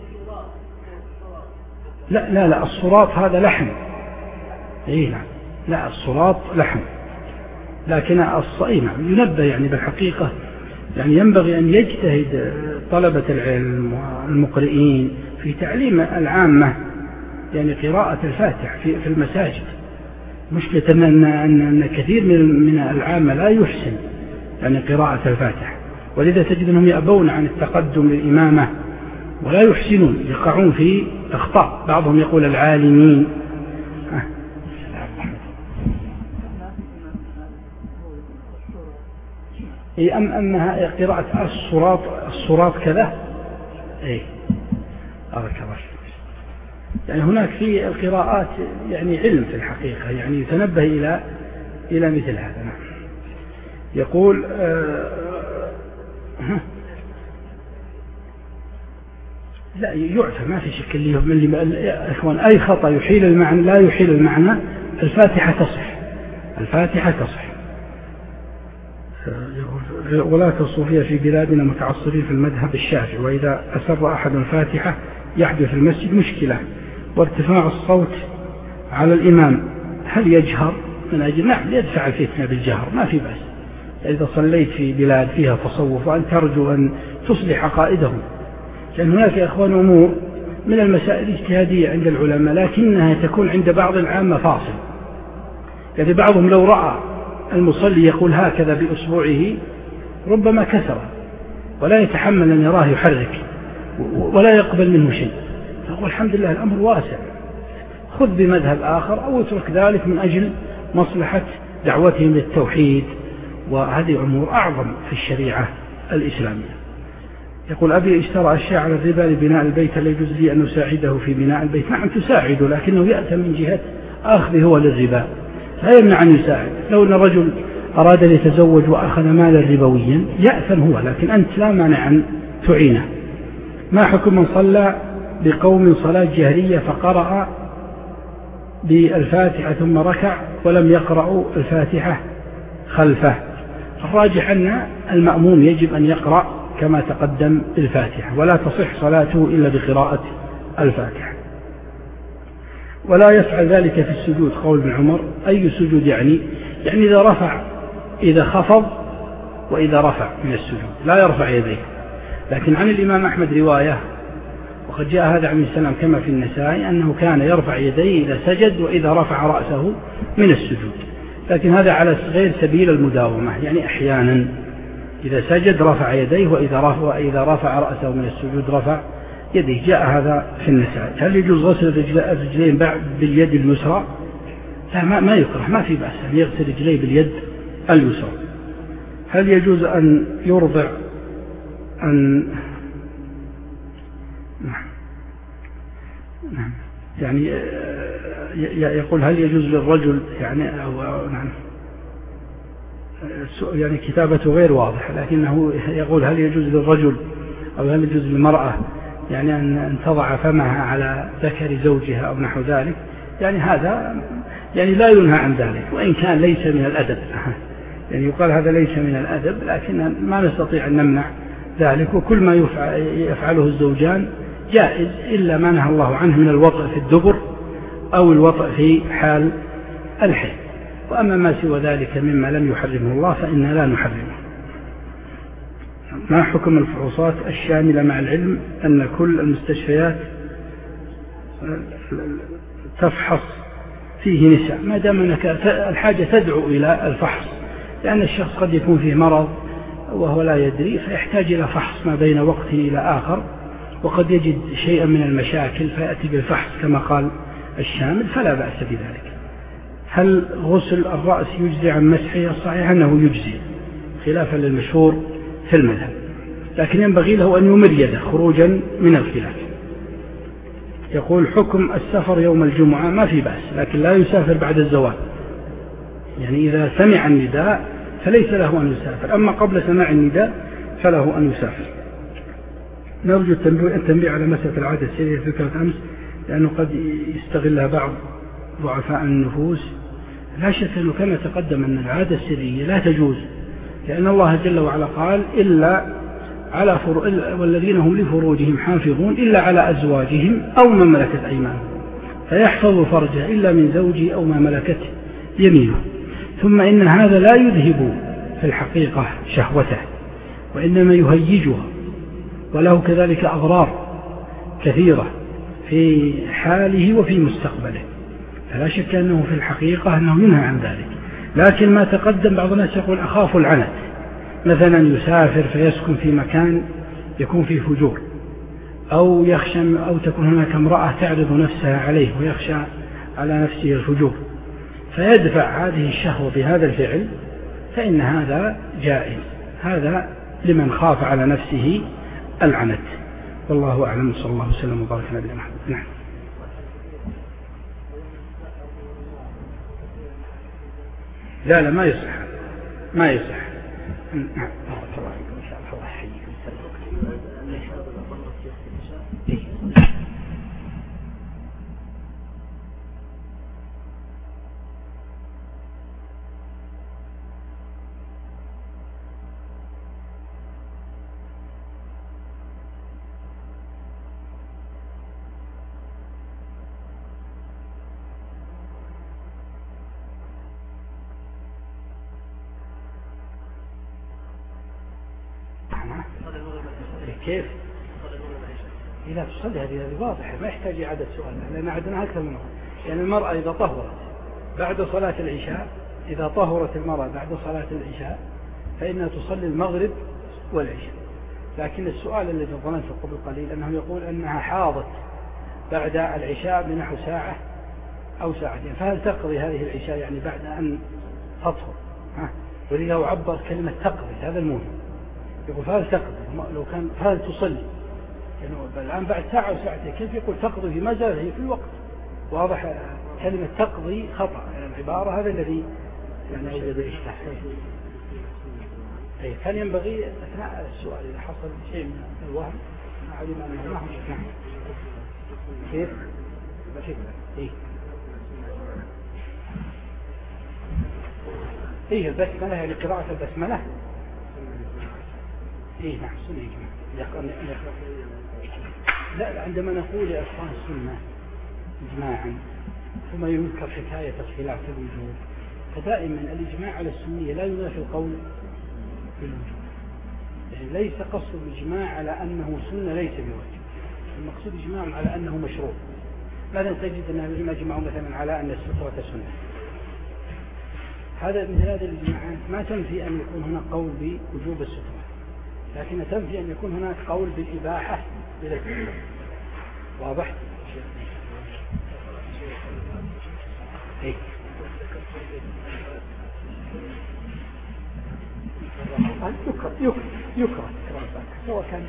لا لا لا، الصراط هذا لحم. إيه نعم، لا الصراط لحم، لكن الصائم ينبه يعني بالحقيقة، يعني ينبغي أن يجتهد طلبة العلم والمقرئين في تعليم العامة يعني قراءة الفاتح في في المساجد. مشكلة أن أن أن كثير من من العامة لا يحسن يعني قراءة الفاتح، ولذا تجد أنهم يأبون عن التقدم للإمامة ولا يحسنون، يقعون في أخطاء. بعضهم يقول العالمين. أي أم أنها قراءة الصراط الصراط كذا. أي هذا كذا. يعني هناك في القراءات يعني علم في الحقيقة، يعني يتنبه إلى إلى مثل هذا. يقول آه لا يعفى، ما في شك اللي من يا إخوان أي خطأ يحيل المعنى لا يحيل المعنى. الفاتحة تصح، الفاتحة تصح. ولا الصوفية في بلادنا متعصبين في المذهب الشافعي، وإذا أسر أحد الفاتحة يحدث في المسجد مشكلة. وارتفاع الصوت على الإمام هل يجهر من أجل؟ نعم يدفع الفتنة بالجهر ما في بأس. إذا صليت في بلاد فيها تصوف وأن ترجو أن تصلح عقائدهم، لأن هناك يا إخوان أمور من المسائل الاجتهادية عند العلماء لكنها تكون عند بعض العامة فاصل. يعني بعضهم لو رأى المصلي يقول هكذا بأصبعه ربما كسر ولا يتحمل أن يراه يحرك ولا يقبل منه شيء، فأقول الحمد لله الأمر واسع، خذ بمذهب آخر أو اترك ذلك من أجل مصلحة دعوتهم للتوحيد، وهذه أمور أعظم في الشريعة الإسلامية. يقول أبي اشترى أشياء على الربا لبناء البيت، لا يجوز لي أن أساعده في بناء البيت؟ نعم تساعده، لكنه يأتي من جهة أخذه هو للربا، لا يمنع أن يساعد. لو أن رجل أراد أن يتزوج وأخذ مالا ربويا يأثم هو، لكن أنت لا مانع أن تعينه. ما حكم من صلى بقوم صلاة جهرية فقرأ بالفاتحة ثم ركع ولم يقرأوا الفاتحة خلفه؟ الراجح أن المأموم يجب أن يقرأ كما تقدم بالفاتحة، ولا تصح صلاته إلا بقراءة الفاتحة. ولا يفعل ذلك في السجود، قول ابن عمر. أي سجود يعني؟ يعني إذا رفع، إذا خفض وإذا رفع من السجود لا يرفع يديه. لكن عن الإمام أحمد رواية، وقد جاء هذا عن السلام كما في النسائي، أنه كان يرفع يديه إذا سجد وإذا رفع رأسه من السجود، لكن هذا على غير سبيل المداومة، يعني أحيانا إذا سجد رفع يديه وإذا رفع, وإذا رفع رأسه من السجود رفع يديه. جاء هذا في النسائي. هل يجوز غسل الرجلين بعد باليد اليسرى؟ لا ما, ما يكره، ما في بأس أن يغسل رجليه باليد اليسرى. هل يجوز أن يرضع أن نعم يعني يقول هل يجوز للرجل يعني أو نعم يعني كتابته غير واضحة، لكنه يقول هل يجوز للرجل أو هل يجوز للمرأة يعني أن تضع فمها على ذكر زوجها أو نحو ذلك؟ يعني هذا يعني لا ينهى عن ذلك، وإن كان ليس من الأدب. يعني يقال هذا ليس من الأدب، لكن ما نستطيع أن نمنع ذلك، وكل ما يفعله الزوجان جائز إلا ما نهى الله عنه من الوطء في الدبر أو الوطء في حال الحيض. وأما ما سوى ذلك مما لم يحرمه الله فإننا لا نحرمه. ما حكم الفحوصات الشاملة مع العلم أن كل المستشفيات تفحص فيه نساء، ما دام أنك الحاجة تدعو إلى الفحص، لأن الشخص قد يكون فيه مرض وهو لا يدري فيحتاج إلى فحص ما بين وقته إلى آخر، وقد يجد شيئا من المشاكل فيأتي بالفحص كما قال الشامل، فلا بأس بذلك. هل غسل الرأس يجزي عن مسحه؟ الصحيح أنه يجزي خلافا للمشهور في المذهب، لكن ينبغي له أن يمر يده خروجا من الخلاف. يقول حكم السفر يوم الجمعة ما في بأس، لكن لا يسافر بعد الزوال، يعني إذا سمع النداء فليس له أن يسافر، أما قبل سماع النداء فله أن يسافر. نرجو التنبيه على مسألة العادة السرية ذكرت أمس، لأنه قد يستغلها بعض ضعفاء النفوس. لا شك أنه كما تقدم أن العادة السرية لا تجوز، لأن الله جل وعلا قال إلا على فرو... والذين هم لفروجهم حافظون إلا على أزواجهم أو من ملكت أيمانهم، فيحفظ فرجه إلا من زوجه أو ما ملكت يمينه. ثم إن هذا لا يذهب في الحقيقة شهوته، وإنما يهيجها، وله كذلك أضرار كثيرة في حاله وفي مستقبله، فلا شك أنه في الحقيقة أنه ينهى عن ذلك. لكن ما تقدم بعض الناس يقول أخاف العنت، مثلا يسافر فيسكن في مكان يكون فيه فجور، أو يخشى أو تكون هناك امرأة تعرض نفسها عليه ويخشى على نفسه الفجور، فيدفع هذه الشهوة بهذا الفعل، فإن هذا جائز، هذا لمن خاف على نفسه العنت. والله أعلم، صلى الله وسلم وبارك على نبينا محمد. نعم. لا لا ما يصح، ما يصح. نعم بارك الله فيكم إن شاء الله، الله يحييكم ويسلمك. كيف؟ إذا تصلي هذه واضحة ما يحتاج إعادة سؤال، لأن عندنا أكثر من مرة. يعني المرأة إذا طهرت بعد صلاة العشاء، إذا طهرت المرأة بعد صلاة العشاء فإنها تصلي المغرب والعشاء. لكن السؤال الذي ظننته قبل قليل أنه يقول أنها حاضت بعد العشاء بنحو ساعة أو ساعتين، فهل تقضي هذه العشاء يعني بعد أن تطهر؟ ولذا عبر كلمة تقضي، هذا المهم. يقول فهل تقضي، لو كان فهل تصلي يعني الآن بعد ساعة أو ساعتين، كيف يقول تقضي في ما زال هي في الوقت؟ واضح كلمة تقضي خطأ يعني العبارة، هذا الذي يعني أوجد الإشكال. أي كان ينبغي أثناء السؤال إذا حصل شيء من الوهم علم أنه ما هو شيء. نعم كيف؟ إيه إيه البسملة يعني قراءة البسملة. إيه نعم سنة يقرأ. لا عندما نقول يا أخوان السنة إجماعا ثم يذكر حكاية الخلاف في الوجوب، فدائما الإجماع على السنية لا ينافي القول بالوجوب. يعني ليس قصد الإجماع على أنه سنة ليس بواجب، المقصود إجماع على أنه مشروع. ماذا تجد أن العلماء يجمعون مثلا على أن السترة سنة؟ هذا مثل هذه الإجماعات ما تنفي أن يكون هناك قول بوجوب السترة، لكن تنفي أن يكون هناك قول بالإباحة بلا السترة. واضح؟ إيه؟ يكره يكره يكره سواء كان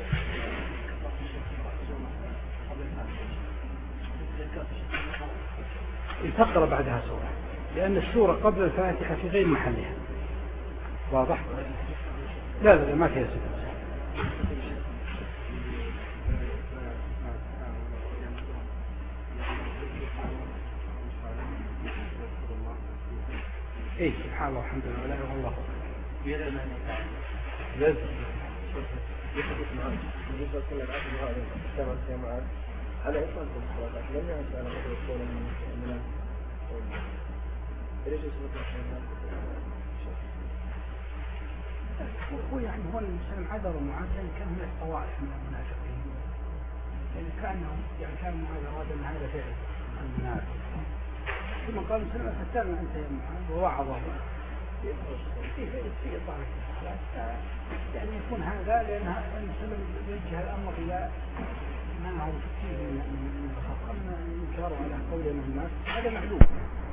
تقرأ بعدها سورة، لأن السورة قبل الفاتحة في غير محلها. واضح؟ لا لا ما فيها سترة. ايه سبحان الله والحمد لله ولا اله الا الله. لازم يحدث معك بالنسبه لكل العبد هذا كما في معك على اطلاق الصلاه لم يعد على غير الصوره من ليش اسمه هو يعني هو الانسان عذر معاذ لان كان هناك طوائف من المنافقين، يعني كانه يعني كان معاذ اراد ان هذا فعل المنافق، ثم قال سلمة فتانا أنت يا معاذ ووعظه في في ضعف يعني يكون هذا لأن سلم يوجه الأمر إلى ما هو فيه من الخطأ، أما الإنكار على قول الناس هذا معلوم.